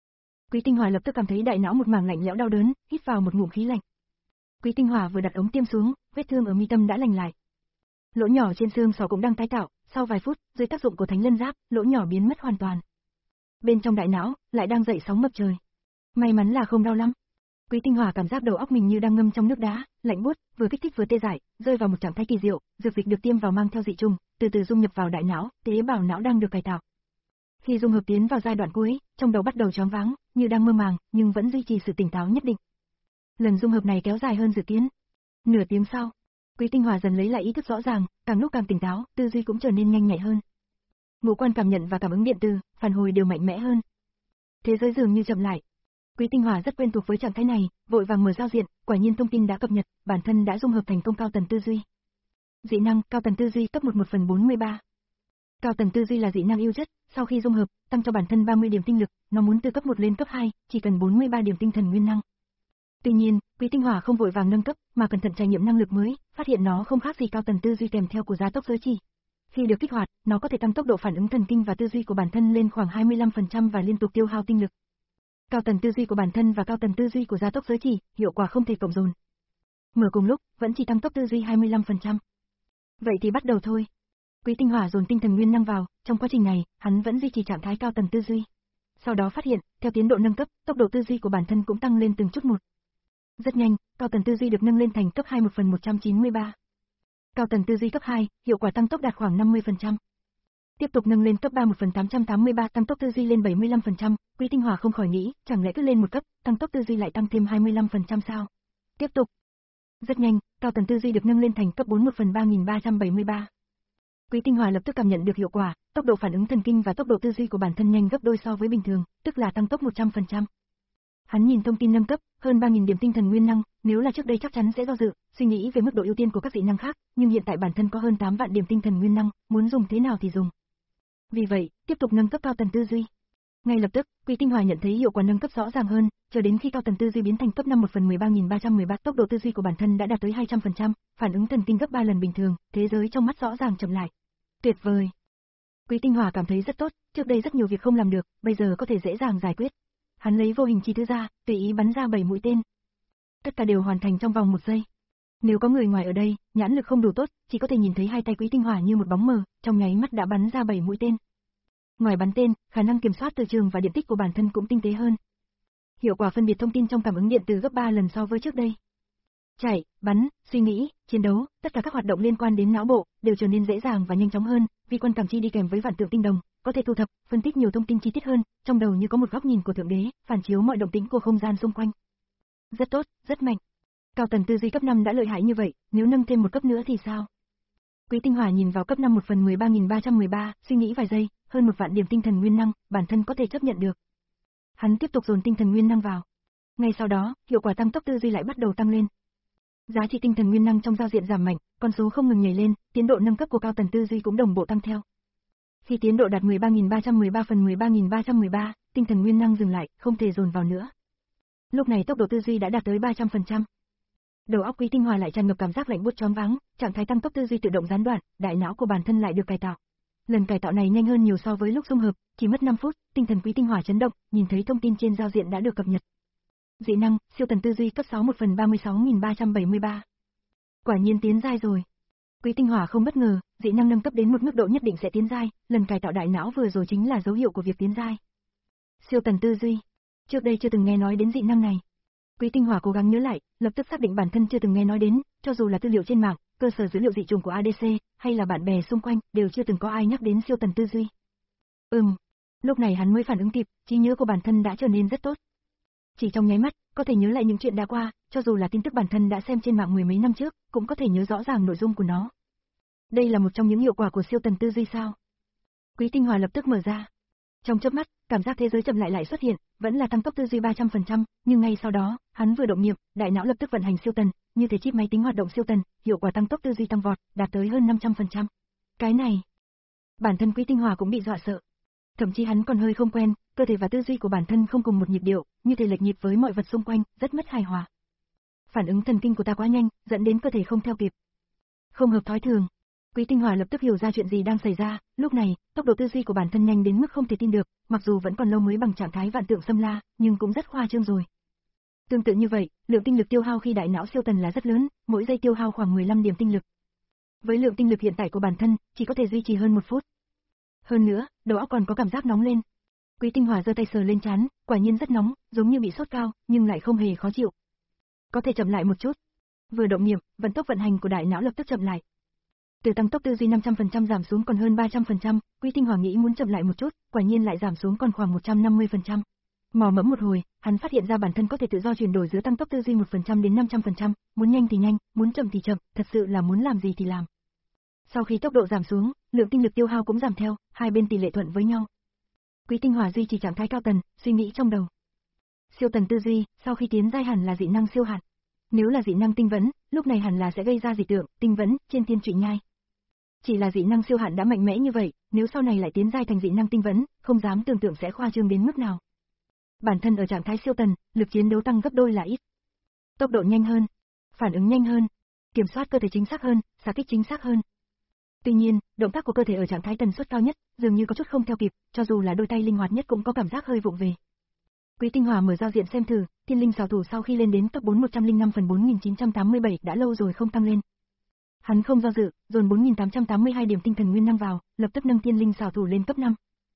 Quý Tinh Hòa lập tức cảm thấy đại não một mảng lạnh lẽo đau đớn, hít vào một ngụm khí lạnh. Quý Tinh Hòa vừa đặt ống tiêm xuống, vết thương ở mi tâm đã lành lại. Lỗ nhỏ trên xương sọ cũng đang tái tạo, sau vài phút, dưới tác dụng của Thánh Lân Giáp, lỗ nhỏ biến mất hoàn toàn. Bên trong đại não, lại đang dậy sóng ngập trời. May mắn là không đau lắm. Quý Tinh Hòa cảm giác đầu óc mình như đang ngâm trong nước đá, lạnh buốt, vừa kích thích vừa tê dại, rơi vào một trạng thái kỳ diệu, dược dịch được tiêm vào mang theo dị trùng, từ từ dung nhập vào đại não, tế bào não đang được cải tạo. Khi dung hợp tiến vào giai đoạn cuối, trong đầu bắt đầu choáng váng, như đang mơ màng, nhưng vẫn duy trì sự tỉnh táo nhất định. Lần dung hợp này kéo dài hơn dự kiến. Nửa tiếng sau, Quý Tinh Hòa dần lấy lại ý thức rõ ràng, càng lúc càng tỉnh táo, tư duy cũng trở nên nhanh nhạy hơn. Ngũ quan cảm nhận và cảm ứng điện từ, phản hồi đều mạnh mẽ hơn. Thế giới dường như chậm lại. Quý Tinh Hòa rất quen thuộc với trạng thái này, vội vàng mở giao diện, quả nhiên thông tin đã cập nhật, bản thân đã dung hợp thành công cao tần tư duy. Dị năng, cao tần tư duy cấp một một phần bốn mươi ba. Cao tần tư duy là dị năng yêu chất, sau khi dung hợp, tăng cho bản thân ba mươi điểm tinh lực, nó muốn từ cấp một lên cấp hai, chỉ cần bốn mươi ba điểm tinh thần nguyên năng. Tuy nhiên, Quý Tinh Hòa không vội vàng nâng cấp, mà cẩn thận trải nghiệm năng lực mới, phát hiện nó không khác gì cao tần tư duy kèm theo của gia tốc giới chỉ. Khi được kích hoạt, nó có thể tăng tốc độ phản ứng thần kinh và tư duy của bản thân lên khoảng hai mươi lăm phần trăm và liên tục tiêu hao tinh lực. Cao tần tư duy của bản thân và cao tần tư duy của gia tốc giới chỉ, hiệu quả không thể cộng dồn. Mở cùng lúc, vẫn chỉ tăng tốc tư duy hai mươi lăm phần trăm. Vậy thì bắt đầu thôi. Quý Tinh Hòa dồn tinh thần nguyên năng vào, trong quá trình này, hắn vẫn duy trì trạng thái cao tần tư duy. Sau đó phát hiện, theo tiến độ nâng cấp, tốc độ tư duy của bản thân cũng tăng lên từng chút một. Rất nhanh, cao tần tư duy được nâng lên thành cấp hai một phần một trăm chín mươi ba. Cao tần tư duy cấp hai, hiệu quả tăng tốc đạt khoảng năm mươi phần trăm. Tiếp tục nâng lên cấp ba một phần tám trăm tám mươi ba, tăng tốc tư duy lên bảy mươi lăm phần trăm, Quý Tinh Hòa không khỏi nghĩ, chẳng lẽ cứ lên một cấp, tăng tốc tư duy lại tăng thêm hai mươi lăm phần trăm sao? Tiếp tục. Rất nhanh, cao tần tư duy được nâng lên thành cấp bốn một phần ba nghìn ba trăm bảy mươi ba. Quý Tinh Hòa lập tức cảm nhận được hiệu quả, tốc độ phản ứng thần kinh và tốc độ tư duy của bản thân nhanh gấp đôi so với bình thường, tức là tăng tốc một trăm phần trăm. Hắn nhìn thông tin nâng cấp, hơn ba nghìn điểm tinh thần nguyên năng, nếu là trước đây chắc chắn sẽ do dự, suy nghĩ về mức độ ưu tiên của các dị năng khác, nhưng hiện tại bản thân có hơn tám vạn điểm tinh thần nguyên năng, muốn dùng thế nào thì dùng. Vì vậy, tiếp tục nâng cấp cao tần tư duy. Ngay lập tức, Quý Tinh Hòa nhận thấy hiệu quả nâng cấp rõ ràng hơn, cho đến khi cao tần tư duy biến thành cấp năm một phần mười ba nghìn ba trăm mười ba, tốc độ tư duy của bản thân đã đạt tới hai trăm phần trăm, phản ứng thần kinh gấp ba lần bình thường, thế giới trong mắt rõ ràng chậm lại. Tuyệt vời. Quý Tinh Hòa cảm thấy rất tốt, trước đây rất nhiều việc không làm được, bây giờ có thể dễ dàng giải quyết. Hắn lấy vô hình chi thứ ra, tùy ý bắn ra bảy mũi tên. Tất cả đều hoàn thành trong vòng một giây. Nếu có người ngoài ở đây, nhãn lực không đủ tốt, chỉ có thể nhìn thấy hai tay Quý Tinh Hòa như một bóng mờ, trong nháy mắt đã bắn ra bảy mũi tên. Ngoài bắn tên, khả năng kiểm soát từ trường và điện tích của bản thân cũng tinh tế hơn. Hiệu quả phân biệt thông tin trong cảm ứng điện từ gấp ba lần so với trước đây. Chạy, bắn, suy nghĩ, chiến đấu, tất cả các hoạt động liên quan đến não bộ đều trở nên dễ dàng và nhanh chóng hơn, vi quan cảm chi đi kèm với vạn tượng tinh đồng, có thể thu thập, phân tích nhiều thông tin chi tiết hơn, trong đầu như có một góc nhìn của thượng đế, phản chiếu mọi động tĩnh của không gian xung quanh. Rất tốt, rất mạnh. Cao tần tư duy cấp năm đã lợi hại như vậy, nếu nâng thêm một cấp nữa thì sao? Quý Tinh Hòa nhìn vào cấp năm một phần mười ba nghìn ba trăm mười ba, suy nghĩ vài giây, hơn một vạn điểm tinh thần nguyên năng, bản thân có thể chấp nhận được. Hắn tiếp tục dồn tinh thần nguyên năng vào. Ngay sau đó, hiệu quả tăng tốc tư duy lại bắt đầu tăng lên. Giá trị tinh thần nguyên năng trong giao diện giảm mạnh, con số không ngừng nhảy lên, tiến độ nâng cấp của cao tần tư duy cũng đồng bộ tăng theo. Khi tiến độ đạt mười ba nghìn ba trăm mười ba phần mười ba nghìn ba trăm mười ba, tinh thần nguyên năng dừng lại, không thể dồn vào nữa. Lúc này tốc độ tư duy đã đạt tới ba trăm phần trăm. Đầu óc Quý Tinh Hòa lại tràn ngập cảm giác lạnh buốt choáng váng, trạng thái tăng tốc tư duy tự động gián đoạn, đại não của bản thân lại được cải tạo. Lần cải tạo này nhanh hơn nhiều so với lúc dung hợp, chỉ mất năm phút, tinh thần Quý Tinh Hòa chấn động, nhìn thấy thông tin trên giao diện đã được cập nhật. Dị năng, siêu tần tư duy cấp sáu một phần ba mươi sáu nghìn ba trăm bảy mươi ba. Quả nhiên tiến giai rồi. Quý Tinh Hòa không bất ngờ, dị năng nâng cấp đến một mức độ nhất định sẽ tiến giai, lần cải tạo đại não vừa rồi chính là dấu hiệu của việc tiến giai. Siêu tần tư duy. Trước đây chưa từng nghe nói đến dị năng này. Quý Tinh Hòa cố gắng nhớ lại, lập tức xác định bản thân chưa từng nghe nói đến, cho dù là tư liệu trên mạng, cơ sở dữ liệu dị chủng của a đê xê, hay là bạn bè xung quanh, đều chưa từng có ai nhắc đến siêu tần tư duy. Ừm, lúc này hắn mới phản ứng kịp, trí nhớ của bản thân đã trở nên rất tốt. Chỉ trong nháy mắt, có thể nhớ lại những chuyện đã qua, cho dù là tin tức bản thân đã xem trên mạng mười mấy năm trước, cũng có thể nhớ rõ ràng nội dung của nó. Đây là một trong những hiệu quả của siêu tần tư duy sao? Quý Tinh Hòa lập tức mở ra. Trong chớp mắt, cảm giác thế giới chậm lại lại xuất hiện, vẫn là tăng tốc tư duy ba trăm phần trăm, nhưng ngay sau đó, hắn vừa động niệm, đại não lập tức vận hành siêu tần, như thể chip máy tính hoạt động siêu tần, hiệu quả tăng tốc tư duy tăng vọt, đạt tới hơn năm trăm phần trăm. Cái này, bản thân Quý Tinh Hòa cũng bị dọa sợ. Thậm chí hắn còn hơi không quen, cơ thể và tư duy của bản thân không cùng một nhịp điệu, như thể lệch nhịp với mọi vật xung quanh, rất mất hài hòa. Phản ứng thần kinh của ta quá nhanh, dẫn đến cơ thể không theo kịp. Không hợp thói thường. Quý Tinh Hòa lập tức hiểu ra chuyện gì đang xảy ra, lúc này, tốc độ tư duy của bản thân nhanh đến mức không thể tin được, mặc dù vẫn còn lâu mới bằng trạng thái vạn tượng xâm la, nhưng cũng rất khoa trương rồi. Tương tự như vậy, lượng tinh lực tiêu hao khi đại não siêu tần là rất lớn, mỗi giây tiêu hao khoảng mười lăm điểm tinh lực. Với lượng tinh lực hiện tại của bản thân, chỉ có thể duy trì hơn một phút. Hơn nữa, đầu óc còn có cảm giác nóng lên. Quý Tinh Hòa giơ tay sờ lên trán, quả nhiên rất nóng, giống như bị sốt cao, nhưng lại không hề khó chịu. Có thể chậm lại một chút. Vừa động niệm, vận tốc vận hành của đại não lập tức chậm lại. Từ tăng tốc tư duy năm trăm phần trăm giảm xuống còn hơn ba trăm phần trăm, Quý Tinh Hòa nghĩ muốn chậm lại một chút, quả nhiên lại giảm xuống còn khoảng một trăm năm mươi phần trăm. Mò mẫm một hồi, hắn phát hiện ra bản thân có thể tự do chuyển đổi giữa tăng tốc tư duy một phần trăm đến năm trăm phần trăm, muốn nhanh thì nhanh, muốn chậm thì chậm, thật sự là muốn làm gì thì làm. Sau khi tốc độ giảm xuống, lượng tinh lực tiêu hao cũng giảm theo, hai bên tỷ lệ thuận với nhau. Quý Tinh Hòa duy trì trạng thái cao tần, suy nghĩ trong đầu. Siêu tần tư duy, sau khi tiến giai hẳn là dị năng siêu hạn. Nếu là dị năng tinh vấn, lúc này hẳn là sẽ gây ra dị tượng, tinh vấn, trên tiên trụy nhai. Chỉ là dị năng siêu hạn đã mạnh mẽ như vậy, nếu sau này lại tiến giai thành dị năng tinh vấn, không dám tưởng tượng sẽ khoa trương đến mức nào. Bản thân ở trạng thái siêu tần, lực chiến đấu tăng gấp đôi là ít. Tốc độ nhanh hơn, phản ứng nhanh hơn, kiểm soát cơ thể chính xác hơn, xạ kích chính xác hơn. Tuy nhiên, động tác của cơ thể ở trạng thái tần suất cao nhất, dường như có chút không theo kịp, cho dù là đôi tay linh hoạt nhất cũng có cảm giác hơi vụng về. Quý Tinh Hòa mở giao diện xem thử, thiên linh xảo thủ sau khi lên đến cấp bốn một trăm lẻ năm phần bốn nghìn chín trăm tám mươi bảy đã lâu rồi không tăng lên. Hắn không do dự, dồn bốn nghìn tám trăm tám mươi hai điểm tinh thần nguyên năng vào, lập tức nâng thiên linh xảo thủ lên cấp năm.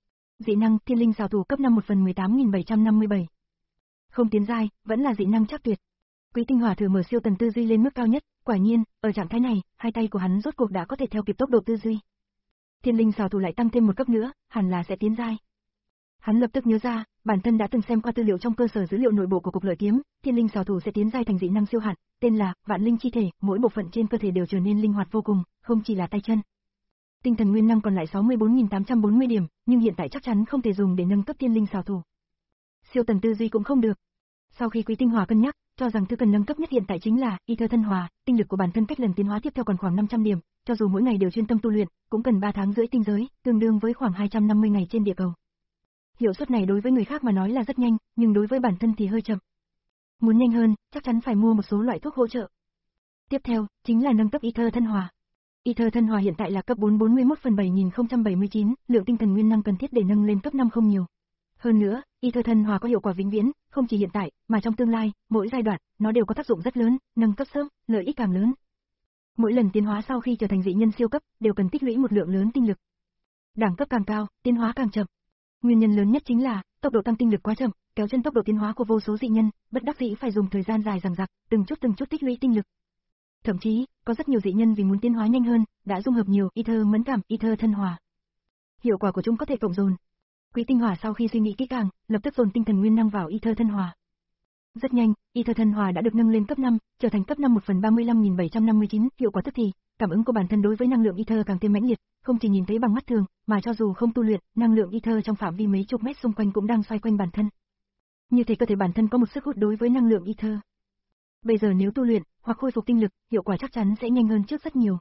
Dị năng, thiên linh xảo thủ cấp năm một phần mười tám nghìn bảy trăm năm mươi bảy. Không tiến giai, vẫn là dị năng chắc tuyệt. Quý Tinh Hòa thử mở siêu tần tư duy lên mức cao nhất, Quả nhiên, ở trạng thái này, hai tay của hắn rốt cuộc đã có thể theo kịp tốc độ tư duy. Thiên linh xảo thủ lại tăng thêm một cấp nữa, hẳn là sẽ tiến giai. Hắn lập tức nhớ ra, bản thân đã từng xem qua tư liệu trong cơ sở dữ liệu nội bộ của cục lợi kiếm, thiên linh xảo thủ sẽ tiến giai thành dị năng siêu hạn, tên là Vạn Linh chi thể, mỗi bộ phận trên cơ thể đều trở nên linh hoạt vô cùng, không chỉ là tay chân. Tinh thần nguyên năng còn lại sáu mươi bốn nghìn tám trăm bốn mươi điểm, nhưng hiện tại chắc chắn không thể dùng để nâng cấp thiên linh xảo thủ. Siêu tần tư duy cũng không được. Sau khi Quý Tinh Hòa cân nhắc, cho rằng thứ cần nâng cấp nhất hiện tại chính là Ether thân hòa, tinh lực của bản thân cách lần tiến hóa tiếp theo còn khoảng năm trăm điểm, cho dù mỗi ngày đều chuyên tâm tu luyện, cũng cần ba tháng rưỡi tinh giới, tương đương với khoảng hai trăm năm mươi ngày trên địa cầu. Hiệu suất này đối với người khác mà nói là rất nhanh, nhưng đối với bản thân thì hơi chậm. Muốn nhanh hơn, chắc chắn phải mua một số loại thuốc hỗ trợ. Tiếp theo, chính là nâng cấp Ether thân hòa. Ether thân hòa hiện tại là cấp bốn bốn mươi mốt phần bảy nghìn không trăm bảy mươi chín, lượng tinh thần nguyên năng cần thiết để nâng lên cấp năm không nhiều. Hơn nữa, Ether thân hòa có hiệu quả vĩnh viễn, không chỉ hiện tại, mà trong tương lai, mỗi giai đoạn, nó đều có tác dụng rất lớn, nâng cấp sớm, lợi ích càng lớn. Mỗi lần tiến hóa sau khi trở thành dị nhân siêu cấp, đều cần tích lũy một lượng lớn tinh lực. Đẳng cấp càng cao, tiến hóa càng chậm. Nguyên nhân lớn nhất chính là, tốc độ tăng tinh lực quá chậm, kéo chân tốc độ tiến hóa của vô số dị nhân, bất đắc dĩ phải dùng thời gian dài dằng dặc, từng chút từng chút tích lũy tinh lực. Thậm chí, có rất nhiều dị nhân vì muốn tiến hóa nhanh hơn, đã dung hợp nhiều Ether mẫn cảm, Ether thân hòa. Hiệu quả của chúng có thể cộng dồn. Quý Tinh Hòa sau khi suy nghĩ kỹ càng, lập tức dồn tinh thần nguyên năng vào Ether thân hòa. Rất nhanh, Ether thân hòa đã được nâng lên cấp năm, trở thành cấp năm một phần ba mươi lăm nghìn bảy trăm năm mươi chín, hiệu quả tức thì, cảm ứng của bản thân đối với năng lượng Ether càng thêm mãnh liệt, không chỉ nhìn thấy bằng mắt thường, mà cho dù không tu luyện, năng lượng Ether trong phạm vi mấy chục mét xung quanh cũng đang xoay quanh bản thân. Như thế cơ thể bản thân có một sức hút đối với năng lượng Ether. Bây giờ nếu tu luyện, hoặc khôi phục tinh lực, hiệu quả chắc chắn sẽ nhanh hơn trước rất nhiều.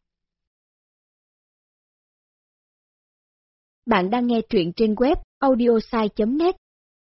Bạn đang nghe truyện trên web audiosai chấm net.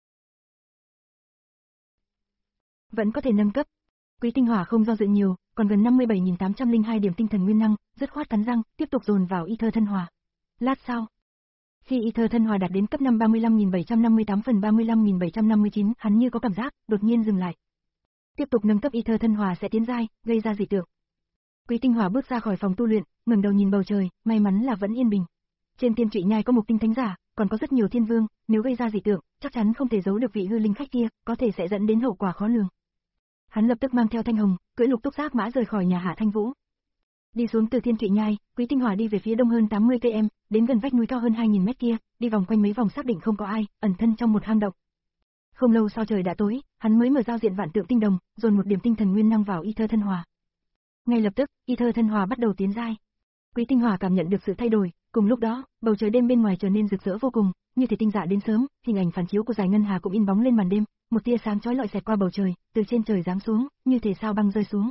Vẫn có thể nâng cấp. Quý Tinh Hỏa không do dự nhiều, còn gần năm mươi bảy nghìn tám trăm lẻ hai điểm tinh thần nguyên năng, dứt khoát cắn răng, tiếp tục dồn vào Ether thân hòa. Lát sau, khi Ether thân hòa đạt đến cấp năm ba mươi lăm nghìn bảy trăm năm mươi tám phần ba mươi lăm nghìn bảy trăm năm mươi chín, hắn như có cảm giác, đột nhiên dừng lại. Tiếp tục nâng cấp Ether thân hòa sẽ tiến giai, gây ra dị tượng. Quý Tinh Hỏa bước ra khỏi phòng tu luyện, ngẩng đầu nhìn bầu trời, may mắn là vẫn yên bình. Trên Tiên Trụy Nhai có Mục Tinh Thánh Giả, còn có rất nhiều thiên vương, nếu gây ra dị tượng, chắc chắn không thể giấu được vị hư linh khách kia, có thể sẽ dẫn đến hậu quả khó lường. Hắn lập tức mang theo Thanh Hồng, cưỡi lục túc giác mã rời khỏi nhà Hạ Thanh Vũ. Đi xuống từ Thiên Trụy Nhai, Quý Tinh Hỏa đi về phía đông hơn tám mươi cây em, đến gần vách núi cao hơn hai nghìn mét kia, đi vòng quanh mấy vòng xác định không có ai, ẩn thân trong một hang động. Không lâu sau trời đã tối, hắn mới mở giao diện vạn tượng tinh đồng, dồn một điểm tinh thần nguyên năng vào Ether thân hòa. Ngay lập tức, Ether thân hòa bắt đầu tiến giai. Quý Tinh Hỏa cảm nhận được sự thay đổi, cùng lúc đó, bầu trời đêm bên ngoài trở nên rực rỡ vô cùng, như thể tinh dạ đến sớm, hình ảnh phản chiếu của Giải Ngân Hà cũng in bóng lên màn đêm, một tia sáng chói lọi xẹt qua bầu trời, từ trên trời giáng xuống, như thể sao băng rơi xuống.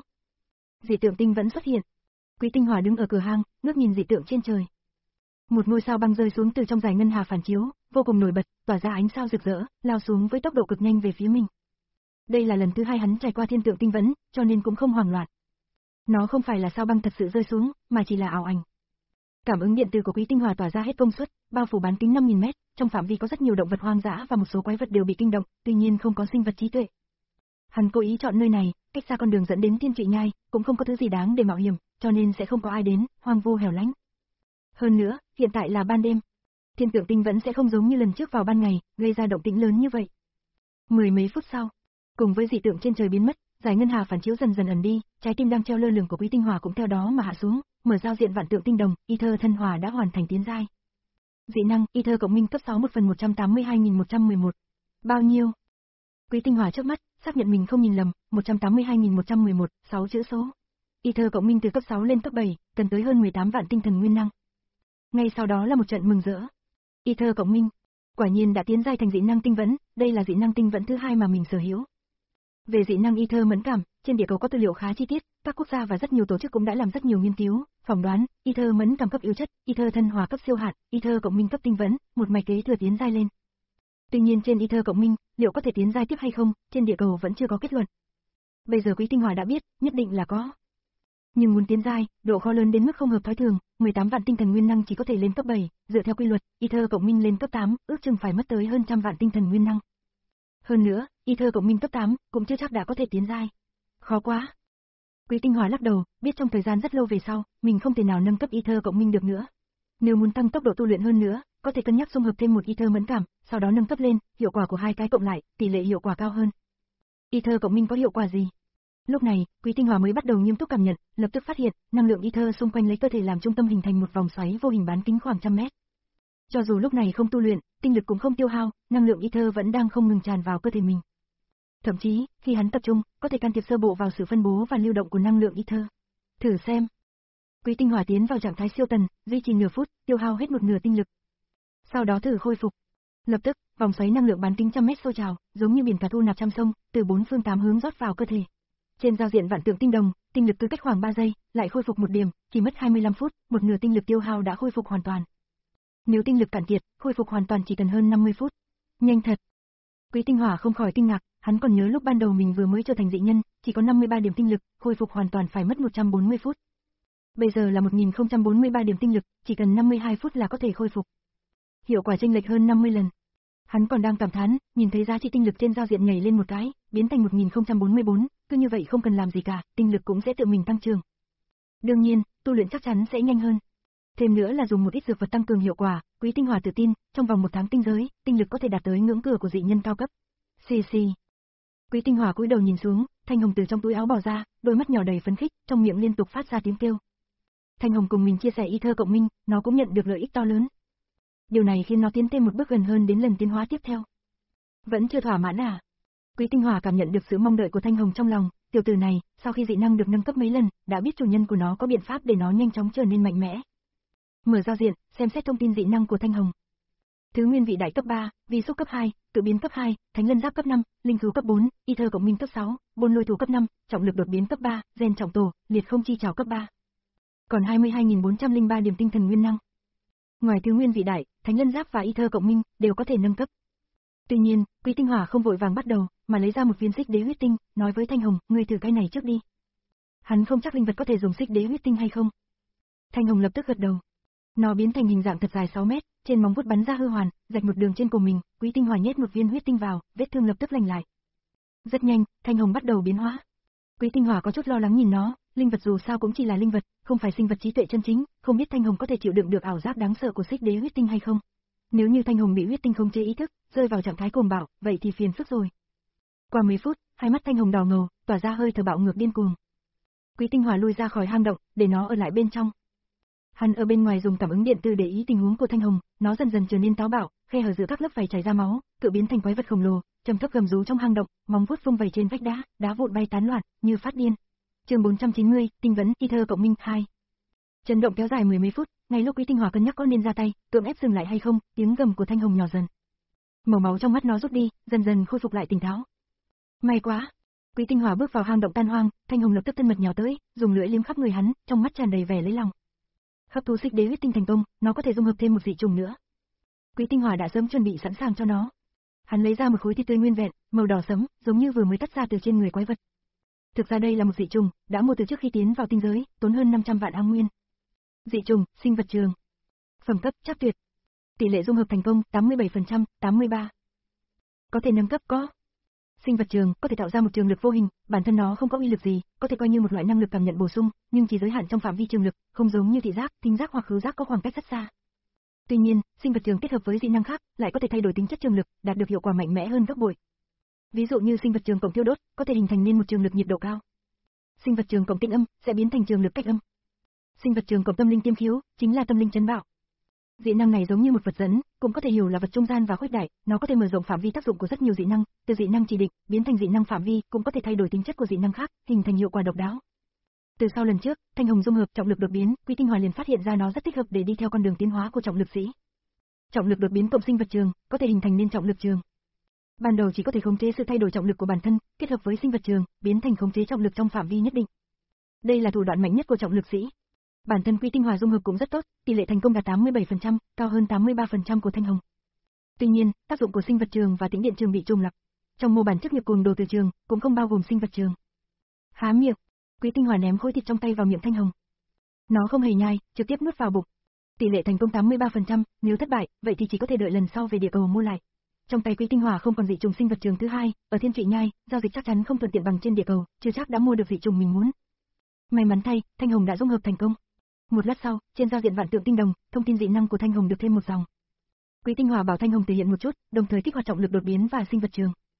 Dị tượng tinh vẫn xuất hiện. Quý Tinh Hỏa đứng ở cửa hang, ngước nhìn dị tượng trên trời. Một ngôi sao băng rơi xuống từ trong Giải Ngân Hà phản chiếu, vô cùng nổi bật, tỏa ra ánh sao rực rỡ, lao xuống với tốc độ cực nhanh về phía mình. Đây là lần thứ hai hắn trải qua thiên tượng tinh vẫn, cho nên cũng không hoảng loạn. Nó không phải là sao băng thật sự rơi xuống, mà chỉ là ảo ảnh. Cảm ứng điện từ của Quý Tinh Hỏa tỏa ra hết công suất, bao phủ bán kính năm nghìn mét, trong phạm vi có rất nhiều động vật hoang dã và một số quái vật đều bị kinh động, tuy nhiên không có sinh vật trí tuệ. Hắn cố ý chọn nơi này, cách xa con đường dẫn đến Thiên Trụy Nhai, cũng không có thứ gì đáng để mạo hiểm, cho nên sẽ không có ai đến, hoang vu hẻo lánh. Hơn nữa, hiện tại là ban đêm. Thiên tượng tinh vẫn sẽ không giống như lần trước vào ban ngày, gây ra động tĩnh lớn như vậy. Mười mấy phút sau, cùng với dị tượng trên trời biến mất, Giải Ngân Hà phản chiếu dần dần ẩn đi, trái tim đang treo lơ lửng của Quý Tinh Hỏa cũng theo đó mà hạ xuống, mở giao diện vạn tượng tinh đồng, Ether thân hòa đã hoàn thành tiến giai. Dị năng, Ether cộng minh cấp sáu một phần một trăm tám mươi hai nghìn một trăm mười một. Bao nhiêu? Quý Tinh Hỏa trước mắt, xác nhận mình không nhìn lầm, một trăm tám mươi hai nghìn một trăm mười một, sáu chữ số. Ether cộng minh từ cấp sáu lên cấp bảy, cần tới hơn mười tám vạn tinh thần nguyên năng. Ngay sau đó là một trận mừng rỡ. Ether cộng minh, quả nhiên đã tiến giai thành dị năng tinh vẫn, đây là dị năng tinh vẫn thứ hai mà mình sở hữu. Về dị năng Ether mẫn cảm, trên địa cầu có tư liệu khá chi tiết, các quốc gia và rất nhiều tổ chức cũng đã làm rất nhiều nghiên cứu, phỏng đoán, Ether mẫn cảm cấp yếu chất, Ether thân hòa cấp siêu hạn, Ether cộng minh cấp tinh vẫn, một mạch kế thừa tiến giai lên. Tuy nhiên trên Ether cộng minh, liệu có thể tiến giai tiếp hay không, trên địa cầu vẫn chưa có kết luận. Bây giờ Quý Tinh Hỏa đã biết, nhất định là có. Nhưng muốn tiến giai, độ khó lớn đến mức không hợp thói thường, mười tám vạn tinh thần nguyên năng chỉ có thể lên cấp bảy, dựa theo quy luật, Ether cộng minh lên cấp tám, ước chừng phải mất tới hơn trăm vạn tinh thần nguyên năng. Hơn nữa, Ether cộng minh cấp tám, cũng chưa chắc đã có thể tiến giai. Khó quá. Quý Tinh Hỏa lắc đầu, biết trong thời gian rất lâu về sau, mình không thể nào nâng cấp Ether cộng minh được nữa. Nếu muốn tăng tốc độ tu luyện hơn nữa, có thể cân nhắc dung hợp thêm một Ether mẫn cảm, sau đó nâng cấp lên, hiệu quả của hai cái cộng lại, tỷ lệ hiệu quả cao hơn. Ether cộng minh có hiệu quả gì? Lúc này, Quý Tinh Hòa mới bắt đầu nghiêm túc cảm nhận, lập tức phát hiện, năng lượng ether xung quanh lấy cơ thể làm trung tâm hình thành một vòng xoáy vô hình bán kính khoảng trăm mét. Cho dù lúc này không tu luyện, tinh lực cũng không tiêu hao, năng lượng ether vẫn đang không ngừng tràn vào cơ thể mình. Thậm chí, khi hắn tập trung, có thể can thiệp sơ bộ vào sự phân bố và lưu động của năng lượng ether. Thử xem. Quý Tinh Hỏa tiến vào trạng thái siêu tần, duy trì nửa phút, tiêu hao hết một nửa tinh lực. Sau đó thử khôi phục. Lập tức, vòng xoáy năng lượng bán kính trăm mét sôi trào, giống như biển cả thu nạp trăm sông, từ bốn phương tám hướng rót vào cơ thể. Trên giao diện vạn tượng tinh đồng, tinh lực cứ cách khoảng ba giây, lại khôi phục một điểm, chỉ mất hai mươi lăm phút, một nửa tinh lực tiêu hao đã khôi phục hoàn toàn. Nếu tinh lực cạn kiệt, khôi phục hoàn toàn chỉ cần hơn năm mươi phút. Nhanh thật. Quý Tinh Hỏa không khỏi kinh ngạc, hắn còn nhớ lúc ban đầu mình vừa mới trở thành dị nhân, chỉ có năm mươi ba điểm tinh lực, khôi phục hoàn toàn phải mất một trăm bốn mươi phút. Bây giờ là một nghìn không trăm bốn mươi ba điểm tinh lực, chỉ cần năm mươi hai phút là có thể khôi phục. Hiệu quả chênh lệch hơn năm mươi lần. Hắn còn đang cảm thán, nhìn thấy giá trị tinh lực trên giao diện nhảy lên một cái, biến thành một nghìn không trăm bốn mươi bốn, cứ như vậy không cần làm gì cả, tinh lực cũng sẽ tự mình tăng trưởng. Đương nhiên, tu luyện chắc chắn sẽ nhanh hơn. Thêm nữa là dùng một ít dược vật tăng cường hiệu quả, Quý Tinh Hỏa tự tin, trong vòng một tháng tinh giới, tinh lực có thể đạt tới ngưỡng cửa của dị nhân cao cấp. Xì xì. Quý Tinh Hỏa cúi đầu nhìn xuống, Thanh Hồng từ trong túi áo bỏ ra, đôi mắt nhỏ đầy phấn khích, trong miệng liên tục phát ra tiếng kêu. Thanh Hồng cùng mình chia sẻ ether cộng minh, nó cũng nhận được lợi ích to lớn. Điều này khiến nó tiến thêm một bước gần hơn đến lần tiến hóa tiếp theo. Vẫn chưa thỏa mãn à? Quý Tinh Hỏa cảm nhận được sự mong đợi của Thanh Hồng trong lòng, tiểu tử này, sau khi dị năng được nâng cấp mấy lần, đã biết chủ nhân của nó có biện pháp để nó nhanh chóng trở nên mạnh mẽ. Mở giao diện, xem xét thông tin dị năng của Thanh Hồng. Thứ nguyên vị đại cấp ba, vi xúc cấp hai, tự biến cấp hai, thánh lân giáp cấp năm, linh thú cấp bốn, ether cộng minh cấp sáu, bôn lôi thú cấp năm, trọng lực đột biến cấp ba, gen trọng tổ, liệt không chi trảo cấp ba. Còn hai mươi hai nghìn bốn trăm lẻ ba điểm tinh thần nguyên năng. Ngoài thứ nguyên vị đại, thánh lân giáp và ether cộng minh đều có thể nâng cấp. Tuy nhiên, Quý Tinh Hỏa không vội vàng bắt đầu, mà lấy ra một viên xích đế huyết tinh, nói với Thanh Hồng, ngươi thử cái này trước đi. Hắn không chắc linh vật có thể dùng xích đế huyết tinh hay không. Thanh Hồng lập tức gật đầu. Nó biến thành hình dạng thật dài sáu mét, trên móng vuốt bắn ra hư hoàn, rạch một đường trên cổ mình, Quý Tinh Hỏa nhét một viên huyết tinh vào, vết thương lập tức lành lại. Rất nhanh, Thanh Hồng bắt đầu biến hóa. Quý Tinh Hỏa có chút lo lắng nhìn nó, linh vật dù sao cũng chỉ là linh vật, không phải sinh vật trí tuệ chân chính, không biết Thanh Hồng có thể chịu đựng được ảo giác đáng sợ của xích đế huyết tinh hay không. Nếu như Thanh Hồng bị huyết tinh khống chế ý thức, rơi vào trạng thái cuồng bạo, vậy thì phiền phức rồi. Qua mười phút, hai mắt Thanh Hồng đỏ ngầu, tỏa ra hơi thở bạo ngược điên cuồng. Quý Tinh Hỏa lui ra khỏi hang động, để nó ở lại bên trong. Hắn ở bên ngoài dùng cảm ứng điện tử để ý tình huống của Thanh Hồng, nó dần dần trở nên táo bạo, khe hở giữa các lớp vảy chảy ra máu, tự biến thành quái vật khổng lồ, trầm thấp gầm rú trong hang động, móng vuốt vung vẩy trên vách đá, đá vụn bay tán loạn, như phát điên. Chương bốn trăm chín mươi, tinh vấn ether cộng minh hai. Chấn động kéo dài mười mấy phút, ngay lúc Quý Tinh Hỏa cân nhắc có nên ra tay, cưỡng ép dừng lại hay không, tiếng gầm của Thanh Hồng nhỏ dần. Màu máu trong mắt nó rút đi, dần dần khôi phục lại tỉnh táo. May quá. Quý Tinh Hỏa bước vào hang động tan hoang, Thanh Hồng lập tức thân mật nhào tới, dùng lưỡi liếm khắp người hắn, trong mắt tràn đầy vẻ lấy lòng. Hấp thu xích đế huyết tinh thành công, nó có thể dung hợp thêm một dị trùng nữa. Quý Tinh Hỏa đã sớm chuẩn bị sẵn sàng cho nó. Hắn lấy ra một khối thịt tươi nguyên vẹn, màu đỏ sẫm, giống như vừa mới tách ra từ trên người quái vật. Thực ra đây là một dị trùng, đã mua từ trước khi tiến vào tinh giới, tốn hơn năm trăm vạn ang nguyên. Dị trùng, sinh vật trường. Phẩm cấp, chắc tuyệt. Tỷ lệ dung hợp thành công, tám mươi bảy phần trăm, tám mươi ba. Có thể nâng cấp có. Sinh vật trường, có thể tạo ra một trường lực vô hình, bản thân nó không có uy lực gì, có thể coi như một loại năng lực cảm nhận bổ sung, nhưng chỉ giới hạn trong phạm vi trường lực, không giống như thị giác, thính giác hoặc khứu giác có khoảng cách rất xa. Tuy nhiên, sinh vật trường kết hợp với dị năng khác, lại có thể thay đổi tính chất trường lực, đạt được hiệu quả mạnh mẽ hơn gấp bội. Ví dụ như sinh vật trường cộng thiêu đốt, có thể hình thành nên một trường lực nhiệt độ cao. Sinh vật trường cộng tĩnh âm sẽ biến thành trường lực cách âm. Sinh vật trường cộng tâm linh tiêm khiếu, chính là tâm linh chấn bạo. Dị năng này giống như một vật dẫn, cũng có thể hiểu là vật trung gian và khuếch đại, nó có thể mở rộng phạm vi tác dụng của rất nhiều dị năng, từ dị năng chỉ định biến thành dị năng phạm vi, cũng có thể thay đổi tính chất của dị năng khác, hình thành hiệu quả độc đáo. Từ sau lần trước, Thanh Hồng dung hợp trọng lực đột biến, Quý Tinh Hỏa liền phát hiện ra nó rất thích hợp để đi theo con đường tiến hóa của trọng lực sĩ. Trọng lực đột biến cộng sinh vật trường, có thể hình thành nên trọng lực trường. Ban đầu chỉ có thể khống chế sự thay đổi trọng lực của bản thân, kết hợp với sinh vật trường, biến thành khống chế trọng lực trong phạm vi nhất định. Đây là thủ đoạn mạnh nhất của trọng lực sĩ. Bản thân Quý Tinh Hỏa dung hợp cũng rất tốt, tỷ lệ thành công đạt tám mươi bảy phần trăm, cao hơn tám mươi ba phần trăm của Thanh Hồng. Tuy nhiên, tác dụng của sinh vật trường và tĩnh điện trường bị trùng lặp. Trong mô bản chức nghiệp cuồng đồ từ trường, cũng không bao gồm sinh vật trường. Há miệng, Quý Tinh Hỏa ném khối thịt trong tay vào miệng Thanh Hồng. Nó không hề nhai, trực tiếp nuốt vào bụng. Tỷ lệ thành công tám mươi ba phần trăm, nếu thất bại, vậy thì chỉ có thể đợi lần sau về địa cầu mua lại. Trong tay Quý Tinh Hỏa không còn dị trùng sinh vật trường thứ hai, ở Thiên Trụy Nhai, giao dịch chắc chắn không thuận tiện bằng trên địa cầu, chưa chắc đã mua được dị trùng mình muốn. May mắn thay, Thanh Hồng đã dung hợp thành công. Một lát sau, trên giao diện vạn tượng tinh đồng, thông tin dị năng của Thanh Hồng được thêm một dòng. Quý Tinh Hỏa bảo Thanh Hồng thể hiện một chút, đồng thời kích hoạt trọng lực đột biến và sinh vật trường.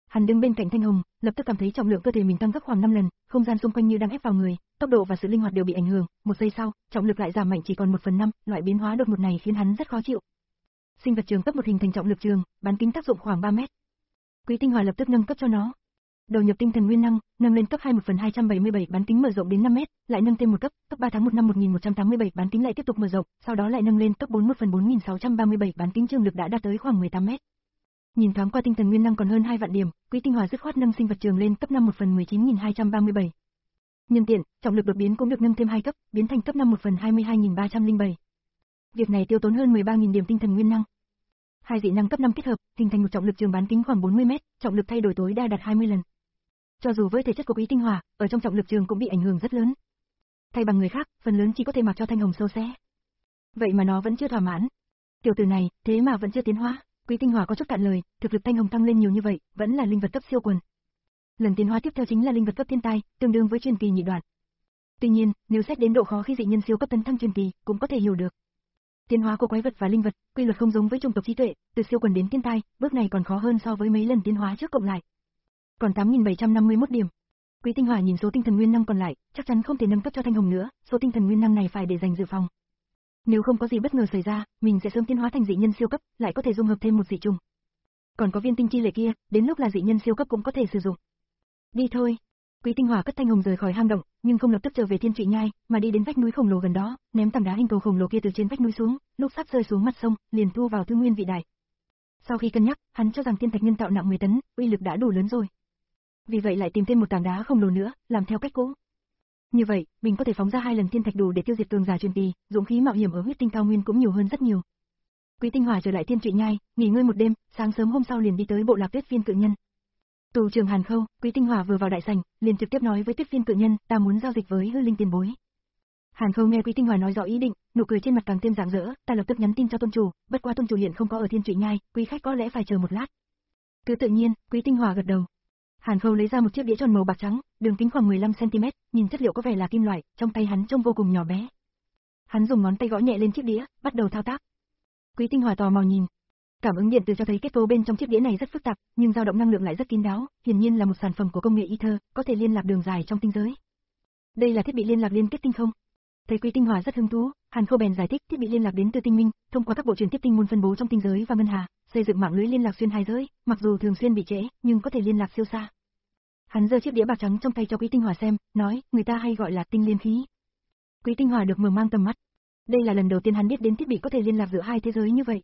Hắn đứng bên cạnh Thanh Hồng, lập tức cảm thấy trọng lượng cơ thể mình tăng gấp khoảng năm lần, không gian xung quanh như đang ép vào người, tốc độ và sự linh hoạt đều bị ảnh hưởng, một giây sau, trọng lực lại giảm mạnh chỉ còn một phần năm, loại biến hóa đột ngột này khiến hắn rất khó chịu. Sinh vật trường cấp một hình thành trọng lực trường, bán kính tác dụng khoảng ba mét. Quý Tinh Hòa lập tức nâng cấp cho nó. Đầu nhập tinh thần nguyên năng, nâng lên cấp hai một phần hai trăm bảy mươi bảy, bán kính mở rộng đến năm mét, lại nâng thêm một cấp, cấp ba tháng một năm một nghìn một trăm tám mươi bảy, bán kính lại tiếp tục mở rộng, sau đó lại nâng lên cấp bốn một phần bốn nghìn sáu trăm ba mươi bảy, bán kính trường lực đã đạt tới khoảng mười tám mét. Nhìn thoáng qua tinh thần nguyên năng còn hơn hai vạn điểm, Quý Tinh Hòa dứt khoát nâng sinh vật trường lên cấp năm một phần mười chín nghìn hai trăm ba mươi bảy. Nhân tiện, trọng lực đột biến cũng được nâng thêm hai cấp, biến thành cấp năm một phần hai mươi hai nghìn ba trăm lẻ bảy. Việc này tiêu tốn hơn mười ba nghìn điểm tinh thần nguyên năng. Hai dị năng cấp năm kết hợp, hình thành một trọng lực trường bán kính khoảng bốn mươi mét, trọng lực thay đổi tối đa đạt hai mươi lần. Cho dù với thể chất của Quý Tinh Hòa, ở trong trọng lực trường cũng bị ảnh hưởng rất lớn. Thay bằng người khác, phần lớn chỉ có thể mặc cho Thanh Hồng sâu xé. Vậy mà nó vẫn chưa thỏa mãn. Tiểu tử này, thế mà vẫn chưa tiến hóa. Quý Tinh Hòa có chút cạn lời, thực lực Thanh Hồng tăng lên nhiều như vậy, vẫn là linh vật cấp siêu quần. Lần tiến hóa tiếp theo chính là linh vật cấp thiên tai, tương đương với truyền kỳ nhị đoạn. Tuy nhiên, nếu xét đến độ khó khi dị nhân siêu cấp tấn thăng truyền kỳ, cũng có thể hiểu được. Tiến hóa của quái vật và linh vật, quy luật không giống với chủng tộc trí tuệ, từ siêu quần đến thiên tai, bước này còn khó hơn so với mấy lần tiến hóa trước cộng lại. Còn tám nghìn bảy trăm năm mươi mốt điểm. Quý Tinh Hòa nhìn số tinh thần nguyên năng còn lại, chắc chắn không thể nâng cấp cho Thanh Hồng nữa, số tinh thần nguyên năng này phải để dành dự phòng. Nếu không có gì bất ngờ xảy ra, mình sẽ sớm tiến hóa thành dị nhân siêu cấp, lại có thể dung hợp thêm một dị trùng. Còn có viên tinh chi lệ kia, đến lúc là dị nhân siêu cấp cũng có thể sử dụng. Đi thôi. Quý Tinh Hòa cất Thanh Hồng rời khỏi hang động, nhưng không lập tức trở về Thiên Trụy Nhai, mà đi đến vách núi khổng lồ gần đó, ném tảng đá hình cầu khổng lồ kia từ trên vách núi xuống, lúc sắp rơi xuống mặt sông, liền thu vào thư nguyên vị đại. Sau khi cân nhắc, hắn cho rằng thiên thạch nhân tạo nặng mười tấn, uy lực đã đủ lớn rồi. Vì vậy lại tìm thêm một tảng đá khổng lồ nữa, làm theo cách cũ. Như vậy, mình có thể phóng ra hai lần thiên thạch đủ để tiêu diệt cường giả truyền kỳ, dũng khí mạo hiểm ở huyết tinh cao nguyên cũng nhiều hơn rất nhiều. Quý Tinh Hòa trở lại Thiên Trụy Nhai, nghỉ ngơi một đêm, sáng sớm hôm sau liền đi tới bộ lạc Tuyết Phiên cự nhân. Tù trưởng Hàn Khâu, Quý Tinh Hòa vừa vào đại sảnh, liền trực tiếp nói với Tuyết Phiên cự nhân, ta muốn giao dịch với hư linh tiền bối. Hàn Khâu nghe Quý Tinh Hòa nói rõ ý định, nụ cười trên mặt càng thêm rạng rỡ, ta lập tức nhắn tin cho tôn chủ, bất quá tôn chủ hiện không có ở Thiên Trụy Nhai, quý khách có lẽ phải chờ một lát. Cứ tự nhiên, Quý Tinh Hòa gật đầu. Hàn Khâu lấy ra một chiếc đĩa tròn màu bạc trắng, đường kính khoảng mười lăm xăng ti mét, nhìn chất liệu có vẻ là kim loại, trong tay hắn trông vô cùng nhỏ bé. Hắn dùng ngón tay gõ nhẹ lên chiếc đĩa, bắt đầu thao tác. Quý Tinh Hòa tò mò nhìn. Cảm ứng điện từ cho thấy kết cấu bên trong chiếc đĩa này rất phức tạp, nhưng dao động năng lượng lại rất kín đáo, hiển nhiên là một sản phẩm của công nghệ Ether, có thể liên lạc đường dài trong tinh giới. Đây là thiết bị liên lạc liên kết tinh không? Thấy Quý Tinh Hòa rất hứng thú, Hàn Khâu bèn giải thích, thiết bị liên lạc đến từ tinh minh, thông qua các bộ truyền tiếp tinh môn phân bố trong tinh giới và ngân hà, xây dựng mạng lưới liên lạc xuyên hai giới, mặc dù thường xuyên bị trễ, nhưng có thể liên lạc siêu xa. Hắn giơ chiếc đĩa bạc trắng trong tay cho Quý Tinh Hòa xem, nói, người ta hay gọi là tinh liên khí. Quý Tinh Hòa được mở mang tầm mắt. Đây là lần đầu tiên hắn biết đến thiết bị có thể liên lạc giữa hai thế giới như vậy.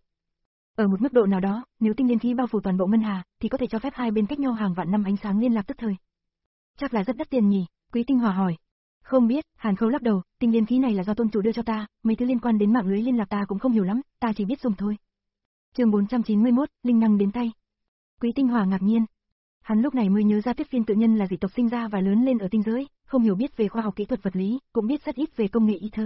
Ở một mức độ nào đó, nếu tinh liên khí bao phủ toàn bộ ngân hà, thì có thể cho phép hai bên cách nhau hàng vạn năm ánh sáng liên lạc tức thời. Chắc là rất đắt tiền nhỉ? Quý Tinh Hòa hỏi. Không biết, Hàn Khâu lắc đầu, tinh liên khí này là do tôn chủ đưa cho ta, mấy thứ liên quan đến mạng lưới liên lạc ta cũng không hiểu lắm, ta chỉ biết dùng thôi. Chương bốn trăm chín mươi mốt, linh năng đến tay. Quý Tinh Hòa ngạc nhiên. Hắn lúc này mới nhớ ra Tuyết Phiên tự nhân là dị tộc sinh ra và lớn lên ở tinh giới, không hiểu biết về khoa học kỹ thuật vật lý, cũng biết rất ít về công nghệ Ether.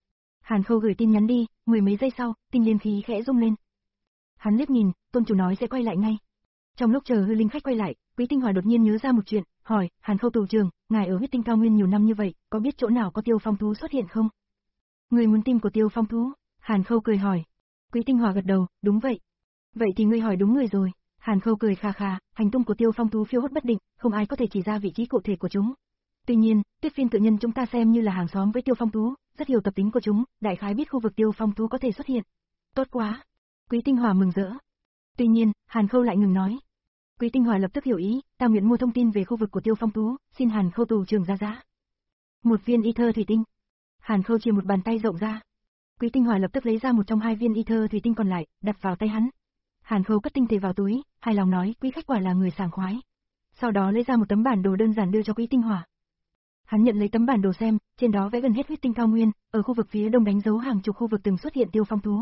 Hàn Khâu gửi tin nhắn đi, mười mấy giây sau, tinh liên khí khẽ rung lên. Hắn liếc nhìn, tôn chủ nói sẽ quay lại ngay. Trong lúc chờ hư linh khách quay lại, Quý Tinh Hòa đột nhiên nhớ ra một chuyện, hỏi, Hàn Khâu tù trưởng, ngài ở huyết tinh cao nguyên nhiều năm như vậy, có biết chỗ nào có tiêu phong thú xuất hiện không? Người muốn tim của tiêu phong thú? Hàn Khâu cười hỏi. Quý Tinh Hòa gật đầu, đúng vậy. Vậy thì ngươi hỏi đúng người rồi. Hàn Khâu cười khà khà, hành tung của tiêu phong thú phiêu hốt bất định, không ai có thể chỉ ra vị trí cụ thể của chúng. Tuy nhiên, Tuyết Phiên tự nhân chúng ta xem như là hàng xóm với tiêu phong thú, rất hiểu tập tính của chúng, đại khái biết khu vực tiêu phong thú có thể xuất hiện. Tốt quá. Quý Tinh Hòa mừng rỡ. Tuy nhiên, Hàn Khâu lại ngừng nói. Quý Tinh Hòa lập tức hiểu ý, ta nguyện mua thông tin về khu vực của tiêu phong thú, xin Hàn Khâu tù trưởng ra giá. Một viên Ether thủy tinh. Hàn Khâu chia một bàn tay rộng ra. Quý Tinh Hòa lập tức lấy ra một trong hai viên Ether thủy tinh còn lại, đặt vào tay hắn. Hàn Khâu cất tinh thể vào túi, hài lòng nói, quý khách quả là người sảng khoái. Sau đó lấy ra một tấm bản đồ đơn giản đưa cho Quý Tinh Hòa. Hắn nhận lấy tấm bản đồ xem, trên đó vẽ gần hết huyết tinh cao nguyên, ở khu vực phía đông đánh dấu hàng chục khu vực từng xuất hiện tiêu phong thú.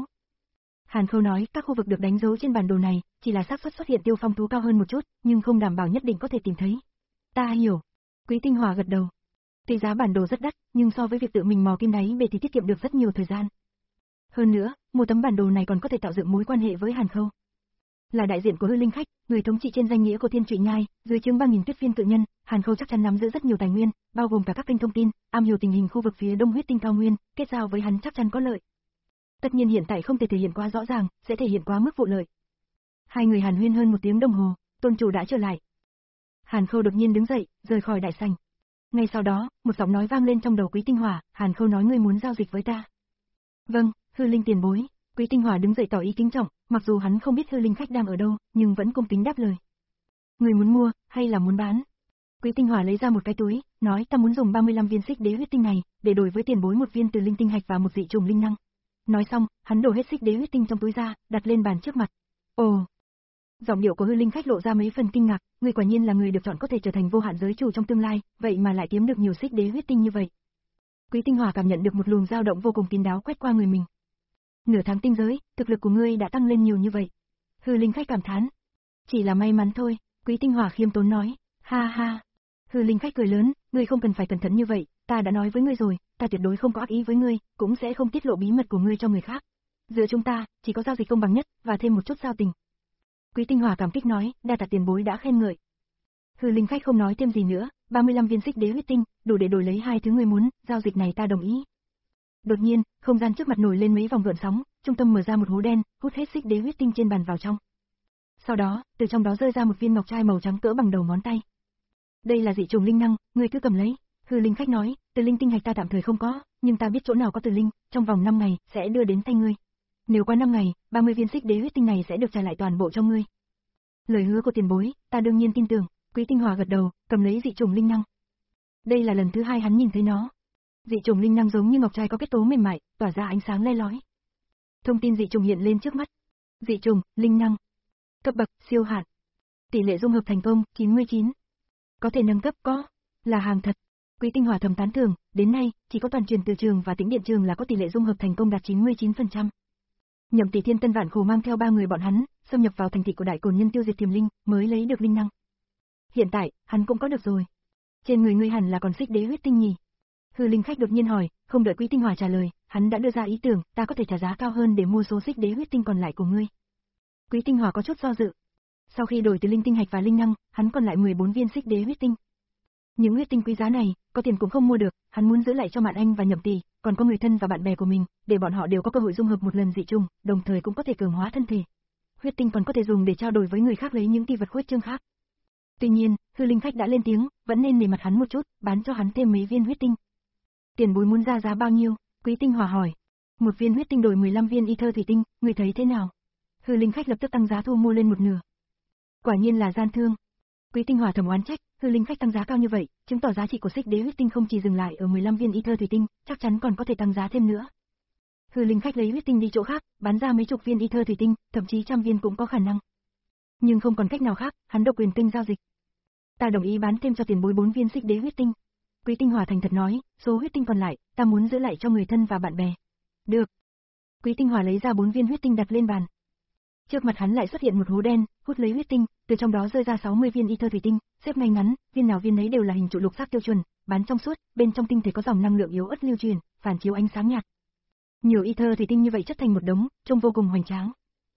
Hàn Khâu nói, các khu vực được đánh dấu trên bản đồ này, chỉ là xác suất xuất hiện tiêu phong thú cao hơn một chút, nhưng không đảm bảo nhất định có thể tìm thấy. Ta hiểu. Quý Tinh Hòa gật đầu. Tuy giá bản đồ rất đắt, nhưng so với việc tự mình mò kim đáy bể thì tiết kiệm được rất nhiều thời gian. Hơn nữa, mua tấm bản đồ này còn có thể tạo dựng mối quan hệ với Hàn Khâu. Là đại diện của hư linh khách, người thống trị trên danh nghĩa của Thiên Trụy Nhai, dưới trướng ba nghìn Tuyết Phiên cự nhân, Hàn Khâu chắc chắn nắm giữ rất nhiều tài nguyên, bao gồm cả các kênh thông tin, am hiểu tình hình khu vực phía đông huyết tinh cao nguyên, kết giao với hắn chắc chắn có lợi. Tất nhiên hiện tại không thể thể hiện quá rõ ràng, sẽ thể hiện quá mức vụ lợi. Hai người hàn huyên hơn một tiếng đồng hồ, tôn chủ đã trở lại. Hàn Khâu đột nhiên đứng dậy, rời khỏi đại sảnh. Ngay sau đó, một giọng nói vang lên trong đầu Quý Tinh Hỏa, Hàn Khâu nói ngươi muốn giao dịch với ta. Vâng, hư linh tiền bối. Quý Tinh Hỏa đứng dậy tỏ ý kính trọng, mặc dù hắn không biết hư linh khách đang ở đâu, nhưng vẫn cung kính đáp lời. Người muốn mua, hay là muốn bán? Quý Tinh Hỏa lấy ra một cái túi, nói ta muốn dùng ba mươi lăm viên xích đế huyết tinh này, để đổi với tiền bối một viên từ linh tinh hạch và một dị trùng linh năng. Nói xong, hắn đổ hết xích đế huyết tinh trong túi ra, đặt lên bàn trước mặt. Ồ! Giọng điệu của hư linh khách lộ ra mấy phần kinh ngạc, ngươi quả nhiên là người được chọn có thể trở thành vô hạn giới chủ trong tương lai, vậy mà lại kiếm được nhiều xích đế huyết tinh như vậy. Quý Tinh Hỏa cảm nhận được một luồng dao động vô cùng kín đáo quét qua người mình. Nửa tháng tinh giới, thực lực của ngươi đã tăng lên nhiều như vậy. Hư linh khách cảm thán. Chỉ là may mắn thôi, Quý Tinh Hỏa khiêm tốn nói. Ha ha. Hư linh khách cười lớn, ngươi không cần phải cẩn thận như vậy, ta đã nói với ngươi rồi, ta tuyệt đối không có ác ý với ngươi, cũng sẽ không tiết lộ bí mật của ngươi cho người khác. Giữa chúng ta, chỉ có giao dịch công bằng nhất, và thêm một chút giao tình. Quý Tinh Hỏa cảm kích nói, đa tạ tiền bối đã khen ngợi. Hư linh khách không nói thêm gì nữa, ba mươi lăm viên xích đế huyết tinh, đủ để đổi lấy hai thứ ngươi muốn, giao dịch này ta đồng ý. Đột nhiên, không gian trước mặt nổi lên mấy vòng gợn sóng, trung tâm mở ra một hố đen, hút hết xích đế huyết tinh trên bàn vào trong. Sau đó, từ trong đó rơi ra một viên ngọc trai màu trắng cỡ bằng đầu ngón tay. Đây là dị trùng linh năng, ngươi cứ cầm lấy. Hư linh khách nói, từ linh tinh hạch ta tạm thời không có, nhưng ta biết chỗ nào có từ linh, trong vòng năm ngày sẽ đưa đến tay ngươi. Nếu qua năm ngày, ba mươi viên xích đế huyết tinh này sẽ được trả lại toàn bộ cho ngươi. Lời hứa của tiền bối, ta đương nhiên tin tưởng. Quý Tinh Hỏa gật đầu, cầm lấy dị trùng linh năng. Đây là lần thứ hai hắn nhìn thấy nó. Dị trùng linh năng giống như ngọc trai có kết tố mềm mại, tỏa ra ánh sáng le lói. Thông tin dị trùng hiện lên trước mắt. Dị trùng, linh năng. Cấp bậc, siêu hạn. Tỷ lệ dung hợp thành công, chín mươi chín. Có thể nâng cấp có, là hàng thật. Quý Tinh Hỏa thầm tán thưởng, đến nay, chỉ có toàn truyền từ trường và tĩnh điện trường là có tỷ lệ dung hợp thành công đạt chín mươi chín phần trăm. Nhậm Tỷ Thiên Tân Vạn Khổ mang theo ba người bọn hắn, xâm nhập vào thành thị của Đại Cổn Nhân tiêu diệt Tiềm Linh, mới lấy được linh năng. Hiện tại, hắn cũng có được rồi. Trên người ngươi hẳn là còn xích đế huyết tinh nhỉ? Hư linh khách đột nhiên hỏi, không đợi Quý Tinh Hỏa trả lời, hắn đã đưa ra ý tưởng, ta có thể trả giá cao hơn để mua số xích đế huyết tinh còn lại của ngươi. Quý Tinh Hỏa có chút do dự. Sau khi đổi từ linh tinh hạch và linh năng, hắn còn lại mười bốn viên xích đế huyết tinh. Những huyết tinh quý giá này, có tiền cũng không mua được, hắn muốn giữ lại cho Mạn Anh và Nhậm Tỷ, còn có người thân và bạn bè của mình, để bọn họ đều có cơ hội dung hợp một lần dị trùng, đồng thời cũng có thể cường hóa thân thể. Huyết tinh còn có thể dùng để trao đổi với người khác lấy những ti vật khuếch trương khác. Tuy nhiên, hư linh khách đã lên tiếng, vẫn nên nể mặt hắn một chút, bán cho hắn thêm mấy viên huyết tinh. Tiền bối muốn ra giá bao nhiêu? Quý Tinh Hỏa hỏi. Một viên huyết tinh đổi mười lăm viên y thơ thủy tinh, người thấy thế nào? Hư linh khách lập tức tăng giá thu mua lên một nửa. Quả nhiên là gian thương. Quý Tinh Hỏa thầm oán trách, hư linh khách tăng giá cao như vậy, chứng tỏ giá trị của xích đế huyết tinh không chỉ dừng lại ở mười lăm viên y thơ thủy tinh, chắc chắn còn có thể tăng giá thêm nữa. Hư linh khách lấy huyết tinh đi chỗ khác, bán ra mấy chục viên y thơ thủy tinh, thậm chí trăm viên cũng có khả năng. Nhưng không còn cách nào khác, hắn độc quyền kênh giao dịch. Ta đồng ý bán thêm cho tiền bối bốn viên xích đế huyết tinh. Quý Tinh Hỏa thành thật nói, số huyết tinh còn lại, ta muốn giữ lại cho người thân và bạn bè. Được. Quý Tinh Hỏa lấy ra bốn viên huyết tinh đặt lên bàn. Trước mặt hắn lại xuất hiện một hố đen, hút lấy huyết tinh, từ trong đó rơi ra sáu mươi viên y thơ thủy tinh, xếp ngay ngắn, viên nào viên nấy đều là hình trụ lục sắc tiêu chuẩn, bán trong suốt, bên trong tinh thể có dòng năng lượng yếu ớt lưu truyền, phản chiếu ánh sáng nhạt. Nhiều y thơ thủy tinh như vậy chất thành một đống, trông vô cùng hoành tráng.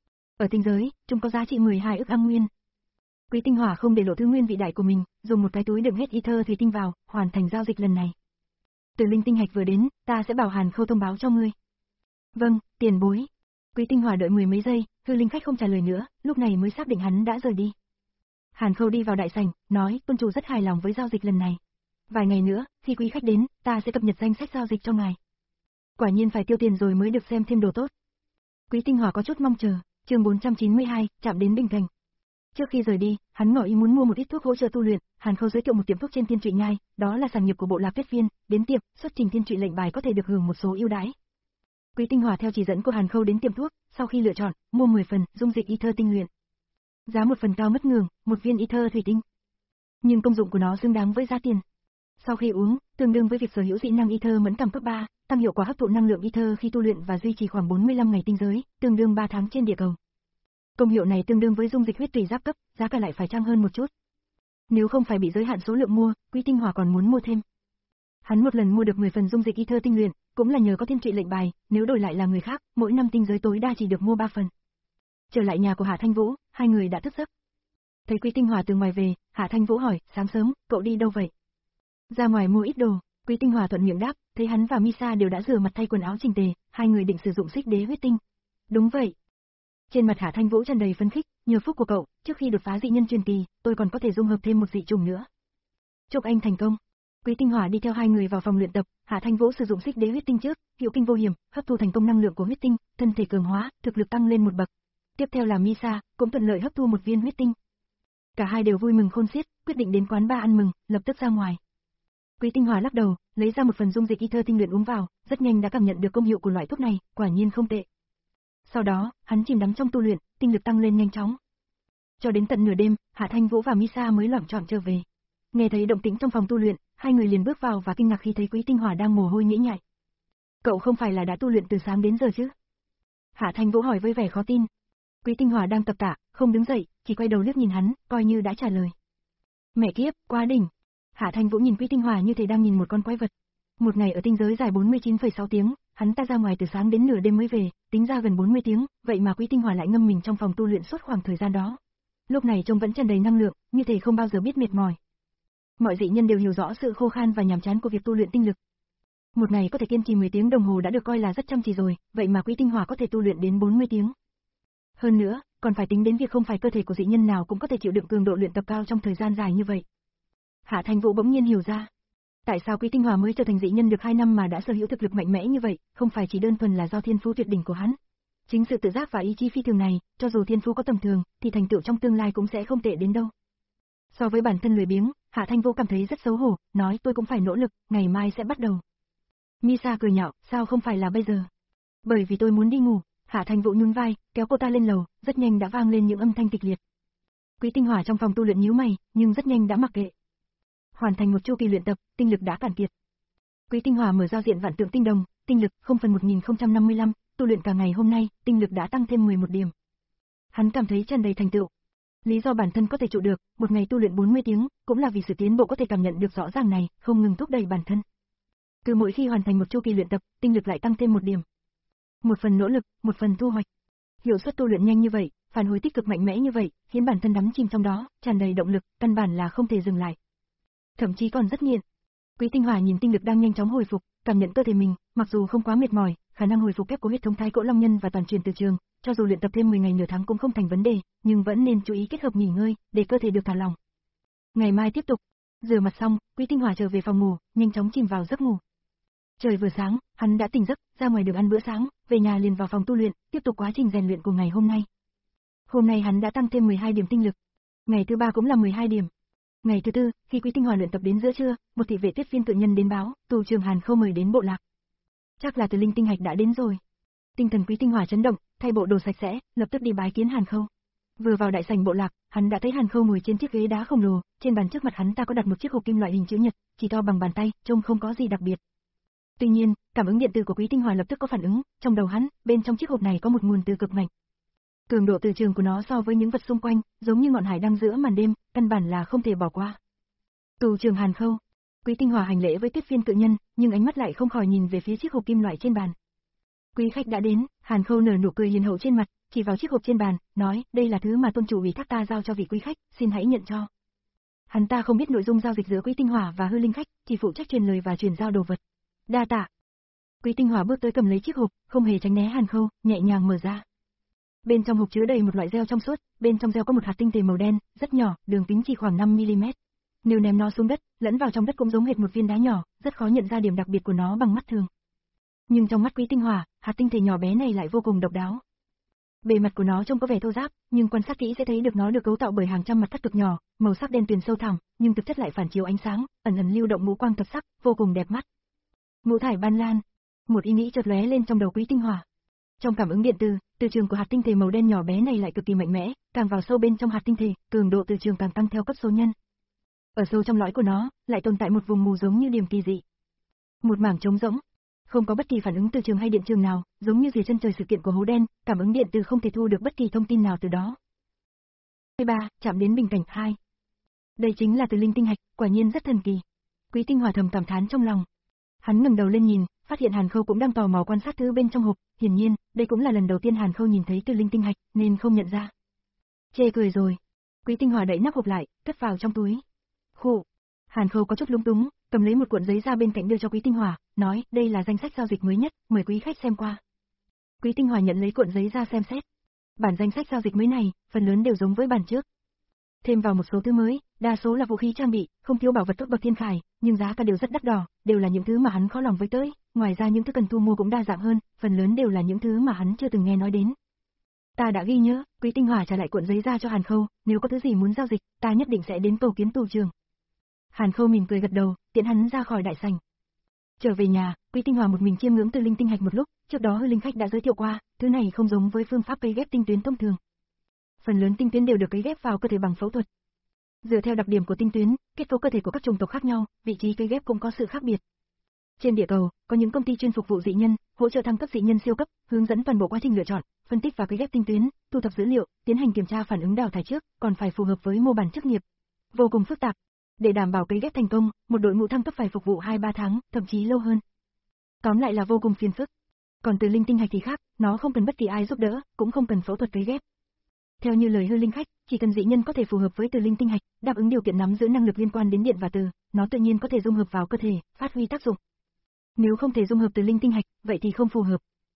Ở tinh giới, chúng có giá trị mười hai ức âm nguyên. Quý Tinh Hỏa không để lộ thứ nguyên vị đại của mình, dùng một cái túi đựng hết y thơ thủy tinh vào, hoàn thành giao dịch lần này. Từ linh tinh hạch vừa đến, ta sẽ bảo Hàn Khâu thông báo cho ngươi. Vâng, tiền bối. Quý Tinh Hỏa đợi mười mấy giây, hư linh khách không trả lời nữa, lúc này mới xác định hắn đã rời đi. Hàn Khâu đi vào đại sảnh, nói, tôn chủ rất hài lòng với giao dịch lần này. Vài ngày nữa, khi quý khách đến, ta sẽ cập nhật danh sách giao dịch cho ngài. Quả nhiên phải tiêu tiền rồi mới được xem thêm đồ tốt. Quý Tinh Hỏa có chút mong chờ, chương bốn trăm chín mươi hai, chạm đến bình cảnh. Trước khi rời đi, hắn ngỏ ý muốn mua một ít thuốc hỗ trợ tu luyện, Hàn Khâu giới thiệu một tiệm thuốc trên Thiên Trụy Nhai, đó là sản nghiệp của bộ lạc Tuyết Viên, đến tiệm, xuất trình Thiên Trụy lệnh bài có thể được hưởng một số ưu đãi. Quý Tinh Hỏa theo chỉ dẫn của Hàn Khâu đến tiệm thuốc, sau khi lựa chọn, mua mười phần dung dịch y thơ tinh luyện. Giá một phần cao mất ngường, một viên y thơ thủy tinh. Nhưng công dụng của nó xứng đáng với giá tiền. Sau khi uống, tương đương với việc sở hữu dị năng y thơ mẫn cảm cấp ba, tăng hiệu quả hấp thụ năng lượng y thơ khi tu luyện và duy trì khoảng bốn mươi lăm ngày tinh giới, tương đương ba tháng trên địa cầu. Công hiệu này tương đương với dung dịch huyết tùy giáp cấp, giá cả lại phải chăng hơn một chút. Nếu không phải bị giới hạn số lượng mua, Quý Tinh Hỏa còn muốn mua thêm. Hắn một lần mua được mười phần dung dịch y thơ tinh luyện, cũng là nhờ có Thiên Trụy lệnh bài, nếu đổi lại là người khác, mỗi năm tinh giới tối đa chỉ được mua ba phần. Trở lại nhà của Hạ Thanh Vũ, hai người đã thức giấc. Thấy Quý Tinh Hỏa từ ngoài về, Hạ Thanh Vũ hỏi, sáng sớm, cậu đi đâu vậy? Ra ngoài mua ít đồ, Quý Tinh Hỏa thuận miệng đáp, thấy hắn và Misa đều đã rửa mặt thay quần áo chỉnh tề, hai người định sử dụng xích đế huyết tinh. Đúng vậy. Trên mặt Hạ Thanh Vũ tràn đầy phấn khích, Nhờ phúc của cậu, trước khi đột phá dị nhân truyền kỳ, tôi còn có thể dung hợp thêm một dị trùng nữa. Chúc anh thành công. Quý Tinh Hỏa đi theo hai người vào phòng luyện tập, Hạ Thanh Vũ sử dụng xích đế huyết tinh trước, hiệu kinh vô hiểm, hấp thu thành công năng lượng của huyết tinh, thân thể cường hóa, thực lực tăng lên một bậc. Tiếp theo là Misa, cũng thuận lợi hấp thu một viên huyết tinh. Cả hai đều vui mừng khôn xiết, quyết định đến quán bar ăn mừng, lập tức ra ngoài. Quý Tinh Hỏa lắc đầu, lấy ra một phần dung dịch ether tinh luyện uống vào, rất nhanh đã cảm nhận được công hiệu của loại thuốc này, quả nhiên không tệ. Sau đó, hắn chìm đắm trong tu luyện, tinh lực tăng lên nhanh chóng. Cho đến tận nửa đêm, Hạ Thanh Vũ và Misa mới loạng choạng trở về. Nghe thấy động tĩnh trong phòng tu luyện, hai người liền bước vào và kinh ngạc khi thấy Quý Tinh Hỏa đang mồ hôi nhễ nhại. Cậu không phải là đã tu luyện từ sáng đến giờ chứ? Hạ Thanh Vũ hỏi với vẻ khó tin. Quý Tinh Hỏa đang tập tạ, không đứng dậy, chỉ quay đầu liếc nhìn hắn, coi như đã trả lời. Mẹ kiếp, quá đỉnh. Hạ Thanh Vũ nhìn Quý Tinh Hỏa như thể đang nhìn một con quái vật. Một ngày ở tinh giới dài bốn mươi chín phẩy sáu tiếng, hắn ta ra ngoài từ sáng đến nửa đêm mới về, tính ra gần bốn mươi tiếng, vậy mà Quý Tinh Hỏa lại ngâm mình trong phòng tu luyện suốt khoảng thời gian đó. Lúc này trông vẫn tràn đầy năng lượng, như thể không bao giờ biết mệt mỏi. Mọi dị nhân đều hiểu rõ sự khô khan và nhàm chán của việc tu luyện tinh lực. Một ngày có thể kiên trì mười tiếng đồng hồ đã được coi là rất chăm chỉ rồi, vậy mà Quý Tinh Hỏa có thể tu luyện đến bốn mươi tiếng. Hơn nữa, còn phải tính đến việc không phải cơ thể của dị nhân nào cũng có thể chịu đựng cường độ luyện tập cao trong thời gian dài như vậy. Hạ Thanh Vũ bỗng nhiên hiểu ra, tại sao Quý Tinh Hỏa mới trở thành dị nhân được hai năm mà đã sở hữu thực lực mạnh mẽ như vậy, không phải chỉ đơn thuần là do thiên phú tuyệt đỉnh của hắn. Chính sự tự giác và ý chí phi thường này, cho dù thiên phú có tầm thường, thì thành tựu trong tương lai cũng sẽ không tệ đến đâu. So với bản thân lười biếng, Hạ Thanh Vũ cảm thấy rất xấu hổ, nói tôi cũng phải nỗ lực, ngày mai sẽ bắt đầu. Misa cười nhạo, sao không phải là bây giờ? Bởi vì tôi muốn đi ngủ. Hạ Thanh Vũ nhún vai, kéo cô ta lên lầu, rất nhanh đã vang lên những âm thanh kịch liệt. Quý Tinh Hỏa trong phòng tu luyện nhíu mày, nhưng rất nhanh đã mặc kệ. Hoàn thành một chu kỳ luyện tập, tinh lực đã cạn kiệt. Quý Tinh Hỏa mở giao diện vạn tượng tinh đồng, tinh lực không phần một nghìn không trăm năm mươi lăm, tu luyện cả ngày hôm nay, tinh lực đã tăng thêm mười một điểm. Hắn cảm thấy tràn đầy thành tựu. Lý do bản thân có thể trụ được, một ngày tu luyện bốn mươi tiếng, cũng là vì sự tiến bộ có thể cảm nhận được rõ ràng này, không ngừng thúc đẩy bản thân. Cứ mỗi khi hoàn thành một chu kỳ luyện tập, tinh lực lại tăng thêm một điểm. Một phần nỗ lực, một phần thu hoạch. Hiệu suất tu luyện nhanh như vậy, phản hồi tích cực mạnh mẽ như vậy, khiến bản thân đắm chìm trong đó, tràn đầy động lực, căn bản là không thể dừng lại. Thậm chí còn rất nghiện. Quý Tinh Hỏa nhìn tinh lực đang nhanh chóng hồi phục, cảm nhận cơ thể mình, mặc dù không quá mệt mỏi, khả năng hồi phục kép của huyết thống Thái Cỗ Long Nhân và toàn truyền từ trường, cho dù luyện tập thêm mười ngày nửa tháng cũng không thành vấn đề, nhưng vẫn nên chú ý kết hợp nghỉ ngơi, để cơ thể được thả lỏng. Ngày mai tiếp tục. Rửa mặt xong, Quý Tinh Hỏa trở về phòng ngủ, nhanh chóng chìm vào giấc ngủ. Trời vừa sáng, hắn đã tỉnh giấc, ra ngoài đường ăn bữa sáng, về nhà liền vào phòng tu luyện, tiếp tục quá trình rèn luyện của ngày hôm nay. Hôm nay hắn đã tăng thêm mười hai điểm tinh lực. Ngày thứ ba cũng là mười hai điểm. Ngày thứ tư, khi Quý Tinh Hỏa luyện tập đến giữa trưa, một thị vệ Tuyết Viên tự nhân đến báo, tù trưởng Hàn Khâu mời đến bộ lạc. Chắc là Từ Linh tinh hạch đã đến rồi. Tinh thần Quý Tinh Hỏa chấn động, thay bộ đồ sạch sẽ, lập tức đi bái kiến Hàn Khâu. Vừa vào đại sảnh bộ lạc, hắn đã thấy Hàn Khâu ngồi trên chiếc ghế đá khổng lồ, trên bàn trước mặt hắn ta có đặt một chiếc hộp kim loại hình chữ nhật, chỉ to bằng bàn tay, trông không có gì đặc biệt. Tuy nhiên, cảm ứng điện tử của Quý Tinh Hỏa lập tức có phản ứng, trong đầu hắn, bên trong chiếc hộp này có một nguồn từ cực mạnh. Cường độ từ trường của nó so với những vật xung quanh, giống như ngọn hải đăng giữa màn đêm, căn bản là không thể bỏ qua. Tù trưởng Hàn Khâu. Quý Tinh Hỏa hành lễ với Tuyết Viên tự nhân, nhưng ánh mắt lại không khỏi nhìn về phía chiếc hộp kim loại trên bàn. Quý khách đã đến, Hàn Khâu nở nụ cười hiền hậu trên mặt, chỉ vào chiếc hộp trên bàn, nói, đây là thứ mà tôn chủ ủy thác ta giao cho vị quý khách, xin hãy nhận cho. Hắn ta không biết nội dung giao dịch giữa Quý Tinh Hỏa và hư linh khách, chỉ phụ trách truyền lời và truyền giao đồ vật. Đa tạ. Quý Tinh Hỏa bước tới cầm lấy chiếc hộp, không hề tránh né Hàn Khâu, nhẹ nhàng mở ra. Bên trong hộp chứa đầy một loại gel trong suốt, bên trong gel có một hạt tinh thể màu đen, rất nhỏ, đường kính chỉ khoảng năm mi li mét. Nếu ném nó xuống đất, lẫn vào trong đất cũng giống hệt một viên đá nhỏ, rất khó nhận ra điểm đặc biệt của nó bằng mắt thường. Nhưng trong mắt Quý Tinh Hỏa, hạt tinh thể nhỏ bé này lại vô cùng độc đáo. Bề mặt của nó trông có vẻ thô ráp, nhưng quan sát kỹ sẽ thấy được nó được cấu tạo bởi hàng trăm mặt cắt cực nhỏ, màu sắc đen tuyền sâu thẳm, nhưng thực chất lại phản chiếu ánh sáng, ẩn ẩn lưu động ngũ quang thập sắc, vô cùng đẹp mắt. Ngũ thải ban lan. Một ý nghĩ chợt lóe lên trong đầu Quý Tinh Hỏa. Trong cảm ứng điện từ, từ trường của hạt tinh thể màu đen nhỏ bé này lại cực kỳ mạnh mẽ, càng vào sâu bên trong hạt tinh thể, cường độ từ trường càng tăng theo cấp số nhân. Ở sâu trong lõi của nó, lại tồn tại một vùng mù giống như điểm kỳ dị. Một mảng trống rỗng, không có bất kỳ phản ứng từ trường hay điện trường nào, giống như dưới chân trời sự kiện của hố đen, cảm ứng điện từ không thể thu được bất kỳ thông tin nào từ đó. ba. Chạm đến bình cảnh hai. Đây chính là Từ Linh tinh hạch, quả nhiên rất thần kỳ. Quý Tinh Hỏa thầm cảm thán trong lòng. Hắn ngẩng đầu lên nhìn, phát hiện Hàn Khâu cũng đang tò mò quan sát thứ bên trong hộp, hiển nhiên, đây cũng là lần đầu tiên Hàn Khâu nhìn thấy Từ Linh tinh hạch, nên không nhận ra. Chê cười rồi. Quý Tinh Hỏa đẩy nắp hộp lại, cất vào trong túi. Khụ. Hàn Khâu có chút lúng túng, cầm lấy một cuộn giấy ra bên cạnh đưa cho Quý Tinh Hỏa, nói, đây là danh sách giao dịch mới nhất, mời quý khách xem qua. Quý Tinh Hỏa nhận lấy cuộn giấy ra xem xét. Bản danh sách giao dịch mới này, phần lớn đều giống với bản trước. Thêm vào một số thứ mới, đa số là vũ khí trang bị, không thiếu bảo vật tốt bậc thiên khải, nhưng giá cả đều rất đắt đỏ, đều là những thứ mà hắn khó lòng với tới, ngoài ra những thứ cần thu mua cũng đa dạng hơn, phần lớn đều là những thứ mà hắn chưa từng nghe nói đến. Ta đã ghi nhớ, Quý Tinh Hỏa trả lại cuộn giấy ra cho Hàn Khâu, nếu có thứ gì muốn giao dịch, ta nhất định sẽ đến cầu kiến tù trưởng. Hàn Khâu mỉm cười gật đầu, tiễn hắn ra khỏi đại sảnh. Trở về nhà, Quý Tinh Hỏa một mình chiêm ngưỡng Từ Linh tinh hạch một lúc, trước đó hư linh khách đã giới thiệu qua, thứ này không giống với phương pháp cấy ghép tinh tuyến thông thường. Phần lớn tinh tuyến đều được cấy ghép vào cơ thể bằng phẫu thuật. Dựa theo đặc điểm của tinh tuyến, kết cấu cơ thể của các chủng tộc khác nhau, vị trí cấy ghép cũng có sự khác biệt. Trên địa cầu, có những công ty chuyên phục vụ dị nhân, hỗ trợ thăng cấp dị nhân siêu cấp, hướng dẫn toàn bộ quá trình lựa chọn, phân tích và cấy ghép tinh tuyến, thu thập dữ liệu, tiến hành kiểm tra phản ứng đào thải trước, còn phải phù hợp với mô bản chức nghiệp. Vô cùng phức tạp. Để đảm bảo cấy ghép thành công, một đội ngũ thăng cấp phải phục vụ hai ba tháng, thậm chí lâu hơn. Tóm lại là vô cùng phiền phức. Còn Từ Linh tinh hạch thì khác, nó không cần bất kỳ ai giúp đỡ, cũng không cần phẫu thuật cấy ghép. Theo như lời hư linh khách, chỉ cần dị nhân có thể phù hợp với Từ Linh tinh hạch, đáp ứng điều kiện nắm giữ năng lực liên quan đến điện và từ, nó tự nhiên có thể dung hợp vào cơ thể, phát huy tác dụng. Nếu không thể dung hợp Từ Linh tinh hạch, vậy thì không phù hợp.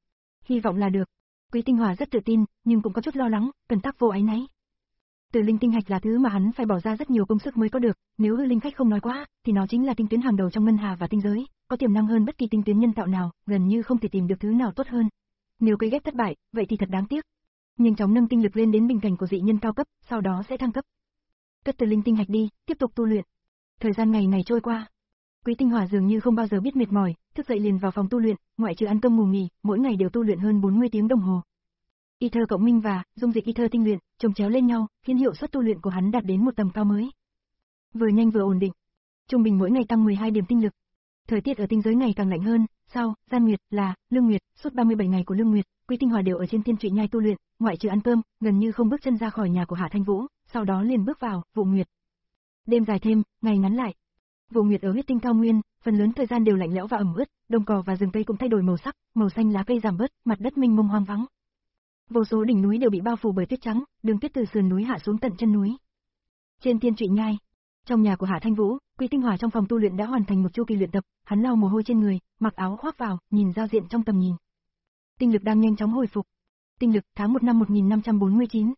Hy vọng là được. Quý Tinh Hỏa rất tự tin, nhưng cũng có chút lo lắng, cần tác vô áy náy. Từ Linh tinh hạch là thứ mà hắn phải bỏ ra rất nhiều công sức mới có được, nếu hư linh khách không nói quá, thì nó chính là tinh tuyến hàng đầu trong ngân hà và tinh giới, có tiềm năng hơn bất kỳ tinh tuyến nhân tạo nào, gần như không thể tìm được thứ nào tốt hơn. Nếu cấy ghép thất bại, vậy thì thật đáng tiếc. Nhanh chóng nâng tinh lực lên đến bình cảnh của dị nhân cao cấp, sau đó sẽ thăng cấp. Cất Từ Linh tinh hạch đi, tiếp tục tu luyện. Thời gian ngày ngày trôi qua, Quý Tinh Hỏa dường như không bao giờ biết mệt mỏi, thức dậy liền vào phòng tu luyện, ngoại trừ ăn cơm ngủ nghỉ, mỗi ngày đều tu luyện hơn bốn mươi tiếng đồng hồ. Ether cộng minh và dung dịch Ether tinh luyện, chồng chéo lên nhau, khiến hiệu suất tu luyện của hắn đạt đến một tầm cao mới. Vừa nhanh vừa ổn định. Trung bình mỗi ngày tăng mười hai điểm tinh lực. Thời tiết ở tinh giới ngày càng lạnh hơn, sau Gian Nguyệt là Lương Nguyệt, suốt ba mươi bảy ngày của Lương Nguyệt, Quý Tinh Hỏa đều ở trên Thiên Trụy Nhai tu luyện, ngoại trừ ăn cơm, gần như không bước chân ra khỏi nhà của Hạ Thanh Vũ, sau đó liền bước vào Vụ Nguyệt. Đêm dài thêm, ngày ngắn lại. Vụ Nguyệt ở huyết tinh cao nguyên, phần lớn thời gian đều lạnh lẽo và ẩm ướt, đồng cỏ và rừng cây cũng thay đổi màu sắc, màu xanh lá cây giảm bớt, mặt đất mênh mông hoang vắng. Vô số đỉnh núi đều bị bao phủ bởi tuyết trắng, đường tuyết từ sườn núi hạ xuống tận chân núi. Trên Thiên Trụy Nhai, trong nhà của Hạ Thanh Vũ, Quý Tinh Hỏa trong phòng tu luyện đã hoàn thành một chu kỳ luyện tập, hắn lau mồ hôi trên người, mặc áo khoác vào, nhìn giao diện trong tầm nhìn. Tinh lực đang nhanh chóng hồi phục. Tinh lực tháng một năm một nghìn năm trăm bốn mươi chín.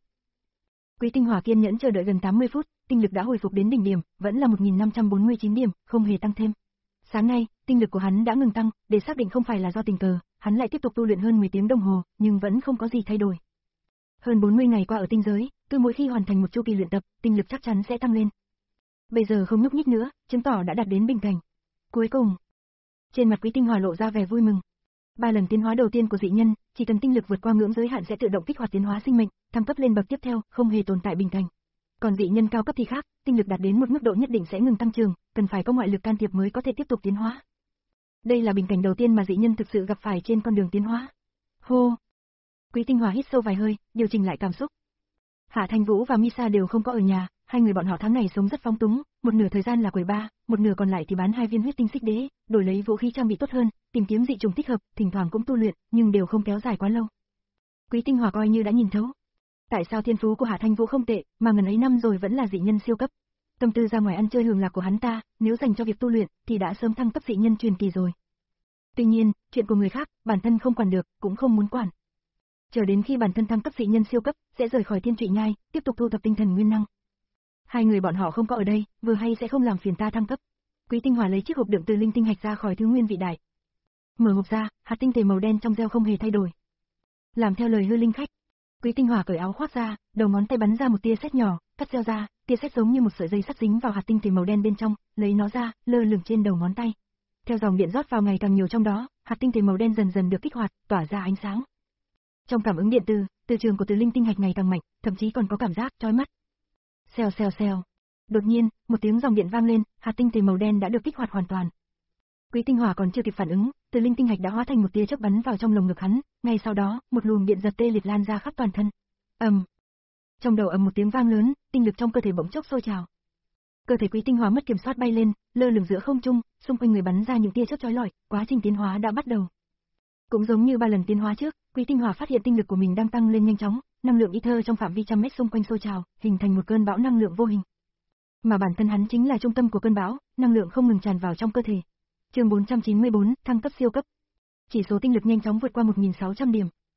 Quý Tinh Hỏa kiên nhẫn chờ đợi gần tám mươi phút, tinh lực đã hồi phục đến đỉnh điểm, vẫn là một nghìn năm trăm bốn mươi chín điểm, không hề tăng thêm. Sáng nay, tinh lực của hắn đã ngừng tăng, để xác định không phải là do tình cờ, hắn lại tiếp tục tu luyện hơn mười tiếng đồng hồ, nhưng vẫn không có gì thay đổi. Hơn bốn mươi ngày qua ở tinh giới, cứ mỗi khi hoàn thành một chu kỳ luyện tập, tinh lực chắc chắn sẽ tăng lên. Bây giờ không nhúc nhích nữa, chứng tỏ đã đạt đến bình cảnh. Cuối cùng, trên mặt Quý Tinh Hỏa lộ ra vẻ vui mừng. Ba lần tiến hóa đầu tiên của dị nhân, chỉ cần tinh lực vượt qua ngưỡng giới hạn sẽ tự động kích hoạt tiến hóa sinh mệnh, thăng cấp lên bậc tiếp theo, không hề tồn tại bình cảnh. Còn dị nhân cao cấp thì khác, tinh lực đạt đến một mức độ nhất định sẽ ngừng tăng trưởng, cần phải có ngoại lực can thiệp mới có thể tiếp tục tiến hóa. Đây là bình cảnh đầu tiên mà dị nhân thực sự gặp phải trên con đường tiến hóa. Hô. Quý Tinh Hỏa hít sâu vài hơi, điều chỉnh lại cảm xúc. Hạ Thanh Vũ và Misa đều không có ở nhà, hai người bọn họ tháng này sống rất phóng túng, một nửa thời gian là quẩy ba, một nửa còn lại thì bán hai viên huyết tinh xích đế, đổi lấy vũ khí trang bị tốt hơn, tìm kiếm dị trùng thích hợp, thỉnh thoảng cũng tu luyện, nhưng đều không kéo dài quá lâu. Quý Tinh Hỏa coi như đã nhìn thấu. Tại sao thiên phú của Hạ Thanh Vũ không tệ, mà ngần ấy năm rồi vẫn là dị nhân siêu cấp? Tâm tư ra ngoài ăn chơi hưởng lạc của hắn ta, nếu dành cho việc tu luyện, thì đã sớm thăng cấp dị nhân truyền kỳ rồi. Tuy nhiên, chuyện của người khác, bản thân không quản được, cũng không muốn quản. Chờ đến khi bản thân thăng cấp dị nhân siêu cấp, sẽ rời khỏi Thiên Trụy Nhai, tiếp tục thu thập tinh thần nguyên năng. Hai người bọn họ không có ở đây, vừa hay sẽ không làm phiền ta thăng cấp. Quý Tinh Hỏa lấy chiếc hộp đựng Từ Linh tinh hạch ra khỏi thứ nguyên vị đại. Mở hộp ra, hạt tinh thể màu đen trong gel không hề thay đổi. Làm theo lời hư linh khách, Quý Tinh Hỏa cởi áo khoác ra, đầu ngón tay bắn ra một tia sét nhỏ, cắt gel ra, tia sét giống như một sợi dây sắt dính vào hạt tinh thể màu đen bên trong, lấy nó ra, lơ lửng trên đầu ngón tay. Theo dòng điện rót vào ngày càng nhiều trong đó, hạt tinh thể màu đen dần dần được kích hoạt, tỏa ra ánh sáng. Trong cảm ứng điện từ, từ trường của Từ Linh tinh hạch ngày càng mạnh, thậm chí còn có cảm giác chói mắt. Xèo xèo xèo. Đột nhiên, một tiếng dòng điện vang lên, hạt tinh thể màu đen đã được kích hoạt hoàn toàn. Quý Tinh Hỏa còn chưa kịp phản ứng, Từ Linh tinh hạch đã hóa thành một tia chớp bắn vào trong lồng ngực hắn, ngay sau đó, một luồng điện giật tê liệt lan ra khắp toàn thân. Ầm. Um. Trong đầu ầm một tiếng vang lớn, tinh lực trong cơ thể bỗng chốc sôi trào. Cơ thể Quý Tinh Hỏa mất kiểm soát bay lên, lơ lửng giữa không trung, xung quanh người bắn ra những tia chớp chói lọi, quá trình tiến hóa đã bắt đầu. Cũng giống như ba lần tiến hóa trước, Quý Tinh Hỏa phát hiện tinh lực của mình đang tăng lên nhanh chóng, năng lượng ether trong phạm vi trăm mét xung quanh sôi trào, hình thành một cơn bão năng lượng vô hình. Mà bản thân hắn chính là trung tâm của cơn bão, năng lượng không ngừng tràn vào trong cơ thể. Chương bốn trăm chín mươi bốn, thăng cấp siêu cấp. Chỉ số tinh lực nhanh chóng vượt qua một nghìn sáu trăm điểm.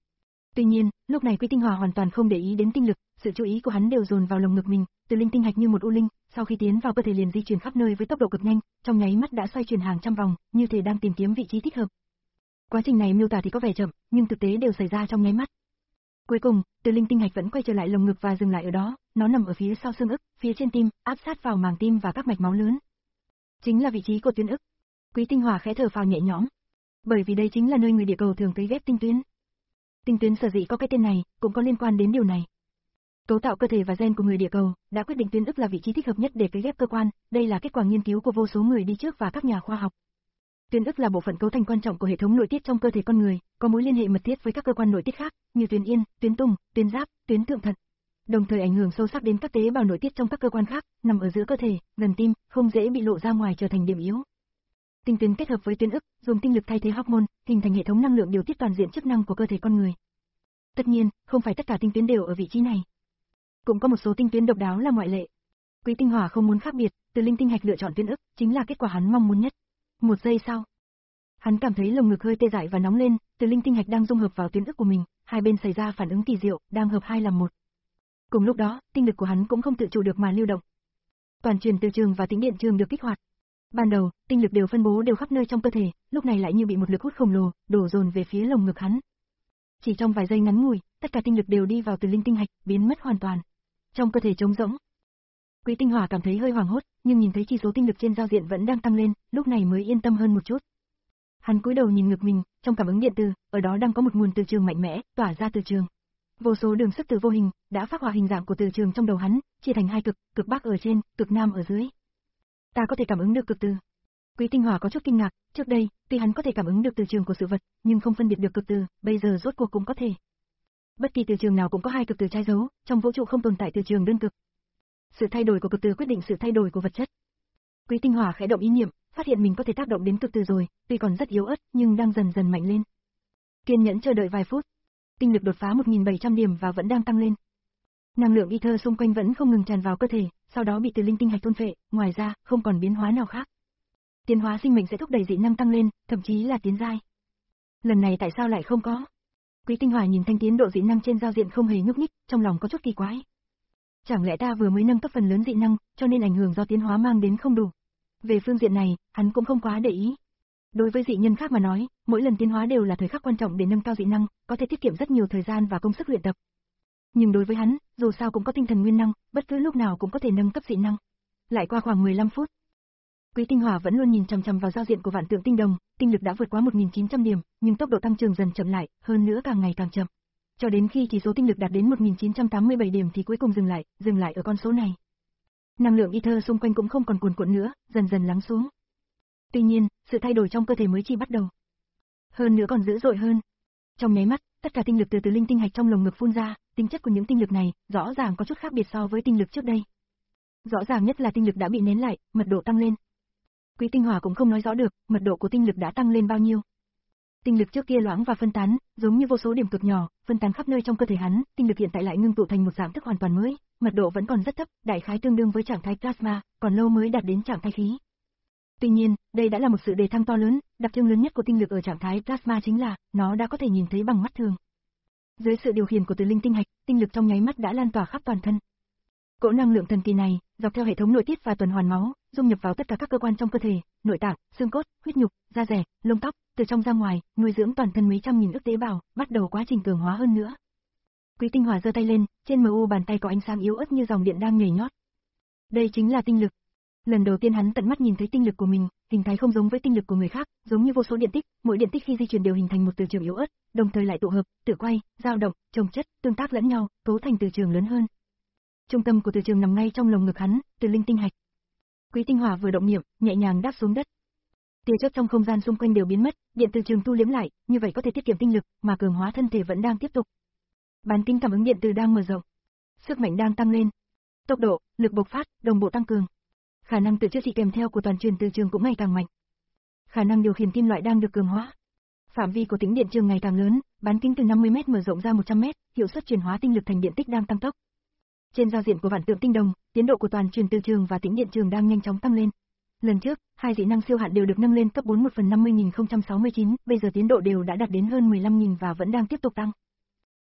Tuy nhiên, lúc này Quý Tinh Hòa hoàn toàn không để ý đến tinh lực, sự chú ý của hắn đều dồn vào lồng ngực mình, từ linh tinh hạch như một u linh, sau khi tiến vào cơ thể liền di chuyển khắp nơi với tốc độ cực nhanh, trong nháy mắt đã xoay chuyển hàng trăm vòng, như thể đang tìm kiếm vị trí thích hợp. Quá trình này miêu tả thì có vẻ chậm, nhưng thực tế đều xảy ra trong nháy mắt. Cuối cùng, từ linh tinh hạch vẫn quay trở lại lồng ngực và dừng lại ở đó, nó nằm ở phía sau xương ức, phía trên tim, áp sát vào màng tim và các mạch máu lớn. Chính là vị trí của tuyến ức. Quý Tinh Hòa khẽ thở phào nhẹ nhõm, bởi vì đây chính là nơi người địa cầu thường cấy ghép tinh tuyến. Tinh tuyến sở dĩ có cái tên này, cũng có liên quan đến điều này. Cấu tạo cơ thể và gen của người địa cầu đã quyết định tuyến ức là vị trí thích hợp nhất để cấy ghép cơ quan, đây là kết quả nghiên cứu của vô số người đi trước và các nhà khoa học. Tuyến ức là bộ phận cấu thành quan trọng của hệ thống nội tiết trong cơ thể con người, có mối liên hệ mật thiết với các cơ quan nội tiết khác, như tuyến yên, tuyến tùng, tuyến giáp, tuyến thượng thận. Đồng thời ảnh hưởng sâu sắc đến các tế bào nội tiết trong các cơ quan khác, nằm ở giữa cơ thể, gần tim, không dễ bị lộ ra ngoài trở thành điểm yếu. Tinh tuyến kết hợp với tuyến ức, dùng tinh lực thay thế hormone, hình thành hệ thống năng lượng điều tiết toàn diện chức năng của cơ thể con người. Tất nhiên, không phải tất cả tinh tuyến đều ở vị trí này. Cũng có một số tinh tuyến độc đáo là ngoại lệ. Quý Tinh Hòa không muốn khác biệt, từ linh tinh hạch lựa chọn tuyến ức, chính là kết quả hắn mong muốn nhất. Một giây sau, hắn cảm thấy lồng ngực hơi tê dại và nóng lên, từ linh tinh hạch đang dung hợp vào tuyến ức của mình, hai bên xảy ra phản ứng kỳ diệu, đang hợp hai làm một. Cùng lúc đó, tinh lực của hắn cũng không tự chủ được mà lưu động. Toàn truyền từ trường và tĩnh điện trường được kích hoạt. Ban đầu, tinh lực đều phân bố đều khắp nơi trong cơ thể, lúc này lại như bị một lực hút khổng lồ đổ dồn về phía lồng ngực hắn. Chỉ trong vài giây ngắn ngủi, tất cả tinh lực đều đi vào từ linh tinh hạch, biến mất hoàn toàn. Trong cơ thể trống rỗng. Quý Tinh Hòa cảm thấy hơi hoảng hốt, nhưng nhìn thấy chỉ số tinh lực trên giao diện vẫn đang tăng lên, lúc này mới yên tâm hơn một chút. Hắn cúi đầu nhìn ngực mình, trong cảm ứng điện từ, ở đó đang có một nguồn từ trường mạnh mẽ, tỏa ra từ trường. Vô số đường sức từ vô hình đã phác họa hình dạng của từ trường trong đầu hắn, chia thành hai cực, cực bắc ở trên, cực nam ở dưới. Ta có thể cảm ứng được cực từ. Quý Tinh Hòa có chút kinh ngạc, trước đây, tuy hắn có thể cảm ứng được từ trường của sự vật, nhưng không phân biệt được cực từ, bây giờ rốt cuộc cũng có thể. Bất kỳ từ trường nào cũng có hai cực từ trái dấu, trong vũ trụ không tồn tại từ trường đơn cực. Sự thay đổi của cực từ quyết định sự thay đổi của vật chất. Quý Tinh Hòa khẽ động ý niệm, phát hiện mình có thể tác động đến cực từ rồi, tuy còn rất yếu ớt, nhưng đang dần dần mạnh lên. Kiên nhẫn chờ đợi vài phút, tinh lực đột phá một nghìn bảy trăm điểm và vẫn đang tăng lên. Năng lượng ether xung quanh vẫn không ngừng tràn vào cơ thể, sau đó bị từ linh tinh hạch thôn phệ, ngoài ra, không còn biến hóa nào khác. Tiến hóa sinh mệnh sẽ thúc đẩy dị năng tăng lên, thậm chí là tiến giai. Lần này tại sao lại không có? Quý Tinh Hòa nhìn thanh tiến độ dị năng trên giao diện không hề nhúc nhích, trong lòng có chút kỳ quái. Chẳng lẽ ta vừa mới nâng cấp phần lớn dị năng, cho nên ảnh hưởng do tiến hóa mang đến không đủ? Về phương diện này, hắn cũng không quá để ý. Đối với dị nhân khác mà nói, mỗi lần tiến hóa đều là thời khắc quan trọng để nâng cao dị năng, có thể tiết kiệm rất nhiều thời gian và công sức luyện tập. Nhưng đối với hắn, dù sao cũng có tinh thần nguyên năng, bất cứ lúc nào cũng có thể nâng cấp dị năng. Lại qua khoảng mười lăm phút. Quý Tinh Hòa vẫn luôn nhìn chằm chằm vào giao diện của Vạn Tượng Tinh Đồng, tinh lực đã vượt quá một nghìn chín trăm điểm, nhưng tốc độ tăng trưởng dần chậm lại, hơn nữa càng ngày càng chậm. Cho đến khi chỉ số tinh lực đạt đến một nghìn chín trăm tám mươi bảy điểm thì cuối cùng dừng lại, dừng lại ở con số này. Năng lượng ether xung quanh cũng không còn cuồn cuộn nữa, dần dần lắng xuống. Tuy nhiên, sự thay đổi trong cơ thể mới chỉ bắt đầu. Hơn nữa còn dữ dội hơn. Trong nháy mắt, tất cả tinh lực từ từ linh tinh hạch trong lồng ngực phun ra, tính chất của những tinh lực này rõ ràng có chút khác biệt so với tinh lực trước đây. Rõ ràng nhất là tinh lực đã bị nén lại, mật độ tăng lên. Quý Tinh Hòa cũng không nói rõ được, mật độ của tinh lực đã tăng lên bao nhiêu. Tinh lực trước kia loãng và phân tán, giống như vô số điểm cực nhỏ, phân tán khắp nơi trong cơ thể hắn, tinh lực hiện tại lại ngưng tụ thành một dạng thức hoàn toàn mới, mật độ vẫn còn rất thấp, đại khái tương đương với trạng thái plasma, còn lâu mới đạt đến trạng thái khí. Tuy nhiên, đây đã là một sự đề thăng to lớn, đặc trưng lớn nhất của tinh lực ở trạng thái plasma chính là, nó đã có thể nhìn thấy bằng mắt thường. Dưới sự điều khiển của từ linh tinh hạch, tinh lực trong nháy mắt đã lan tỏa khắp toàn thân. Cỗ năng lượng thần kỳ này, dọc theo hệ thống nội tiết và tuần hoàn máu, dung nhập vào tất cả các cơ quan trong cơ thể, nội tạng, xương cốt, huyết nhục, da dẻ, lông tóc, từ trong ra ngoài, nuôi dưỡng toàn thân mấy trăm nghìn ức tế bào, bắt đầu quá trình cường hóa hơn nữa. Quý Tinh Hòa giơ tay lên, trên mu bàn tay có ánh sáng yếu ớt như dòng điện đang nhảy nhót. Đây chính là tinh lực. Lần đầu tiên hắn tận mắt nhìn thấy tinh lực của mình, hình thái không giống với tinh lực của người khác, giống như vô số điện tích, mỗi điện tích khi di chuyển đều hình thành một từ trường yếu ớt, đồng thời lại tụ hợp, tự quay, dao động, chồng chất, tương tác lẫn nhau, cấu thành từ trường lớn hơn. Trung tâm của từ trường nằm ngay trong lồng ngực hắn, từ linh tinh hạch. Quý Tinh Hòa vừa động niệm, nhẹ nhàng đáp xuống đất. Tia chớp trong không gian xung quanh đều biến mất, điện từ trường thu liễm lại, như vậy có thể tiết kiệm tinh lực, mà cường hóa thân thể vẫn đang tiếp tục. Bán kính cảm ứng điện từ đang mở rộng, sức mạnh đang tăng lên, tốc độ, lực bộc phát, đồng bộ tăng cường. Khả năng tự chữa trị kèm theo của toàn truyền từ trường cũng ngày càng mạnh. Khả năng điều khiển kim loại đang được cường hóa. Phạm vi của tĩnh điện trường ngày càng lớn, bán kính từ năm mươi mét mở rộng ra một trăm mét, hiệu suất chuyển hóa tinh lực thành điện tích đang tăng tốc. Trên giao diện của Vạn Tượng Tinh Đồng, tiến độ của toàn truyền từ trường và tĩnh điện trường đang nhanh chóng tăng lên. Lần trước, hai dị năng siêu hạn đều được nâng lên cấp bốn một phần năm mươi nghìn không trăm sáu mươi chín, bây giờ tiến độ đều đã đạt đến hơn mười lăm nghìn và vẫn đang tiếp tục tăng.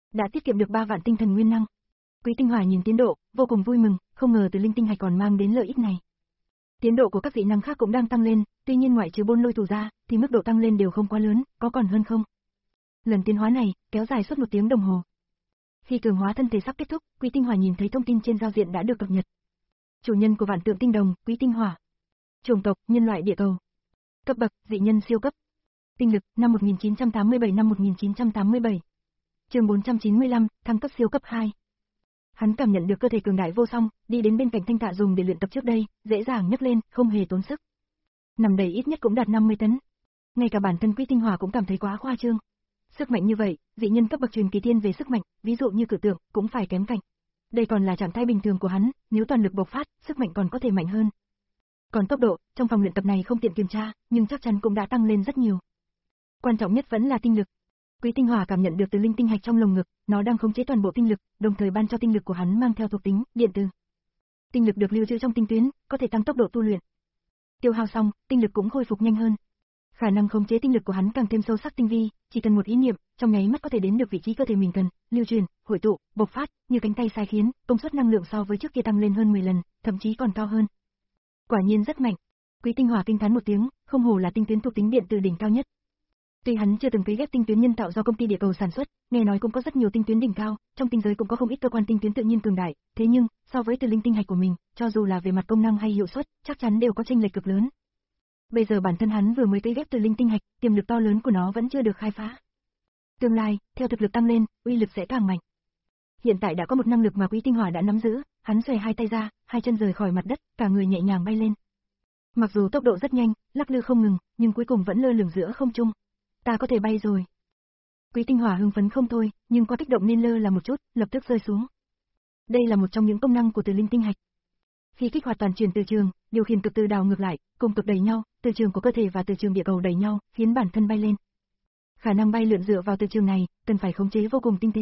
đã tiết kiệm được ba vạn tinh thần nguyên năng. Quý Tinh Hòa nhìn tiến độ, vô cùng vui mừng, không ngờ từ linh tinh hạch còn mang đến lợi ích này. Tiến độ của các dị năng khác cũng đang tăng lên, tuy nhiên ngoại trừ Bôn Lôi Tù ra, thì mức độ tăng lên đều không quá lớn, có còn hơn không. Lần tiến hóa này kéo dài suốt một tiếng đồng hồ. Khi cường hóa thân thể sắp kết thúc, Quý Tinh Hòa nhìn thấy thông tin trên giao diện đã được cập nhật. Chủ nhân của Vạn Tượng Tinh Đồng, Quý Tinh Hòa. Chủng tộc, nhân loại địa cầu. Cấp bậc, dị nhân siêu cấp. Tinh lực, năm một nghìn chín trăm tám mươi bảy năm một nghìn chín trăm tám mươi bảy. Chương bốn trăm chín mươi lăm, thăng cấp siêu cấp hai. Hắn cảm nhận được cơ thể cường đại vô song, đi đến bên cạnh Thanh Tạ dùng để luyện tập trước đây, dễ dàng nhấc lên, không hề tốn sức. Nằm đầy ít nhất cũng đạt năm mươi tấn. Ngay cả bản thân Quý Tinh Hòa cũng cảm thấy quá khoa trương. Sức mạnh như vậy, dị nhân cấp bậc truyền kỳ tiên về sức mạnh, ví dụ như cự tượng, cũng phải kém cạnh. Đây còn là trạng thái bình thường của hắn, nếu toàn lực bộc phát, sức mạnh còn có thể mạnh hơn. Còn tốc độ, trong phòng luyện tập này không tiện kiểm tra, nhưng chắc chắn cũng đã tăng lên rất nhiều. Quan trọng nhất vẫn là tinh lực. Quý Tinh Hòa cảm nhận được từ linh tinh hạch trong lồng ngực, nó đang khống chế toàn bộ tinh lực, đồng thời ban cho tinh lực của hắn mang theo thuộc tính điện từ. Tinh lực được lưu trữ trong tinh tuyến, có thể tăng tốc độ tu luyện. Tiêu hao xong, tinh lực cũng khôi phục nhanh hơn. Khả năng khống chế tinh lực của hắn càng thêm sâu sắc tinh vi, chỉ cần một ý niệm, trong nháy mắt có thể đến được vị trí cơ thể mình cần, lưu truyền, hội tụ, bộc phát, như cánh tay sai khiến, công suất năng lượng so với trước kia tăng lên hơn mười lần, thậm chí còn cao hơn. Quả nhiên rất mạnh. Quý Tinh Hòa kinh thán một tiếng, không hổ là tinh tuyến thuộc tính điện từ đỉnh cao nhất. Tuy hắn chưa từng cấy ghép tinh tuyến nhân tạo do công ty địa cầu sản xuất, nghe nói cũng có rất nhiều tinh tuyến đỉnh cao, trong tinh giới cũng có không ít cơ quan tinh tuyến tự nhiên cường đại, thế nhưng, so với từ linh tinh hạch của mình, cho dù là về mặt công năng hay hiệu suất, chắc chắn đều có chênh lệch cực lớn. Bây giờ bản thân hắn vừa mới cấy ghép từ linh tinh hạch, tiềm lực to lớn của nó vẫn chưa được khai phá. Tương lai, theo thực lực tăng lên, uy lực sẽ càng mạnh. Hiện tại đã có một năng lực mà Quý Tinh Hòa đã nắm giữ, hắn xòe hai tay ra, hai chân rời khỏi mặt đất, cả người nhẹ nhàng bay lên. Mặc dù tốc độ rất nhanh, lắc lư không ngừng, nhưng cuối cùng vẫn lơ lửng giữa không trung. Ta có thể bay rồi. Quý Tinh Hòa hưng phấn không thôi, nhưng quá kích động nên lơ là một chút, lập tức rơi xuống. Đây là một trong những công năng của từ linh tinh hạch. Khi kích hoạt toàn chuyển từ trường, điều khiển cực từ đảo ngược lại, cùng cực đẩy nhau, từ trường của cơ thể và từ trường địa cầu đẩy nhau, khiến bản thân bay lên. Khả năng bay lượn dựa vào từ trường này, cần phải khống chế vô cùng tinh tế.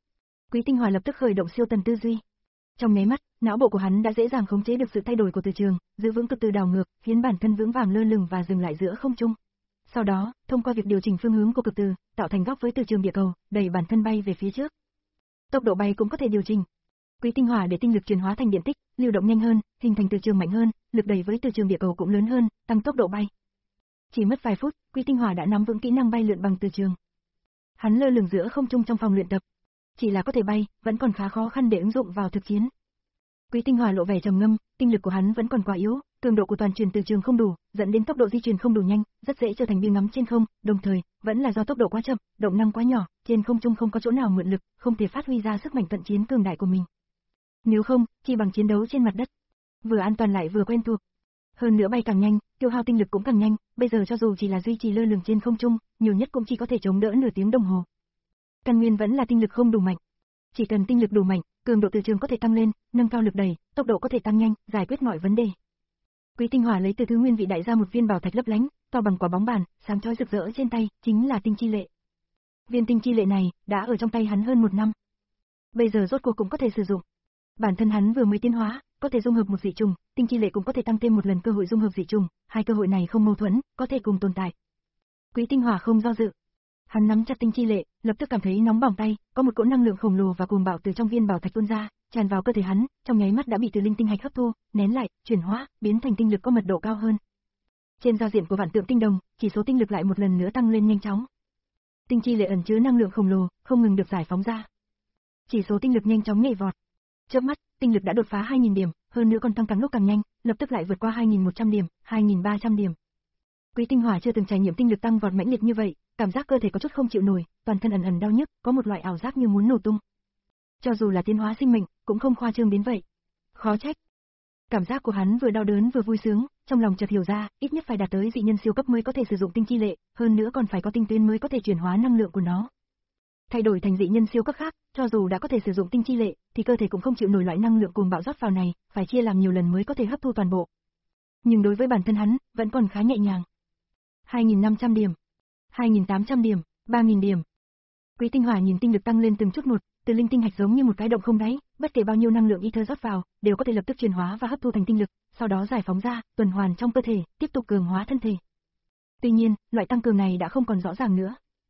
Quý Tinh Hòa lập tức khởi động siêu tần tư duy. Trong nháy mắt, não bộ của hắn đã dễ dàng khống chế được sự thay đổi của từ trường, giữ vững cực từ đảo ngược, khiến bản thân vững vàng lơ lửng và dừng lại giữa không trung. Sau đó, thông qua việc điều chỉnh phương hướng của cực từ, tạo thành góc với từ trường địa cầu, đẩy bản thân bay về phía trước. Tốc độ bay cũng có thể điều chỉnh. Quý Tinh Hòa để tinh lực chuyển hóa thành điện tích, lưu động nhanh hơn, hình thành từ trường mạnh hơn, lực đẩy với từ trường địa cầu cũng lớn hơn, tăng tốc độ bay. Chỉ mất vài phút, Quý Tinh Hòa đã nắm vững kỹ năng bay lượn bằng từ trường. Hắn lơ lửng giữa không trung trong phòng luyện tập. Chỉ là có thể bay, vẫn còn khá khó khăn để ứng dụng vào thực chiến. Quý Tinh Hòa lộ vẻ trầm ngâm, tinh lực của hắn vẫn còn quá yếu, cường độ của toàn truyền từ trường không đủ, dẫn đến tốc độ di chuyển không đủ nhanh, rất dễ trở thành biếng ngắm trên không, đồng thời, vẫn là do tốc độ quá chậm, động năng quá nhỏ, trên không trung không có chỗ nào mượn lực, không thể phát huy ra sức mạnh cận chiến cường đại của mình. Nếu không, chỉ bằng chiến đấu trên mặt đất, vừa an toàn lại vừa quen thuộc. Hơn nữa bay càng nhanh, tiêu hao tinh lực cũng càng nhanh, bây giờ cho dù chỉ là duy trì lơ lửng trên không trung, nhiều nhất cũng chỉ có thể chống đỡ nửa tiếng đồng hồ. Căn nguyên vẫn là tinh lực không đủ mạnh. Chỉ cần tinh lực đủ mạnh, cường độ từ trường có thể tăng lên, nâng cao lực đẩy, tốc độ có thể tăng nhanh, giải quyết mọi vấn đề. Quý Tinh Hòa lấy từ thứ nguyên vị đại ra một viên bảo thạch lấp lánh, to bằng quả bóng bàn, sáng chói rực rỡ trên tay, chính là tinh chi lệ. Viên tinh chi lệ này đã ở trong tay hắn hơn một năm. Bây giờ rốt cuộc cũng có thể sử dụng. Bản thân hắn vừa mới tiến hóa, có thể dung hợp một dị trùng, tinh chi lệ cũng có thể tăng thêm một lần cơ hội dung hợp dị trùng, hai cơ hội này không mâu thuẫn, có thể cùng tồn tại. Quý Tinh Hòa không do dự. Hắn nắm chặt tinh chi lệ, lập tức cảm thấy nóng bỏng tay, có một cỗ năng lượng khổng lồ và cuồng bạo từ trong viên bảo thạch tuôn ra, tràn vào cơ thể hắn, trong nháy mắt đã bị từ linh tinh hạch hấp thu, nén lại, chuyển hóa, biến thành tinh lực có mật độ cao hơn. Trên giao diện của Vạn Tượng Tinh Đồng, chỉ số tinh lực lại một lần nữa tăng lên nhanh chóng. Tinh chi lệ ẩn chứa năng lượng khổng lồ, không ngừng được giải phóng ra. Chỉ số tinh lực nhanh chóng nhảy vọt. Chớp mắt, tinh lực đã đột phá hai nghìn điểm, hơn nữa còn tăng càng lúc càng nhanh, lập tức lại vượt qua hai nghìn một trăm điểm, hai nghìn ba trăm điểm. Quý Tinh Hòa chưa từng trải nghiệm tinh lực tăng vọt mãnh liệt như vậy, cảm giác cơ thể có chút không chịu nổi, toàn thân ẩn ẩn đau nhức, có một loại ảo giác như muốn nổ tung. Cho dù là tiến hóa sinh mệnh, cũng không khoa trương đến vậy. Khó trách. Cảm giác của hắn vừa đau đớn vừa vui sướng, trong lòng chợt hiểu ra, ít nhất phải đạt tới dị nhân siêu cấp mới có thể sử dụng tinh chi lệ, hơn nữa còn phải có tinh tuyến mới có thể chuyển hóa năng lượng của nó. Thay đổi thành dị nhân siêu cấp khác, cho dù đã có thể sử dụng tinh chi lệ, thì cơ thể cũng không chịu nổi loại năng lượng cuồng bạo rót vào này, phải chia làm nhiều lần mới có thể hấp thu toàn bộ. Nhưng đối với bản thân hắn, vẫn còn khá nhẹ nhàng. hai nghìn năm trăm điểm, hai nghìn tám trăm điểm, ba nghìn điểm. Quý Tinh Hòa nhìn tinh lực tăng lên từng chút một, từ linh tinh hạch giống như một cái động không đáy, bất kể bao nhiêu năng lượng ether rót vào, đều có thể lập tức chuyển hóa và hấp thu thành tinh lực, sau đó giải phóng ra, tuần hoàn trong cơ thể, tiếp tục cường hóa thân thể. Tuy nhiên, loại tăng cường này đã không còn rõ ràng nữa.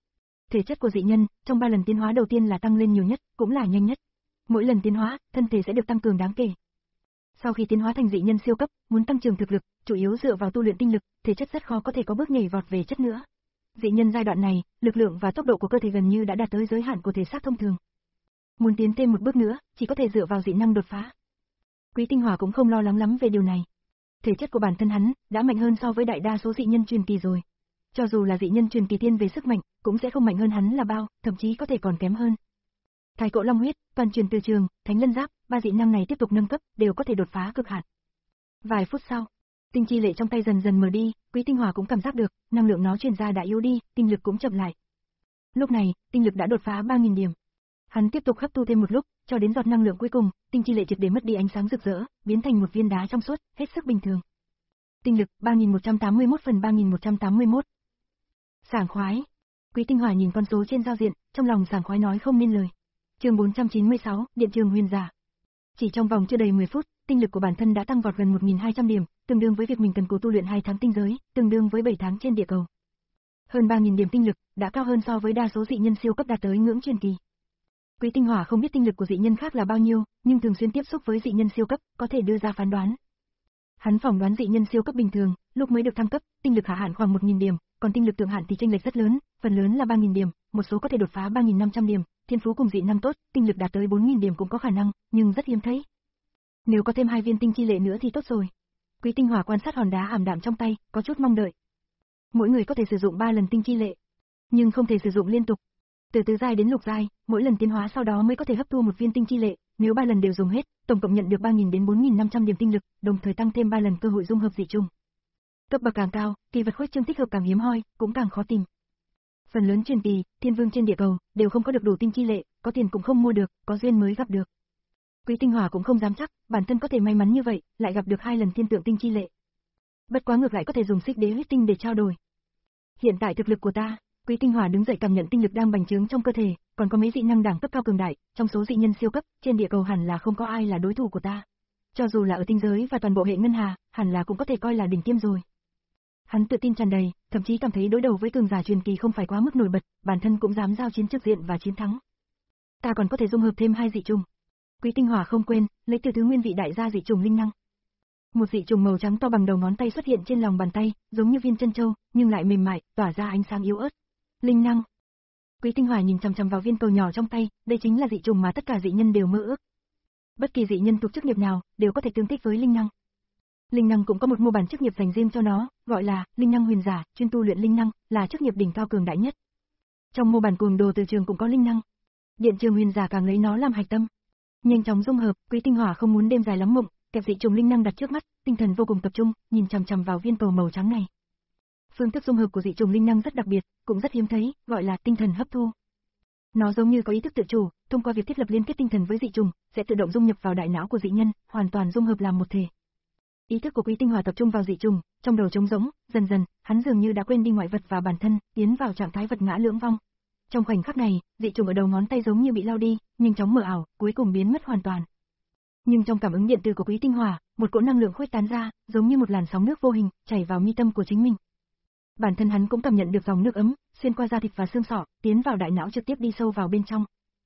Thể chất của dị nhân, trong ba lần tiến hóa đầu tiên là tăng lên nhiều nhất, cũng là nhanh nhất. Mỗi lần tiến hóa, thân thể sẽ được tăng cường đáng kể. Sau khi tiến hóa thành dị nhân siêu cấp, muốn tăng trưởng thực lực, chủ yếu dựa vào tu luyện tinh lực, thể chất rất khó có thể có bước nhảy vọt về chất nữa. Dị nhân giai đoạn này, lực lượng và tốc độ của cơ thể gần như đã đạt tới giới hạn của thể xác thông thường. Muốn tiến thêm một bước nữa, chỉ có thể dựa vào dị năng đột phá. Quý Tinh Hỏa cũng không lo lắng lắm về điều này. Thể chất của bản thân hắn đã mạnh hơn so với đại đa số dị nhân truyền kỳ rồi. Cho dù là dị nhân truyền kỳ tiên về sức mạnh, cũng sẽ không mạnh hơn hắn là bao, thậm chí có thể còn kém hơn. Thái Cổ Long huyết, toàn truyền từ trường, Thánh Lân Giáp, ba dị năng này tiếp tục nâng cấp, đều có thể đột phá cực hạn. Vài phút sau, tinh chi lệ trong tay dần dần mờ đi, Quý Tinh Hỏa cũng cảm giác được, năng lượng nó truyền ra đã yếu đi, tinh lực cũng chậm lại. Lúc này, tinh lực đã đột phá ba nghìn điểm. Hắn tiếp tục hấp thu thêm một lúc, cho đến giọt năng lượng cuối cùng, tinh chi lệ triệt để mất đi ánh sáng rực rỡ, biến thành một viên đá trong suốt, hết sức bình thường. Tinh lực ba nghìn một trăm tám mươi mốt phần ba nghìn một trăm tám mươi mốt. Sảng khoái. Quý Tinh Hỏa nhìn con số trên giao diện, trong lòng sảng khoái nói không nên lời. Chương bốn trăm chín mươi sáu, Điện trường huyền giả. Chỉ trong vòng chưa đầy mười phút, tinh lực của bản thân đã tăng vọt gần một nghìn hai trăm điểm, tương đương với việc mình cần cố tu luyện hai tháng tinh giới, tương đương với bảy tháng trên địa cầu. Hơn ba nghìn điểm tinh lực, đã cao hơn so với đa số dị nhân siêu cấp đạt tới ngưỡng truyền kỳ. Quý Tinh Hỏa không biết tinh lực của dị nhân khác là bao nhiêu, nhưng thường xuyên tiếp xúc với dị nhân siêu cấp, có thể đưa ra phán đoán. Hắn phỏng đoán dị nhân siêu cấp bình thường, lúc mới được thăng cấp, tinh lực hạ hạn khoảng một nghìn điểm, còn tinh lực thượng hạn thì chênh lệch rất lớn, phần lớn là ba nghìn điểm, một số có thể đột phá ba nghìn năm trăm điểm, thiên phú cùng dị năng tốt, tinh lực đạt tới bốn nghìn điểm cũng có khả năng, nhưng rất hiếm thấy. Nếu có thêm hai viên tinh chi lệ nữa thì tốt rồi. Quý Tinh Hỏa quan sát hòn đá ảm đạm trong tay, có chút mong đợi. Mỗi người có thể sử dụng ba lần tinh chi lệ, nhưng không thể sử dụng liên tục. Từ tứ giai đến lục giai, mỗi lần tiến hóa sau đó mới có thể hấp thu một viên tinh chi lệ, nếu ba lần đều dùng hết, tổng cộng nhận được ba nghìn đến bốn nghìn năm trăm điểm tinh lực, đồng thời tăng thêm ba lần cơ hội dung hợp dị trùng. Cấp bậc càng cao, kỳ vật khuếch trương thích hợp càng hiếm hoi, cũng càng khó tìm. Phần lớn truyền kỳ, thiên vương trên địa cầu đều không có được đủ tinh chi lệ, có tiền cũng không mua được, có duyên mới gặp được. Quý Tinh Hỏa cũng không dám chắc, bản thân có thể may mắn như vậy, lại gặp được hai lần thiên tượng tinh chi lệ. Bất quá ngược lại có thể dùng xích đế huyết tinh để trao đổi. Hiện tại thực lực của ta, Quý Tinh Hỏa đứng dậy cảm nhận tinh lực đang bành trướng trong cơ thể, còn có mấy dị năng đẳng cấp cao cường đại, trong số dị nhân siêu cấp, trên địa cầu hẳn là không có ai là đối thủ của ta. Cho dù là ở tinh giới và toàn bộ hệ ngân hà, hẳn là cũng có thể coi là đỉnh tiêm rồi. Hắn tự tin tràn đầy, thậm chí cảm thấy đối đầu với cường giả truyền kỳ không phải quá mức nổi bật, bản thân cũng dám giao chiến trực diện và chiến thắng. Ta còn có thể dung hợp thêm hai dị trùng. Quý Tinh Hỏa không quên, lấy từ thứ nguyên vị đại gia dị trùng linh năng. Một dị trùng màu trắng to bằng đầu ngón tay xuất hiện trên lòng bàn tay, giống như viên chân châu, nhưng lại mềm mại, tỏa ra ánh sáng yếu ớt. Linh năng. Quý Tinh Hỏa nhìn chằm chằm vào viên cầu nhỏ trong tay, đây chính là dị trùng mà tất cả dị nhân đều mơ ước. Bất kỳ dị nhân thuộc chức nghiệp nào đều có thể tương thích với linh năng. Linh năng cũng có một mô bản chức nghiệp dành riêng cho nó, gọi là linh năng huyền giả, chuyên tu luyện linh năng, là chức nghiệp đỉnh cao cường đại nhất. Trong mô bản cuồng đồ từ trường cũng có linh năng. Điện trường huyền giả càng lấy nó làm hạch tâm. Nhanh chóng dung hợp, Quý Tinh Hỏa không muốn đêm dài lắm mộng, kẹp dị trùng linh năng đặt trước mắt, tinh thần vô cùng tập trung, nhìn chằm chằm vào viên cầu màu trắng này. Phương thức dung hợp của dị trùng linh năng rất đặc biệt, cũng rất hiếm thấy, gọi là tinh thần hấp thu. Nó giống như có ý thức tự chủ, thông qua việc thiết lập liên kết tinh thần với dị trùng, sẽ tự động dung nhập vào đại não của dị nhân, hoàn toàn dung hợp làm một thể. Ý thức của Quý Tinh Hỏa tập trung vào dị trùng, trong đầu trống rỗng, dần dần, hắn dường như đã quên đi ngoại vật và bản thân, tiến vào trạng thái vật ngã lưỡng vong. Trong khoảnh khắc này, dị trùng ở đầu ngón tay giống như bị lao đi, nhanh chóng mờ ảo, cuối cùng biến mất hoàn toàn. Nhưng trong cảm ứng điện từ của Quý Tinh Hỏa, một cỗ năng lượng khuếch tán ra, giống như một làn sóng nước vô hình, chảy vào mi tâm của chính mình. Bản thân hắn cũng cảm nhận được dòng nước ấm, xuyên qua da thịt và xương sọ, tiến vào đại não trực tiếp đi sâu vào bên trong.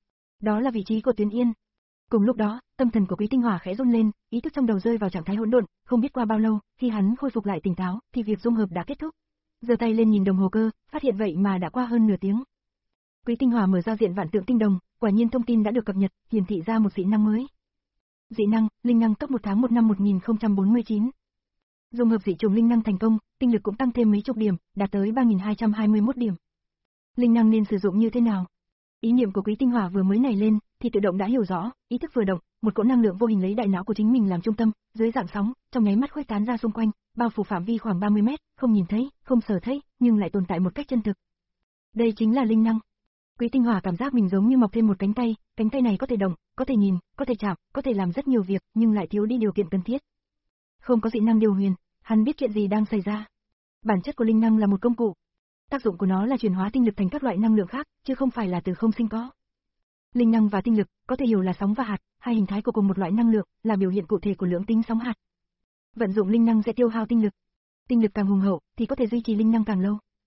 Đó là vị trí của Tuyến Yên. Cùng lúc đó, tâm thần của Quý Tinh Hỏa khẽ run lên, ý thức trong đầu rơi vào trạng thái hỗn độn, không biết qua bao lâu, khi hắn khôi phục lại tỉnh táo, thì việc dung hợp đã kết thúc. Giơ tay lên nhìn đồng hồ cơ, phát hiện vậy mà đã qua hơn nửa tiếng. Quý Tinh Hỏa mở giao diện vạn tượng tinh đồng, quả nhiên thông tin đã được cập nhật, hiển thị ra một dị năng mới. Dị năng, linh năng cấp một tháng một năm một nghìn không trăm bốn mươi chín. Dung hợp dị trùng linh năng thành công, tinh lực cũng tăng thêm mấy chục điểm, đạt tới ba nghìn hai trăm hai mươi mốt điểm. Linh năng nên sử dụng như thế nào? Ý niệm của Quý Tinh Hỏa vừa mới nảy lên, thì tự động đã hiểu rõ, ý thức vừa động, một cỗ năng lượng vô hình lấy đại não của chính mình làm trung tâm, dưới dạng sóng, trong nháy mắt khuếch tán ra xung quanh, bao phủ phạm vi khoảng ba mươi mét, không nhìn thấy, không sờ thấy, nhưng lại tồn tại một cách chân thực. Đây chính là linh năng. Quý Tinh Hỏa cảm giác mình giống như mọc thêm một cánh tay, cánh tay này có thể động, có thể nhìn, có thể chạm, có thể làm rất nhiều việc, nhưng lại thiếu đi điều kiện cần thiết. Không có dị năng điều huyền, hắn biết chuyện gì đang xảy ra. Bản chất của linh năng là một công cụ. Tác dụng của nó là chuyển hóa tinh lực thành các loại năng lượng khác, chứ không phải là từ không sinh có. Linh năng và tinh lực có thể hiểu là sóng và hạt, hai hình thái của cùng một loại năng lượng, là biểu hiện cụ thể của lưỡng tính sóng hạt. Vận dụng linh năng sẽ tiêu hao tinh lực. Tinh lực càng hùng hậu thì có thể duy trì linh năng càng lâu.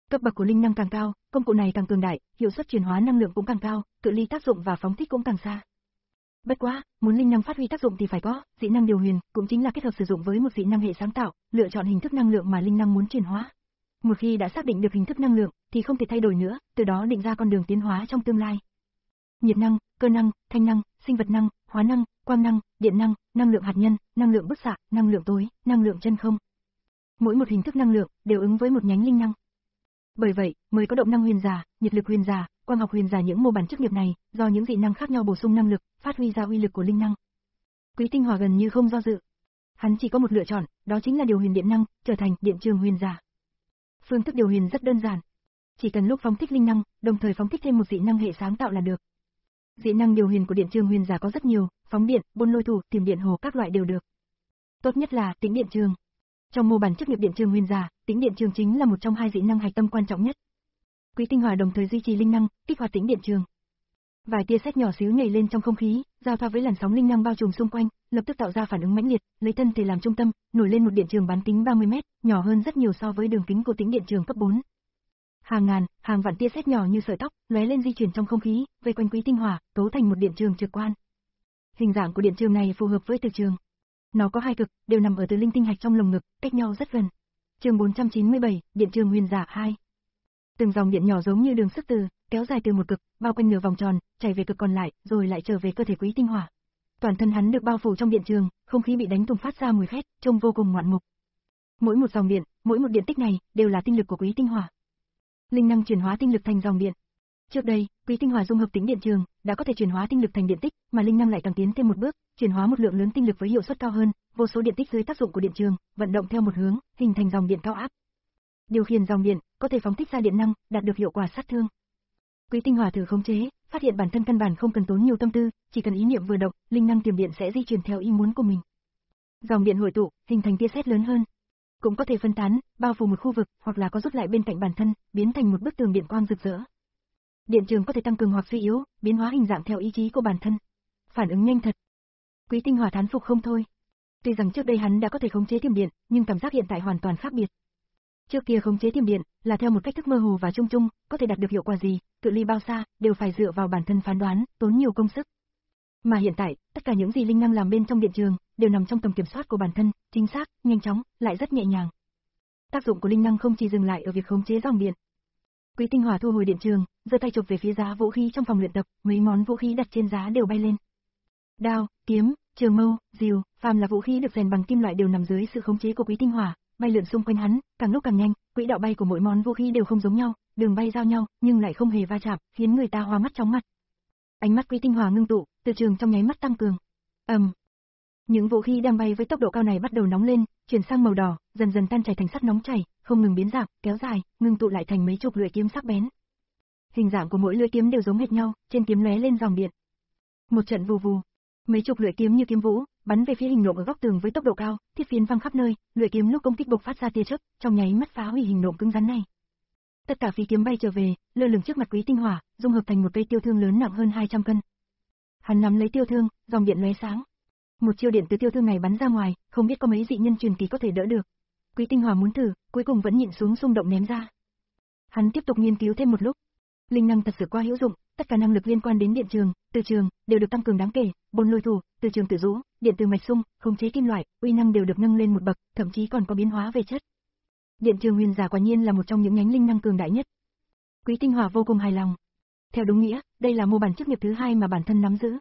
Cấp bậc của linh năng càng cao, công cụ này càng cường đại, hiệu suất chuyển hóa năng lượng cũng càng cao, cự ly tác dụng và phóng thích cũng càng xa. Bất quá, muốn linh năng phát huy tác dụng thì phải có dị năng điều huyền, cũng chính là kết hợp sử dụng với một dị năng hệ sáng tạo, lựa chọn hình thức năng lượng mà linh năng muốn chuyển hóa. Một khi đã xác định được hình thức năng lượng, thì không thể thay đổi nữa, từ đó định ra con đường tiến hóa trong tương lai. Nhiệt năng, cơ năng, thanh năng, sinh vật năng, hóa năng, quang năng, điện năng, năng lượng hạt nhân, năng lượng bức xạ, năng lượng tối, năng lượng chân không. Mỗi một hình thức năng lượng đều ứng với một nhánh linh năng. Bởi vậy, mới có động năng huyền giả, nhiệt lực huyền giả, quang học huyền giả, những mô bản chức nghiệp này, do những dị năng khác nhau bổ sung năng lực, phát huy ra uy lực của linh năng. Quý Tinh Hỏa gần như không do dự. Hắn chỉ có một lựa chọn, đó chính là điều huyền điện năng, trở thành điện trường huyền giả. Phương thức điều huyền rất đơn giản. Chỉ cần lúc phóng thích linh năng, đồng thời phóng thích thêm một dị năng hệ sáng tạo là được. Dị năng điều huyền của điện trường huyền giả có rất nhiều, phóng điện, buôn lôi thủ, tìm điện hồ các loại đều được. Tốt nhất là tĩnh điện trường. Trong mô bản chức nghiệp điện trường huyền giả, tĩnh điện trường chính là một trong hai dị năng hạch tâm quan trọng nhất. Quý Tinh Hỏa đồng thời duy trì linh năng, kích hoạt tĩnh điện trường. Vài tia sét nhỏ xíu nhảy lên trong không khí, giao thoa với làn sóng linh năng bao trùm xung quanh, lập tức tạo ra phản ứng mãnh liệt, lấy thân thể làm trung tâm, nổi lên một điện trường bán kính ba mươi mét, nhỏ hơn rất nhiều so với đường kính của tĩnh điện trường cấp bốn. Hàng ngàn, hàng vạn tia sét nhỏ như sợi tóc, lóe lên di chuyển trong không khí, vây quanh Quý Tinh Hỏa, cấu thành một điện trường trực quan. Hình dạng của điện trường này phù hợp với từ trường. Nó có hai cực, đều nằm ở từ linh tinh hạch trong lồng ngực, cách nhau rất gần. Chương bốn trăm chín mươi bảy, điện trường huyền giả hai. Từng dòng điện nhỏ giống như đường sức từ, kéo dài từ một cực, bao quanh nửa vòng tròn, chảy về cực còn lại, rồi lại trở về cơ thể Quý Tinh Hỏa. Toàn thân hắn được bao phủ trong điện trường, không khí bị đánh tung phát ra mùi khét, trông vô cùng ngoạn mục. Mỗi một dòng điện, mỗi một điện tích này đều là tinh lực của Quý Tinh Hỏa. Linh năng chuyển hóa tinh lực thành dòng điện. Trước đây, Quý Tinh Hỏa dung hợp tĩnh điện trường, đã có thể chuyển hóa tinh lực thành điện tích, mà linh năng lại càng tiến thêm một bước, chuyển hóa một lượng lớn tinh lực với hiệu suất cao hơn, vô số điện tích dưới tác dụng của điện trường, vận động theo một hướng, hình thành dòng điện cao áp. Điều khiển dòng điện, có thể phóng thích ra điện năng, đạt được hiệu quả sát thương. Quý Tinh Hỏa thử khống chế, phát hiện bản thân căn bản không cần tốn nhiều tâm tư, chỉ cần ý niệm vừa động, linh năng tiềm điện sẽ di chuyển theo ý muốn của mình. Dòng điện hội tụ, hình thành tia sét lớn hơn. Cũng có thể phân tán, bao phủ một khu vực, hoặc là có rút lại bên cạnh bản thân, biến thành một bức tường điện quang rực rỡ. Điện trường có thể tăng cường hoặc suy yếu, biến hóa hình dạng theo ý chí của bản thân. Phản ứng nhanh thật. Quý Tinh Hỏa thán phục không thôi. Tuy rằng trước đây hắn đã có thể khống chế tiềm điện, nhưng cảm giác hiện tại hoàn toàn khác biệt. Trước kia khống chế tiềm điện là theo một cách thức mơ hồ và chung chung, có thể đạt được hiệu quả gì, cự ly bao xa, đều phải dựa vào bản thân phán đoán, tốn nhiều công sức. Mà hiện tại, tất cả những gì linh năng làm bên trong điện trường, đều nằm trong tầm kiểm soát của bản thân, chính xác, nhanh chóng, lại rất nhẹ nhàng. Tác dụng của linh năng không chỉ dừng lại ở việc khống chế dòng điện. Quý Tinh Hỏa thu hồi điện trường, giơ tay chụp về phía giá vũ khí trong phòng luyện tập, mấy món vũ khí đặt trên giá đều bay lên. Đao, kiếm, trường mâu, rìu, phàm là vũ khí được rèn bằng kim loại đều nằm dưới sự khống chế của Quý Tinh Hỏa, bay lượn xung quanh hắn, càng lúc càng nhanh, quỹ đạo bay của mỗi món vũ khí đều không giống nhau, đường bay giao nhau, nhưng lại không hề va chạm, khiến người ta hoa mắt chóng mặt. Ánh mắt Quý Tinh Hỏa ngưng tụ, từ trường trong nháy mắt tăng cường. Ầm. Um. Những vũ khí đang bay với tốc độ cao này bắt đầu nóng lên, chuyển sang màu đỏ, dần dần tan chảy thành sắt nóng chảy, không ngừng biến dạng, kéo dài, ngưng tụ lại thành mấy chục lưỡi kiếm sắc bén. Hình dạng của mỗi lưỡi kiếm đều giống hệt nhau, trên kiếm lóe lên dòng điện. Một trận vù vù, mấy chục lưỡi kiếm như kiếm vũ, bắn về phía hình nộm ở góc tường với tốc độ cao, thiết phiến văng khắp nơi, lưỡi kiếm lúc công kích bộc phát ra tia chớp, trong nháy mắt phá hủy hình nộm cứng rắn này. Tất cả phi kiếm bay trở về, lơ lửng trước mặt Quý Tinh Hỏa, dung hợp thành một cây tiêu thương lớn nặng hơn hai trăm cân. Hắn nắm lấy tiêu thương, dòng điện lóe sáng. Một chiêu điện từ tiêu thương này bắn ra ngoài, không biết có mấy dị nhân truyền kỳ có thể đỡ được. Quý Tinh Hỏa muốn thử, cuối cùng vẫn nhịn xuống xung động ném ra. Hắn tiếp tục nghiên cứu thêm một lúc. Linh năng thật sự quá hữu dụng, tất cả năng lực liên quan đến điện trường, từ trường đều được tăng cường đáng kể, bôn lôi thủ, từ trường tự rũ, điện từ mạch xung, khống chế kim loại, uy năng đều được nâng lên một bậc, thậm chí còn có biến hóa về chất. Điện trường huyền giả quả nhiên là một trong những nhánh linh năng cường đại nhất. Quý Tinh Hỏa vô cùng hài lòng. Theo đúng nghĩa, đây là mô bản chức nghiệp thứ hai mà bản thân nắm giữ.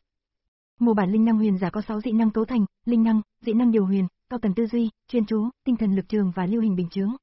Mô bản linh năng huyền giả có sáu dị năng cấu thành, linh năng, dị năng điều huyền, cao tầng tư duy, chuyên chú, tinh thần lực trường và lưu hình bình chướng.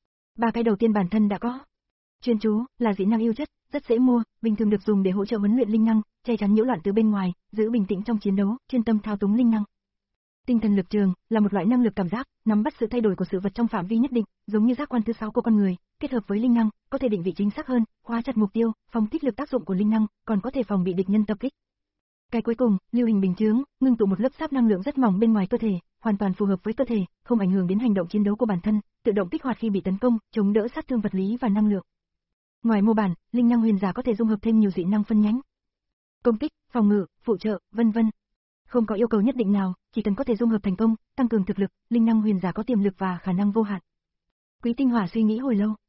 Ba cái đầu tiên bản thân đã có. Chuyên chú là dị năng yêu chất, rất dễ mua, bình thường được dùng để hỗ trợ huấn luyện linh năng, che chắn nhiễu loạn từ bên ngoài, giữ bình tĩnh trong chiến đấu, chuyên tâm thao túng linh năng. Tinh thần lực trường là một loại năng lực cảm giác, nắm bắt sự thay đổi của sự vật trong phạm vi nhất định, giống như giác quan thứ sáu của con người, kết hợp với linh năng, có thể định vị chính xác hơn, khóa chặt mục tiêu, phòng thích lực tác dụng của linh năng, còn có thể phòng bị địch nhân tập kích. Cái cuối cùng, lưu hình bình chướng, ngưng tụ một lớp sáp năng lượng rất mỏng bên ngoài cơ thể, hoàn toàn phù hợp với cơ thể, không ảnh hưởng đến hành động chiến đấu của bản thân, tự động kích hoạt khi bị tấn công, chống đỡ sát thương vật lý và năng lượng. Ngoài mô bản, linh năng huyền giả có thể dung hợp thêm nhiều dị năng phân nhánh. Công kích, phòng ngự, phụ trợ, vân vân. Không có yêu cầu nhất định nào, chỉ cần có thể dung hợp thành công, tăng cường thực lực, linh năng huyền giả có tiềm lực và khả năng vô hạn. Quý Tinh Hỏa suy nghĩ hồi lâu.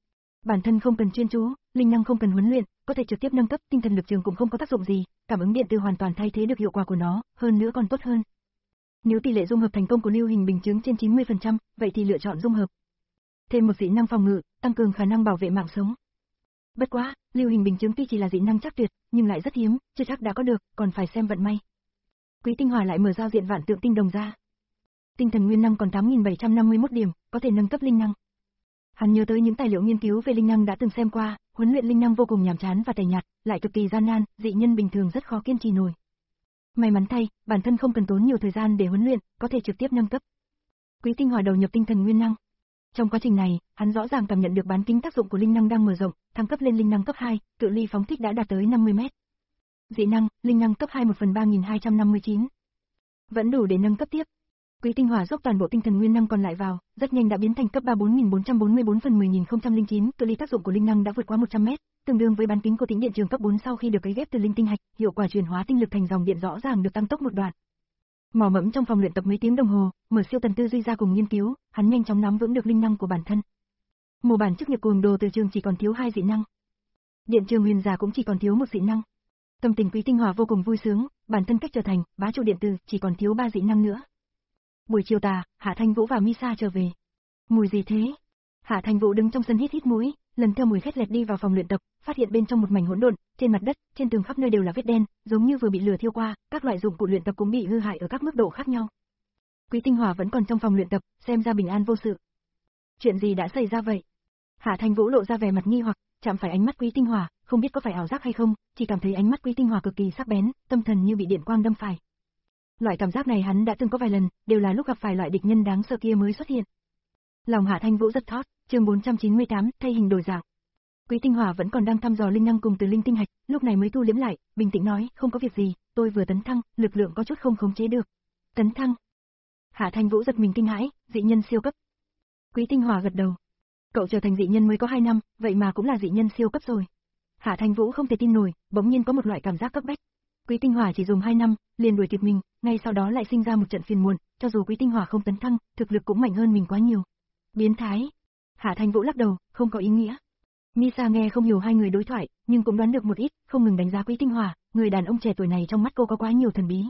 Bản thân không cần chuyên chú, linh năng không cần huấn luyện, có thể trực tiếp nâng cấp, tinh thần lực trường cũng không có tác dụng gì, cảm ứng điện từ hoàn toàn thay thế được hiệu quả của nó, hơn nữa còn tốt hơn. Nếu tỷ lệ dung hợp thành công của lưu hình bình chứng trên chín mươi phần trăm, vậy thì lựa chọn dung hợp. Thêm một dị năng phòng ngự, tăng cường khả năng bảo vệ mạng sống. Bất quá, lưu hình bình chứng tuy chỉ là dị năng chắc tuyệt, nhưng lại rất hiếm, chưa chắc đã có được, còn phải xem vận may. Quý Tinh Hỏa lại mở giao diện vạn tượng tinh đồng ra. Tinh thần nguyên năng còn tám nghìn bảy trăm năm mươi mốt điểm, có thể nâng cấp linh năng. Hắn nhớ tới những tài liệu nghiên cứu về linh năng đã từng xem qua, huấn luyện linh năng vô cùng nhàm chán và tẻ nhạt, lại cực kỳ gian nan, dị nhân bình thường rất khó kiên trì nổi. May mắn thay, bản thân không cần tốn nhiều thời gian để huấn luyện, có thể trực tiếp nâng cấp. Quý Tinh Hỏa đầu nhập tinh thần nguyên năng. Trong quá trình này, hắn rõ ràng cảm nhận được bán kính tác dụng của linh năng đang mở rộng, thăng cấp lên linh năng cấp hai, cự ly phóng thích đã đạt tới năm mươi mét. Dị năng, linh năng cấp hai một phần ba nghìn hai trăm năm mươi chín. Vẫn đủ để nâng cấp tiếp. Quý Tinh Hỏa dốc toàn bộ tinh thần nguyên năng còn lại vào, rất nhanh đã biến thành cấp ba bốn nghìn bốn trăm bốn mươi bốn phần mười nghìn không trăm lẻ chín, cự ly tác dụng của linh năng đã vượt qua một trăm mét, tương đương với bán kính của tĩnh điện trường cấp bốn sau khi được cấy ghép từ linh tinh hạch, hiệu quả chuyển hóa tinh lực thành dòng điện rõ ràng được tăng tốc một đoạn. Mò mẫm trong phòng luyện tập mấy tiếng đồng hồ, mở siêu tần tư duy ra cùng nghiên cứu, hắn nhanh chóng nắm vững được linh năng của bản thân. Mô bản chức nghiệp cuồng đồ từ trường chỉ còn thiếu hai dị năng. Điện trường huyền giả cũng chỉ còn thiếu một dị năng. Tâm tình Quý Tinh Hỏa vô cùng vui sướng, bản thân cách trở thành bá chủ điện tử chỉ còn thiếu ba dị năng nữa. Buổi chiều tà, Hạ Thanh Vũ và Misa trở về. Mùi gì thế? Hạ Thanh Vũ đứng trong sân hít hít mũi, lần theo mùi khét lẹt đi vào phòng luyện tập, phát hiện bên trong một mảnh hỗn độn, trên mặt đất, trên tường khắp nơi đều là vết đen, giống như vừa bị lửa thiêu qua, các loại dụng cụ luyện tập cũng bị hư hại ở các mức độ khác nhau. Quý Tinh Hỏa vẫn còn trong phòng luyện tập, xem ra bình an vô sự. Chuyện gì đã xảy ra vậy? Hạ Thanh Vũ lộ ra vẻ mặt nghi hoặc, chạm phải ánh mắt Quý Tinh Hỏa, không biết có phải ảo giác hay không, chỉ cảm thấy ánh mắt Quý Tinh Hỏa cực kỳ sắc bén, tâm thần như bị điện quang đâm phải. Loại cảm giác này hắn đã từng có vài lần, đều là lúc gặp phải loại địch nhân đáng sợ kia mới xuất hiện. Lòng Hạ Thanh Vũ rất thót, chương bốn trăm chín mươi tám, thay hình đổi dạng. Quý Tinh Hỏa vẫn còn đang thăm dò linh năng cùng từ linh tinh hạch, lúc này mới thu liễm lại, bình tĩnh nói, không có việc gì, tôi vừa tấn thăng, lực lượng có chút không khống chế được. Tấn thăng? Hạ Thanh Vũ giật mình kinh hãi, dị nhân siêu cấp. Quý Tinh Hỏa gật đầu. Cậu trở thành dị nhân mới có hai năm, vậy mà cũng là dị nhân siêu cấp rồi. Hạ Thanh Vũ không thể tin nổi, bỗng nhiên có một loại cảm giác cấp bách. Quý Tinh Hỏa chỉ dùng hai năm, liền đuổi kịp mình, ngay sau đó lại sinh ra một trận phiền muộn, cho dù Quý Tinh Hỏa không tấn thăng, thực lực cũng mạnh hơn mình quá nhiều. Biến thái. Hạ Thanh Vũ lắc đầu, không có ý nghĩa. Misa nghe không hiểu hai người đối thoại, nhưng cũng đoán được một ít, không ngừng đánh giá Quý Tinh Hỏa, người đàn ông trẻ tuổi này trong mắt cô có quá nhiều thần bí.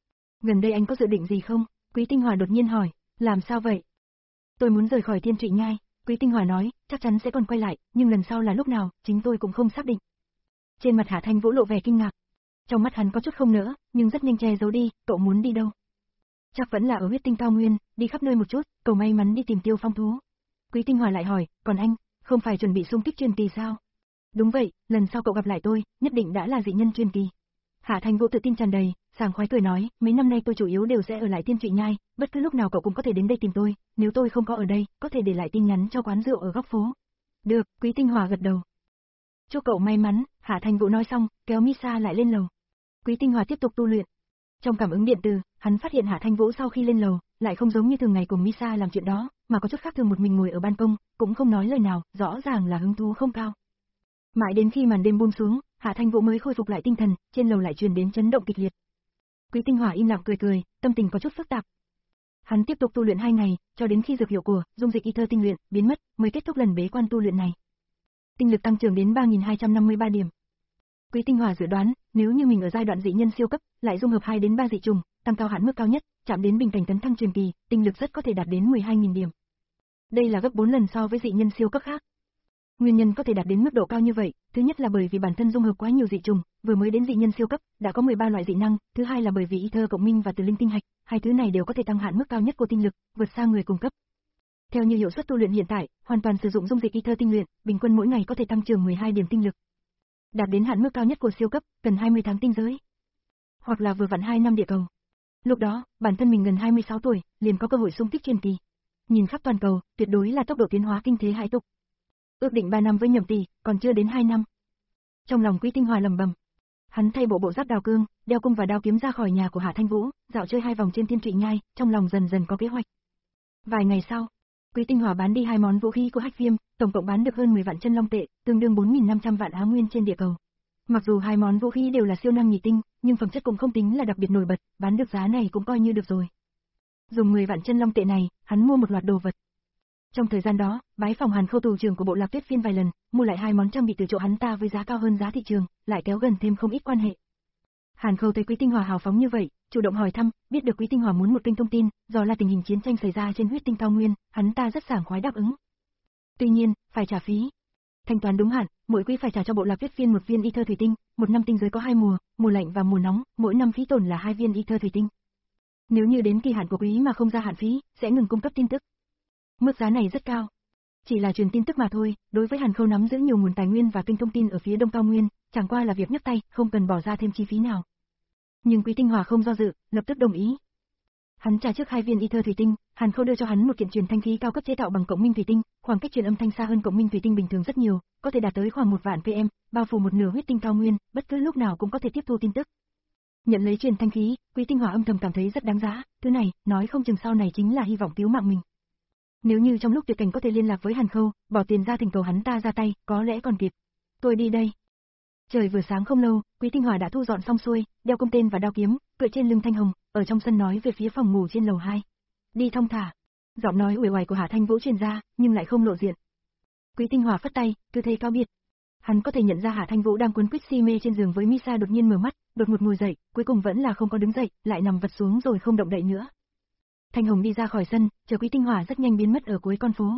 Gần đây anh có dự định gì không? Quý Tinh Hỏa đột nhiên hỏi, làm sao vậy? Tôi muốn rời khỏi Thiên Trụy Nhai. Quý Tinh Hỏa nói, chắc chắn sẽ còn quay lại, nhưng lần sau là lúc nào, chính tôi cũng không xác định. Trên mặt Hạ Thanh Vũ lộ vẻ kinh ngạc. Trong mắt hắn có chút không nỡ, nhưng rất nhanh che giấu đi, cậu muốn đi đâu? Chắc vẫn là ở huyết tinh cao nguyên, đi khắp nơi một chút, cầu may mắn đi tìm Tiêu Phong thú. Quý Tinh Hỏa lại hỏi, còn anh, không phải chuẩn bị xung kích truyền kỳ sao? Đúng vậy, lần sau cậu gặp lại tôi, nhất định đã là dị nhân truyền kỳ. Hạ Thanh Vũ tự tin tràn đầy, sảng khoái cười nói, mấy năm nay tôi chủ yếu đều sẽ ở lại Thiên Trụy Nhai, bất cứ lúc nào cậu cũng có thể đến đây tìm tôi, nếu tôi không có ở đây, có thể để lại tin nhắn cho quán rượu ở góc phố. Được, Quý Tinh Hỏa gật đầu. Chúc cậu may mắn, Hạ Thanh Vũ nói xong, kéo Misa lại lên lầu. Quý Tinh Hỏa tiếp tục tu luyện. Trong cảm ứng điện từ, hắn phát hiện Hạ Thanh Vũ sau khi lên lầu, lại không giống như thường ngày cùng Misa làm chuyện đó, mà có chút khác thường, một mình ngồi ở ban công, cũng không nói lời nào, rõ ràng là hứng thú không cao. Mãi đến khi màn đêm buông xuống, Hạ Thanh Vũ mới khôi phục lại tinh thần, trên lầu lại truyền đến chấn động kịch liệt. Quý Tinh Hỏa im lặng cười cười, tâm tình có chút phức tạp. Hắn tiếp tục tu luyện hai ngày, cho đến khi dược hiệu của dung dịch ether tinh luyện biến mất, mới kết thúc lần bế quan tu luyện này. Tinh lực tăng trưởng đến ba nghìn hai trăm năm mươi ba điểm. Quý Tinh Hỏa dự đoán, nếu như mình ở giai đoạn dị nhân siêu cấp, lại dung hợp hai đến ba dị trùng, tăng cao hạn mức cao nhất, chạm đến bình cảnh tấn thăng truyền kỳ, tinh lực rất có thể đạt đến mười hai nghìn điểm. Đây là gấp bốn lần so với dị nhân siêu cấp khác. Nguyên nhân có thể đạt đến mức độ cao như vậy, thứ nhất là bởi vì bản thân dung hợp quá nhiều dị trùng, vừa mới đến dị nhân siêu cấp, đã có mười ba loại dị năng, thứ hai là bởi vì ether cộng minh và từ linh tinh hạch, hai thứ này đều có thể tăng hạn mức cao nhất của tinh lực, vượt xa người cùng cấp. Theo như hiệu suất tu luyện hiện tại, hoàn toàn sử dụng dung dịch ether tinh luyện, bình quân mỗi ngày có thể tăng trưởng mười hai điểm tinh lực. Đạt đến hạn mức cao nhất của siêu cấp, cần hai mươi tháng tinh giới. Hoặc là vừa vặn hai năm địa cầu. Lúc đó, bản thân mình gần hai mươi sáu tuổi, liền có cơ hội xung kích truyền kỳ. Nhìn khắp toàn cầu, tuyệt đối là tốc độ tiến hóa kinh thế hải tục. Ước định ba năm với Nhậm Tỷ, còn chưa đến hai năm. Trong lòng Quý Tinh Hỏa lẩm bẩm. Hắn thay bộ bộ giáp đào cương, đeo cung và đao kiếm ra khỏi nhà của Hạ Thanh Vũ, dạo chơi hai vòng trên Thiên Trụy Nhai, trong lòng dần dần có kế hoạch. Vài ngày sau, Quý Tinh Hỏa bán đi hai món vũ khí của Hách Viêm, tổng cộng bán được hơn mười vạn chân long tệ, tương đương bốn nghìn năm trăm vạn á nguyên trên địa cầu. Mặc dù hai món vũ khí đều là siêu năng nhị tinh, nhưng phẩm chất cũng không tính là đặc biệt nổi bật, bán được giá này cũng coi như được rồi. Dùng mười vạn chân long tệ này, hắn mua một loạt đồ vật. Trong thời gian đó, bái phòng Hàn Khâu tù trưởng của bộ lạc Tuyết Phiên vài lần, mua lại hai món trang bị từ chỗ hắn ta với giá cao hơn giá thị trường, lại kéo gần thêm không ít quan hệ. Hàn Khâu thấy Quý Tinh Hòa hào phóng như vậy, chủ động hỏi thăm, biết được Quý Tinh Hòa muốn một kênh thông tin, do là tình hình chiến tranh xảy ra trên huyết tinh cao nguyên, hắn ta rất sảng khoái đáp ứng. Tuy nhiên, phải trả phí. Thanh toán đúng hạn, mỗi quý phải trả cho bộ lạc Tuyết Phiên một viên ether thủy tinh, một năm tinh giới có hai mùa, mùa lạnh và mùa nóng, mỗi năm phí tổn là hai viên ether thủy tinh. Nếu như đến kỳ hạn của quý mà không ra hạn phí, sẽ ngừng cung cấp tin tức. Mức giá này rất cao. Chỉ là truyền tin tức mà thôi, đối với Hàn Khâu nắm giữ nhiều nguồn tài nguyên và kênh thông tin ở phía đông cao nguyên, chẳng qua là việc nhấc tay, không cần bỏ ra thêm chi phí nào. Nhưng Quý Tinh Hòa không do dự, lập tức đồng ý. Hắn trả trước hai viên ether thủy tinh, Hàn Khâu đưa cho hắn một kiện truyền thanh khí cao cấp chế tạo bằng cộng minh thủy tinh, khoảng cách truyền âm thanh xa hơn cộng minh thủy tinh bình thường rất nhiều, có thể đạt tới khoảng một vạn pm, bao phủ một nửa huyết tinh cao nguyên, bất cứ lúc nào cũng có thể tiếp thu tin tức. Nhận lấy truyền thanh khí, Quý Tinh Hòa âm thầm cảm thấy rất đáng giá, thứ này, nói không chừng sau này chính là hy vọng cứu mạng mình. Nếu như trong lúc tuyệt cảnh có thể liên lạc với Hàn Khâu, bỏ tiền ra thỉnh cầu hắn ta ra tay, có lẽ còn kịp. Tôi đi đây. Trời vừa sáng không lâu, Quý Tinh Hòa đã thu dọn xong xuôi, đeo cung tên và đao kiếm, cưỡi trên lưng Thanh Hồng, ở trong sân nói về phía phòng ngủ trên lầu hai. Đi thong thả. Giọng nói uể oải của Hạ Thanh Vũ truyền ra, nhưng lại không lộ diện. Quý Tinh Hòa phất tay, tư thế cáo biệt. Hắn có thể nhận ra Hạ Thanh Vũ đang cuốn quýt si mê trên giường với Misa đột nhiên mở mắt, đột ngột ngồi dậy, cuối cùng vẫn là không có đứng dậy, lại nằm vật xuống rồi không động đậy nữa. Thanh Hồng đi ra khỏi sân, chờ Quý Tinh Hòa rất nhanh biến mất ở cuối con phố.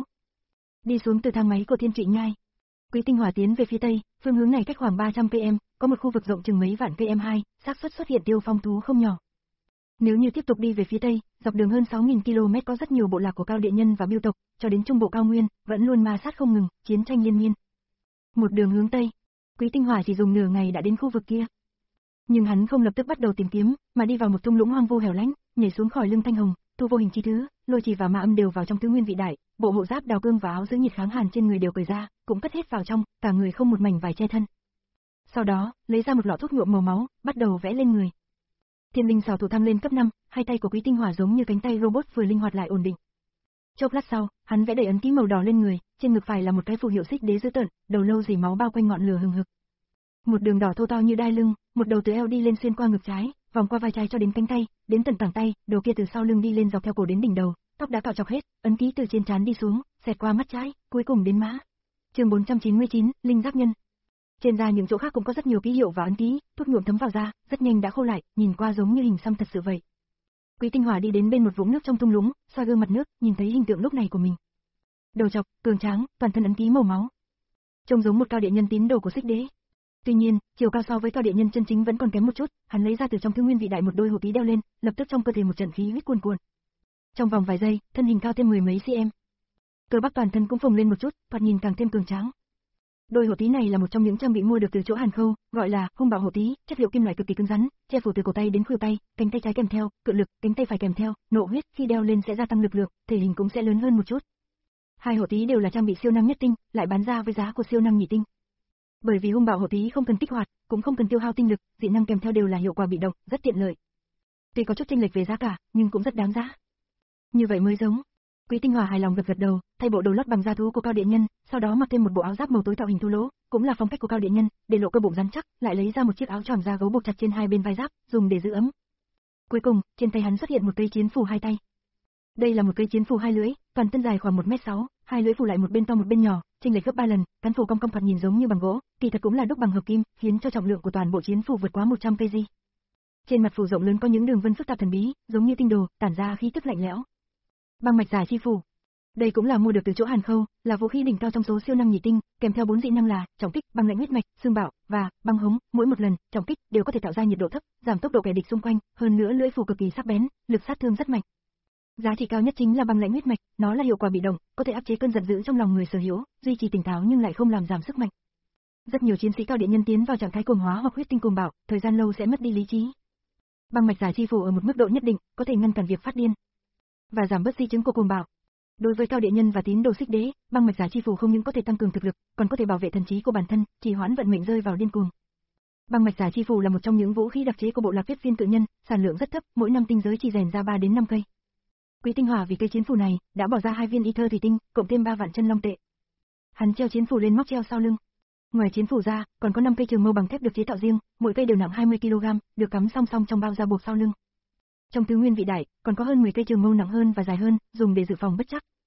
Đi xuống từ thang máy của Thiên Trị Nhai. Quý Tinh Hòa tiến về phía tây, phương hướng này cách khoảng ba trăm pm, có một khu vực rộng chừng mấy vạn pm hai, xác suất xuất hiện tiêu phong thú không nhỏ. Nếu như tiếp tục đi về phía tây, dọc đường hơn sáu nghìn ki lô mét có rất nhiều bộ lạc của cao địa nhân và biêu tộc, cho đến trung bộ cao nguyên, vẫn luôn ma sát không ngừng, chiến tranh liên miên. Một đường hướng tây, Quý Tinh Hòa chỉ dùng nửa ngày đã đến khu vực kia. Nhưng hắn không lập tức bắt đầu tìm kiếm, mà đi vào một thung lũng hoang vu hẻo lánh, nhảy xuống khỏi lưng Thanh Hồng, thu vô hình chi thứ, lôi chỉ và ma âm đều vào trong tứ nguyên vị đại, bộ hộ giáp đào cương và áo giữ nhiệt kháng hàn trên người đều cởi ra, cũng cất hết vào trong, cả người không một mảnh vải che thân. Sau đó, lấy ra một lọ thuốc nhuộm màu máu, bắt đầu vẽ lên người. Thiên linh xảo thủ thăng lên cấp năm, hai tay của Quý Tinh Hòa giống như cánh tay robot vừa linh hoạt lại ổn định. Chốc lát sau, hắn vẽ đầy ấn ký màu đỏ lên người, trên ngực phải là một cái phù hiệu xích đế dữ tợn, đầu lâu dì máu bao quanh ngọn lửa hừng hực. Một đường đỏ thô to như đai lưng, một đầu từ eo đi lên xuyên qua ngực trái, vòng qua vai trái cho đến cánh tay, đến tận cẳng tay, đầu kia từ sau lưng đi lên dọc theo cổ đến đỉnh đầu, tóc đã cạo chọc hết, ấn ký từ trên trán đi xuống, xẹt qua mắt trái, cuối cùng đến má. Chương bốn trăm chín mươi chín, linh giáp nhân. Trên da những chỗ khác cũng có rất nhiều ký hiệu và ấn ký, thuốc nhuộm thấm vào da, rất nhanh đã khô lại, nhìn qua giống như hình xăm thật sự vậy. Quý Tinh Hòa đi đến bên một vũng nước trong thung lũng, xoa gương mặt nước, nhìn thấy hình tượng lúc này của mình. Đầu trọc, cường tráng, toàn thân ấn ký màu máu. Trông giống một cao địa nhân tín đồ của Xích Đế. Tuy nhiên, chiều cao so với cao địa nhân chân chính vẫn còn kém một chút, hắn lấy ra từ trong thứ nguyên vị đại một đôi hộp tí đeo lên, lập tức trong cơ thể một trận khí huyết cuồn cuộn. Trong vòng vài giây, thân hình cao thêm mười mấy cm. Cơ bắp toàn thân cũng phồng lên một chút, thoạt nhìn càng thêm cường tráng. Đôi hổ tí này là một trong những trang bị mua được từ chỗ Hàn Khâu, gọi là hung bạo hổ tí, chất liệu kim loại cực kỳ cứng rắn, che phủ từ cổ tay đến khuỷu tay, cánh tay trái kèm theo, cự lực, cánh tay phải kèm theo, nộ huyết, khi đeo lên sẽ gia tăng lực lượng, thể hình cũng sẽ lớn hơn một chút. Hai hổ tí đều là trang bị siêu năng nhất tinh, lại bán ra với giá của siêu năng nhị tinh. Bởi vì hung bạo hổ tí không cần kích hoạt, cũng không cần tiêu hao tinh lực, dị năng kèm theo đều là hiệu quả bị động, rất tiện lợi. Tuy có chút chênh lệch về giá cả, nhưng cũng rất đáng giá. Như vậy mới giống. Quý Tinh Hòa hài lòng gật gật đầu, thay bộ đồ lót bằng da thú của cao địa nhân, sau đó mặc thêm một bộ áo giáp màu tối tạo hình thú lỗ, cũng là phong cách của cao địa nhân, để lộ cơ bụng rắn chắc, lại lấy ra một chiếc áo choàng da gấu buộc chặt trên hai bên vai giáp, dùng để giữ ấm. Cuối cùng, trên tay hắn xuất hiện một cây chiến phù hai tay. Đây là một cây chiến phù hai lưỡi, toàn thân dài khoảng một mét sáu, hai lưỡi phù lại một bên to một bên nhỏ, chênh lệch gấp ba lần, cán phù cong cong thoạt nhìn giống như bằng gỗ, kỳ thật cũng là đúc bằng hợp kim, khiến cho trọng lượng của toàn bộ chiến phù vượt quá một trăm ki lô gam. Trên mặt phù rộng lớn có những đường vân phức tạp thần bí, giống như tinh đồ, tản ra khí tức lạnh lẽo. Băng mạch giải chi phù. Đây cũng là mua được từ chỗ Hàn Khâu, là vũ khí đỉnh cao trong số siêu năng nhị tinh, kèm theo bốn dị năng là trọng kích, băng lạnh huyết mạch, xương bạo và băng hống, mỗi một lần trọng kích đều có thể tạo ra nhiệt độ thấp, giảm tốc độ kẻ địch xung quanh, hơn nữa lưỡi phù cực kỳ sắc bén, lực sát thương rất mạnh. Giá trị cao nhất chính là băng lạnh huyết mạch, nó là hiệu quả bị động, có thể áp chế cơn giận dữ trong lòng người sở hữu, duy trì tỉnh táo nhưng lại không làm giảm sức mạnh. Rất nhiều chiến sĩ cao địa nhân tiến vào trạng thái cuồng hóa hoặc huyết tinh cuồng bạo, thời gian lâu sẽ mất đi lý trí. Băng mạch giải chi phù ở một mức độ nhất định, có thể ngăn cản việc phát điên và giảm bớt di chứng của cuồng bạo. Đối với cao địa nhân và tín đồ Xích Đế, băng mạch giải chi phù không những có thể tăng cường thực lực, còn có thể bảo vệ thần trí của bản thân, trì hoãn vận mệnh rơi vào điên cuồng. Băng mạch giải chi phù là một trong những vũ khí đặc chế của bộ lạc Tuyết Phiên tự nhân, sản lượng rất thấp, mỗi năm tinh giới chỉ rèn ra ba đến năm cây. Quý Tinh Hòa vì cây chiến phù này, đã bỏ ra hai viên ether thủy tinh, cộng thêm ba vạn chân long tệ. Hắn treo chiến phù lên móc treo sau lưng. Ngoài chiến phù ra, còn có năm cây trường mâu bằng thép được chế tạo riêng, mỗi cây đều nặng hai mươi ki lô gam, được cắm song song trong bao da buộc sau lưng. Trong tứ nguyên vị đại, còn có hơn mười cây trường mâu nặng hơn và dài hơn, dùng để dự phòng bất trắc.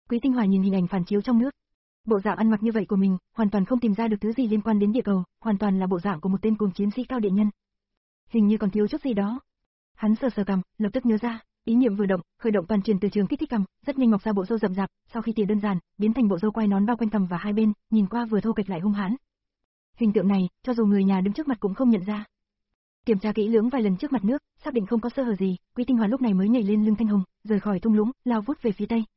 Quý Tinh Hòa nhìn hình ảnh phản chiếu trong nước. Bộ dạng ăn mặc như vậy của mình, hoàn toàn không tìm ra được thứ gì liên quan đến địa cầu, hoàn toàn là bộ dạng của một tên cuồng chiến sĩ cao địa nhân. Hình như còn thiếu chút gì đó. Hắn sờ sờ cằm, lập tức nhớ ra, ý niệm vừa động, khởi động toàn truyền từ trường kích thích cằm, rất nhanh mọc ra bộ râu rậm rạp, sau khi tỉa đơn giản, biến thành bộ râu quai nón bao quanh cằm và hai bên, nhìn qua vừa thô kệch lại hung hãn. Hình tượng này, cho dù người nhà đứng trước mặt cũng không nhận ra. Kiểm tra kỹ lưỡng vài lần trước mặt nước, xác định không có sơ hở gì, Quý Tinh Hòa lúc này mới nhảy lên lưng Thanh Hồng, rời khỏi thung lũng, lao vút về phía tây.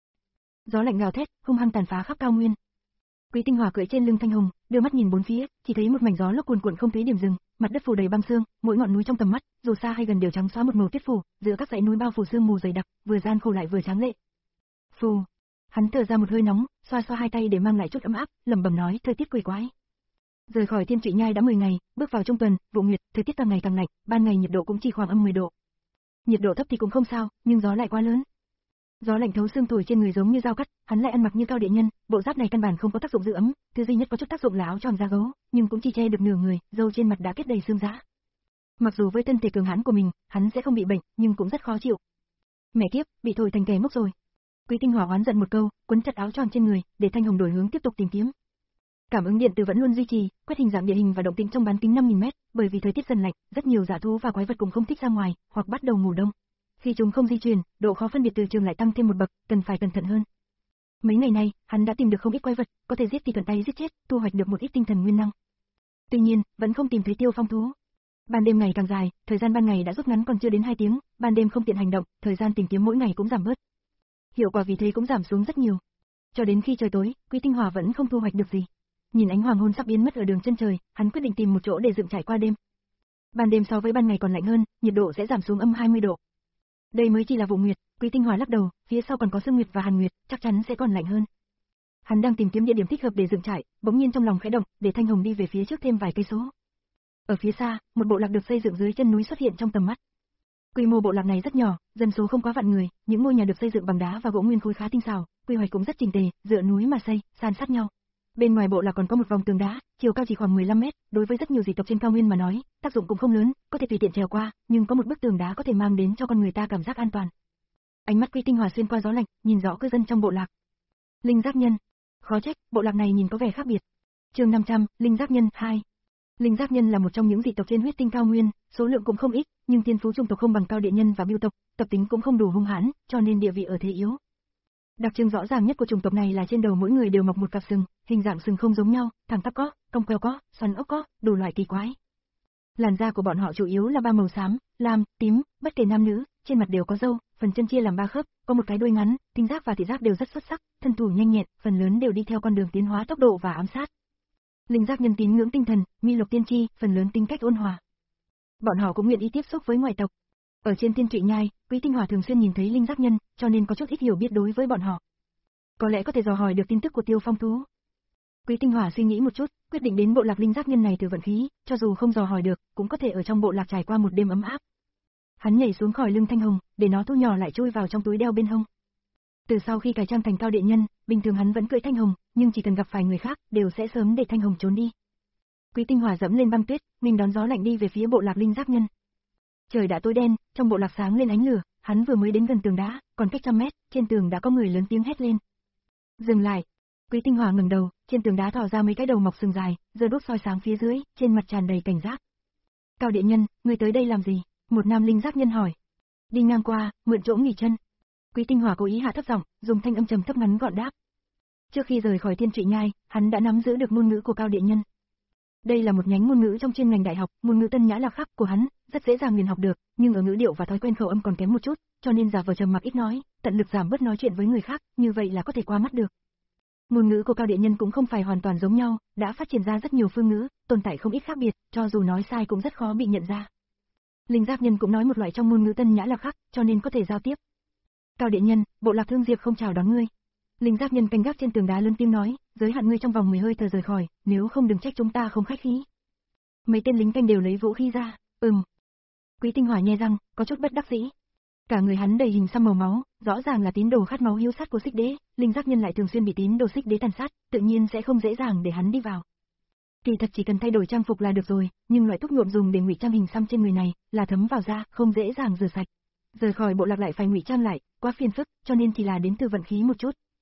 Gió lạnh gào thét, hung hăng tàn phá khắp cao nguyên. Quý Tinh Hòa cưỡi trên lưng Thanh Hồng, đưa mắt nhìn bốn phía, chỉ thấy một mảnh gió lốc cuồn cuộn không thấy điểm dừng, mặt đất phủ đầy băng sương, mỗi ngọn núi trong tầm mắt, dù xa hay gần đều trắng xóa một màu tuyết phủ, giữa các dãy núi bao phủ sương mù dày đặc, vừa gian khổ lại vừa tráng lệ. Phù, hắn thở ra một hơi nóng, xoa xoa hai tay để mang lại chút ấm áp, lẩm bẩm nói, thời tiết quỷ quái. Rời khỏi Thiên Trụy Nhai đã mười ngày, bước vào trung tuần, vụ nguyệt, thời tiết càng ngày càng lạnh, ban ngày nhiệt độ cũng chỉ khoảng âm mười độ. Nhiệt độ thấp thì cũng không sao, nhưng gió lại quá lớn. Gió lạnh thấu xương thổi trên người giống như dao cắt, hắn lại ăn mặc như cao địa nhân, bộ giáp này căn bản không có tác dụng giữ ấm, thứ duy nhất có chút tác dụng là áo choàng da gấu, nhưng cũng chỉ che được nửa người, râu trên mặt đã kết đầy xương rã. Mặc dù với thân thể cường hãn của mình, hắn sẽ không bị bệnh, nhưng cũng rất khó chịu. Mẹ kiếp, bị thổi thành kẻ ngốc rồi. Quý Tinh Hòa oán giận một câu, quấn chặt áo choàng trên người, để Thanh Hồng đổi hướng tiếp tục tìm kiếm. Cảm ứng điện tử vẫn luôn duy trì, quét hình dạng địa hình và động tĩnh trong bán kính năm nghìn mét, bởi vì thời tiết dần lạnh, rất nhiều dã thú và quái vật cũng không thích ra ngoài, hoặc bắt đầu ngủ đông. Khi chúng không di chuyển, độ khó phân biệt từ trường lại tăng thêm một bậc, cần phải cẩn thận hơn. Mấy ngày nay, hắn đã tìm được không ít quái vật, có thể giết thì thuận tay giết chết, thu hoạch được một ít tinh thần nguyên năng. Tuy nhiên, vẫn không tìm thấy Tiêu Phong thú. Ban đêm ngày càng dài, thời gian ban ngày đã rút ngắn còn chưa đến hai tiếng, ban đêm không tiện hành động, thời gian tìm kiếm mỗi ngày cũng giảm bớt. Hiệu quả vì thế cũng giảm xuống rất nhiều. Cho đến khi trời tối, Quý Tinh Hòa vẫn không thu hoạch được gì. Nhìn ánh hoàng hôn sắp biến mất ở đường chân trời, hắn quyết định tìm một chỗ để dựng trại qua đêm. Ban đêm so với ban ngày còn lạnh hơn, nhiệt độ sẽ giảm xuống âm hai mươi độ. Đây mới chỉ là vụ nguyệt, Quý Tinh Hòa lắc đầu, phía sau còn có sương nguyệt và hàn nguyệt, chắc chắn sẽ còn lạnh hơn. Hắn đang tìm kiếm địa điểm thích hợp để dựng trại, bỗng nhiên trong lòng khẽ động, để Thanh Hồng đi về phía trước thêm vài cây số. Ở phía xa, một bộ lạc được xây dựng dưới chân núi xuất hiện trong tầm mắt. Quy mô bộ lạc này rất nhỏ, dân số không quá vạn người, những ngôi nhà được xây dựng bằng đá và gỗ nguyên khối khá tinh xảo, quy hoạch cũng rất chỉnh tề, dựa núi mà xây, san sát nhau. Bên ngoài bộ lạc còn có một vòng tường đá, chiều cao chỉ khoảng mười lăm mét, đối với rất nhiều dị tộc trên cao nguyên mà nói, tác dụng cũng không lớn, có thể tùy tiện trèo qua, nhưng có một bức tường đá có thể mang đến cho con người ta cảm giác an toàn. Ánh mắt Quý Tinh Hòa xuyên qua gió lạnh, nhìn rõ cư dân trong bộ lạc. Linh giác nhân, khó trách, bộ lạc này nhìn có vẻ khác biệt. Chương năm trăm, Linh giác nhân hai. Linh giác nhân là một trong những dị tộc trên huyết tinh cao nguyên, số lượng cũng không ít, nhưng thiên phú chủng tộc không bằng cao địa nhân và biêu tộc, tập tính cũng không đủ hung hãn, cho nên địa vị ở thế yếu. Đặc trưng rõ ràng nhất của chủng tộc này là trên đầu mỗi người đều mọc một cặp sừng, hình dạng sừng không giống nhau, thẳng tắp có, cong queo có, xoắn ốc có, đủ loại kỳ quái. Làn da của bọn họ chủ yếu là ba màu xám, lam, tím, bất kể nam nữ, trên mặt đều có râu, phần chân chia làm ba khớp, có một cái đuôi ngắn, tính giác và thị giác đều rất xuất sắc, thân thủ nhanh nhẹn, phần lớn đều đi theo con đường tiến hóa tốc độ và ám sát. Linh giác nhân tín ngưỡng tinh thần, mi lộc tiên tri, phần lớn tính cách ôn hòa. Bọn họ cũng nguyện ý tiếp xúc với ngoại tộc. Ở trên Thiên Trụy Nhai, Quý Tinh Hòa thường xuyên nhìn thấy linh giác nhân, cho nên có chút ít hiểu biết đối với bọn họ. Có lẽ có thể dò hỏi được tin tức của Tiêu Phong thú. Quý Tinh Hòa suy nghĩ một chút, quyết định đến bộ lạc linh giác nhân này thử vận khí, cho dù không dò hỏi được, cũng có thể ở trong bộ lạc trải qua một đêm ấm áp. Hắn nhảy xuống khỏi lưng Thanh Hồng, để nó thu nhỏ lại chui vào trong túi đeo bên hông. Từ sau khi cải trang thành cao địa nhân, bình thường hắn vẫn cưỡi Thanh Hồng, nhưng chỉ cần gặp phải người khác, đều sẽ sớm để Thanh Hồng trốn đi. Quý Tinh Hòa dẫm lên băng tuyết, nghênh đón gió lạnh đi về phía bộ lạc linh giác nhân. Trời đã tối đen, trong bộ lạc sáng lên ánh lửa, hắn vừa mới đến gần tường đá, còn cách trăm mét, trên tường đã có người lớn tiếng hét lên. Dừng lại. Quý Tinh Hòa ngẩng đầu, trên tường đá thò ra mấy cái đầu mọc sừng dài, giơ đuốc soi sáng phía dưới, trên mặt tràn đầy cảnh giác. Cao địa nhân, ngươi tới đây làm gì? Một nam linh giác nhân hỏi. Đi ngang qua, mượn chỗ nghỉ chân. Quý Tinh Hòa cố ý hạ thấp giọng, dùng thanh âm trầm thấp ngắn gọn đáp. Trước khi rời khỏi Thiên Trụy Nhai, hắn đã nắm giữ được ngôn ngữ của cao địa nhân. Đây là một nhánh ngôn ngữ trong chuyên ngành đại học, ngôn ngữ tân nhã lạc khắc của hắn, rất dễ dàng liền học được, nhưng ở ngữ điệu và thói quen khẩu âm còn kém một chút, cho nên giả vờ trầm mặc ít nói, tận lực giảm bớt nói chuyện với người khác, như vậy là có thể qua mắt được. Ngôn ngữ của cao địa nhân cũng không phải hoàn toàn giống nhau, đã phát triển ra rất nhiều phương ngữ, tồn tại không ít khác biệt, cho dù nói sai cũng rất khó bị nhận ra. Linh giác nhân cũng nói một loại trong ngôn ngữ tân nhã lạc khắc, cho nên có thể giao tiếp. Cao địa nhân, bộ lạc Thương Diệp không chào đón ngươi. Linh giác nhân canh gác trên tường đá lớn tiếng nói, giới hạn ngươi trong vòng mười hơi thở rời khỏi, nếu không đừng trách chúng ta không khách khí. Mấy tên lính canh đều lấy vũ khí ra, ừm. Quý Tinh Hòa nhe răng, có chút bất đắc dĩ. Cả người hắn đầy hình xăm màu máu, rõ ràng là tín đồ khát máu hiếu sát của Xích Đế, linh giác nhân lại thường xuyên bị tín đồ Xích Đế tàn sát, tự nhiên sẽ không dễ dàng để hắn đi vào. Kỳ thật chỉ cần thay đổi trang phục là được rồi, nhưng loại thuốc nhuộm dùng để ngụy trang hình xăm trên người này, là thấm vào da, không dễ dàng rửa sạch. Rời khỏi bộ lạc lại phải ngụy trang lại, quá phiền phức, cho nên chỉ là đến từ vận khí một chút.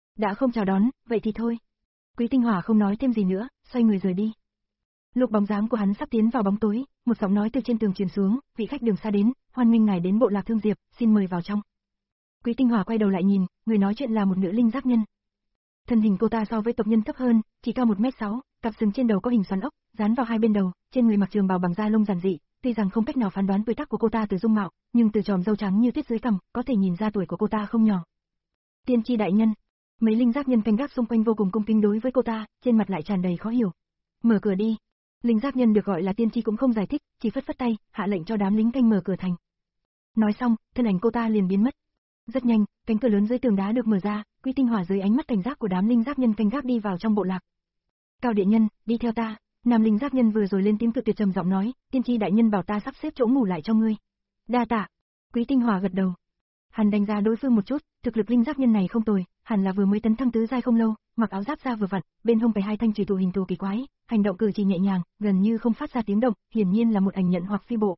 Đã không chào đón, vậy thì thôi. Quý Tinh Hỏa không nói thêm gì nữa, xoay người rời đi. Lúc bóng dáng của hắn sắp tiến vào bóng tối, một giọng nói từ trên tường truyền xuống, vị khách đường xa đến, hoan nghênh ngài đến bộ lạc Thương Diệp, xin mời vào trong. Quý Tinh Hỏa quay đầu lại nhìn, người nói chuyện là một nữ linh giác nhân. Thân hình cô ta so với tộc nhân thấp hơn, chỉ cao một mét sáu, cặp sừng trên đầu có hình xoắn ốc, dán vào hai bên đầu, trên người mặc trường bào bằng da lông giản dị, tuy rằng không cách nào phán đoán tuổi tác của cô ta từ dung mạo, nhưng từ chòm râu trắng như tuyết dưới cằm, có thể nhìn ra tuổi của cô ta không nhỏ. Tiên tri đại nhân. Mấy linh giác nhân canh gác xung quanh vô cùng cung kính đối với cô ta, trên mặt lại tràn đầy khó hiểu. Mở cửa đi. Linh giác nhân được gọi là tiên tri cũng không giải thích, chỉ phất phất tay, hạ lệnh cho đám lính canh mở cửa thành. Nói xong, thân ảnh cô ta liền biến mất. Rất nhanh, cánh cửa lớn dưới tường đá được mở ra, Quý Tinh Hỏa dưới ánh mắt cảnh giác của đám linh giác nhân canh gác đi vào trong bộ lạc. Cao địa nhân, đi theo ta. Nam linh giác nhân vừa rồi lên tiếng cự tuyệt trầm giọng nói, tiên tri đại nhân bảo ta sắp xếp chỗ ngủ lại cho ngươi. Đa tạ. Quý Tinh Hỏa gật đầu. Hắn đánh giá đối phương một chút, thực lực linh giác nhân này không tồi, hẳn là vừa mới tấn thăng tứ giai không lâu, mặc áo giáp da vừa vặn, bên hông cài hai thanh chùy thủ hình thù kỳ quái, hành động cử chỉ nhẹ nhàng, gần như không phát ra tiếng động, hiển nhiên là một ảnh nhận hoặc phi bộ.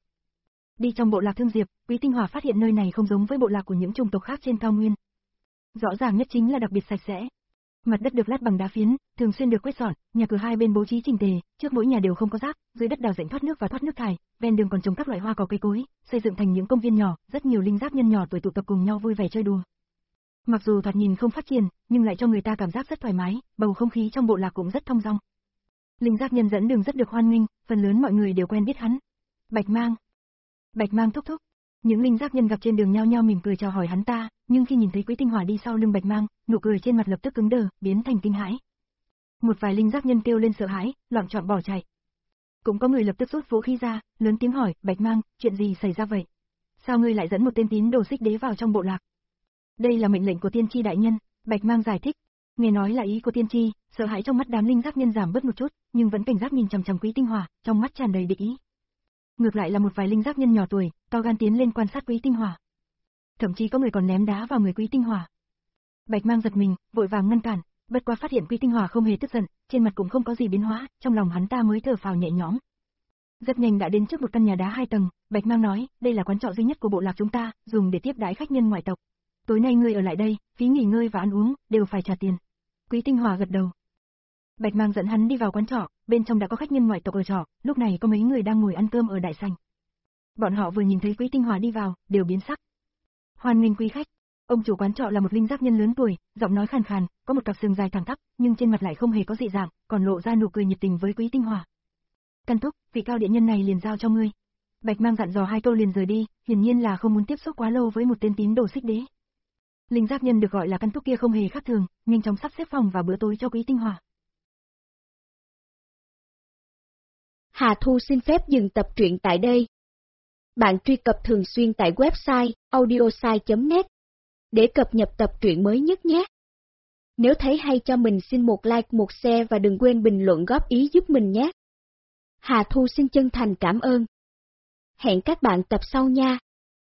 Đi trong bộ lạc Thương Diệp, Quý Tinh Hỏa phát hiện nơi này không giống với bộ lạc của những chủng tộc khác trên cao nguyên. Rõ ràng nhất chính là đặc biệt sạch sẽ. Mặt đất được lát bằng đá phiến, thường xuyên được quét dọn, nhà cửa hai bên bố trí chỉnh tề, trước mỗi nhà đều không có rác, dưới đất đào rãnh thoát nước và thoát nước thải, ven đường còn trồng các loại hoa cỏ cây cối, xây dựng thành những công viên nhỏ, rất nhiều linh giác nhân nhỏ tuổi tụ tập cùng nhau vui vẻ chơi đùa. Mặc dù thoạt nhìn không phát triển, nhưng lại cho người ta cảm giác rất thoải mái, bầu không khí trong bộ lạc cũng rất thong dong. Linh giác nhân dẫn đường rất được hoan nghênh, phần lớn mọi người đều quen biết hắn. Bạch Mang. Bạch Mang thúc thúc. Những linh giác nhân gặp trên đường nhao nhao mỉm cười chào hỏi hắn ta, nhưng khi nhìn thấy Quý Tinh Hỏa đi sau lưng Bạch Mang, nụ cười trên mặt lập tức cứng đờ, biến thành kinh hãi. Một vài linh giác nhân kêu lên sợ hãi, loạn trọn bỏ chạy. Cũng có người lập tức rút vũ khí ra, lớn tiếng hỏi, Bạch Mang, chuyện gì xảy ra vậy? Sao ngươi lại dẫn một tên tín đồ Xích Đế vào trong bộ lạc? Đây là mệnh lệnh của tiên tri đại nhân, Bạch Mang giải thích. Nghe nói là ý của tiên tri, sợ hãi trong mắt đám linh giác nhân giảm bớt một chút, nhưng vẫn cảnh giác nhìn chằm chằm Quý Tinh Hỏa, trong mắt tràn đầy địch ý. Ngược lại là một vài linh giác nhân nhỏ tuổi, to gan tiến lên quan sát Quý Tinh Hỏa. Thậm chí có người còn ném đá vào người Quý Tinh Hỏa. Bạch Mang giật mình, vội vàng ngăn cản, bất quá phát hiện Quý Tinh Hỏa không hề tức giận, trên mặt cũng không có gì biến hóa, trong lòng hắn ta mới thở phào nhẹ nhõm. Rất nhanh đã đến trước một căn nhà đá hai tầng, Bạch Mang nói, đây là quán trọ duy nhất của bộ lạc chúng ta, dùng để tiếp đãi khách nhân ngoại tộc. Tối nay ngươi ở lại đây, phí nghỉ ngơi và ăn uống đều phải trả tiền. Quý Tinh Hỏa gật đầu. Bạch Mang dẫn hắn đi vào quán trọ, bên trong đã có khách nhân ngoại tộc ở trọ, lúc này có mấy người đang ngồi ăn cơm ở đại sảnh. Bọn họ vừa nhìn thấy Quý Tinh Hỏa đi vào, đều biến sắc. Hoan nghênh quý khách. Ông chủ quán trọ là một linh giác nhân lớn tuổi, giọng nói khàn khàn, có một cặp sừng dài thẳng tắp, nhưng trên mặt lại không hề có dị dạng, còn lộ ra nụ cười nhiệt tình với Quý Tinh Hỏa. Căn thúc, vị cao điện nhân này liền giao cho ngươi. Bạch Mang dặn dò hai câu liền rời đi, hiển nhiên là không muốn tiếp xúc quá lâu với một tên tín đồ Xích Đế. Linh giác nhân được gọi là căn thúc kia không hề khác thường, nhanh chóng sắp xếp phòng và bữa tối cho Quý Tinh Hỏa. Hà Thu xin phép dừng tập truyện tại đây. Bạn truy cập thường xuyên tại website audiosai chấm net để cập nhật tập truyện mới nhất nhé. Nếu thấy hay cho mình xin một like, một share và đừng quên bình luận góp ý giúp mình nhé. Hà Thu xin chân thành cảm ơn. Hẹn các bạn tập sau nha.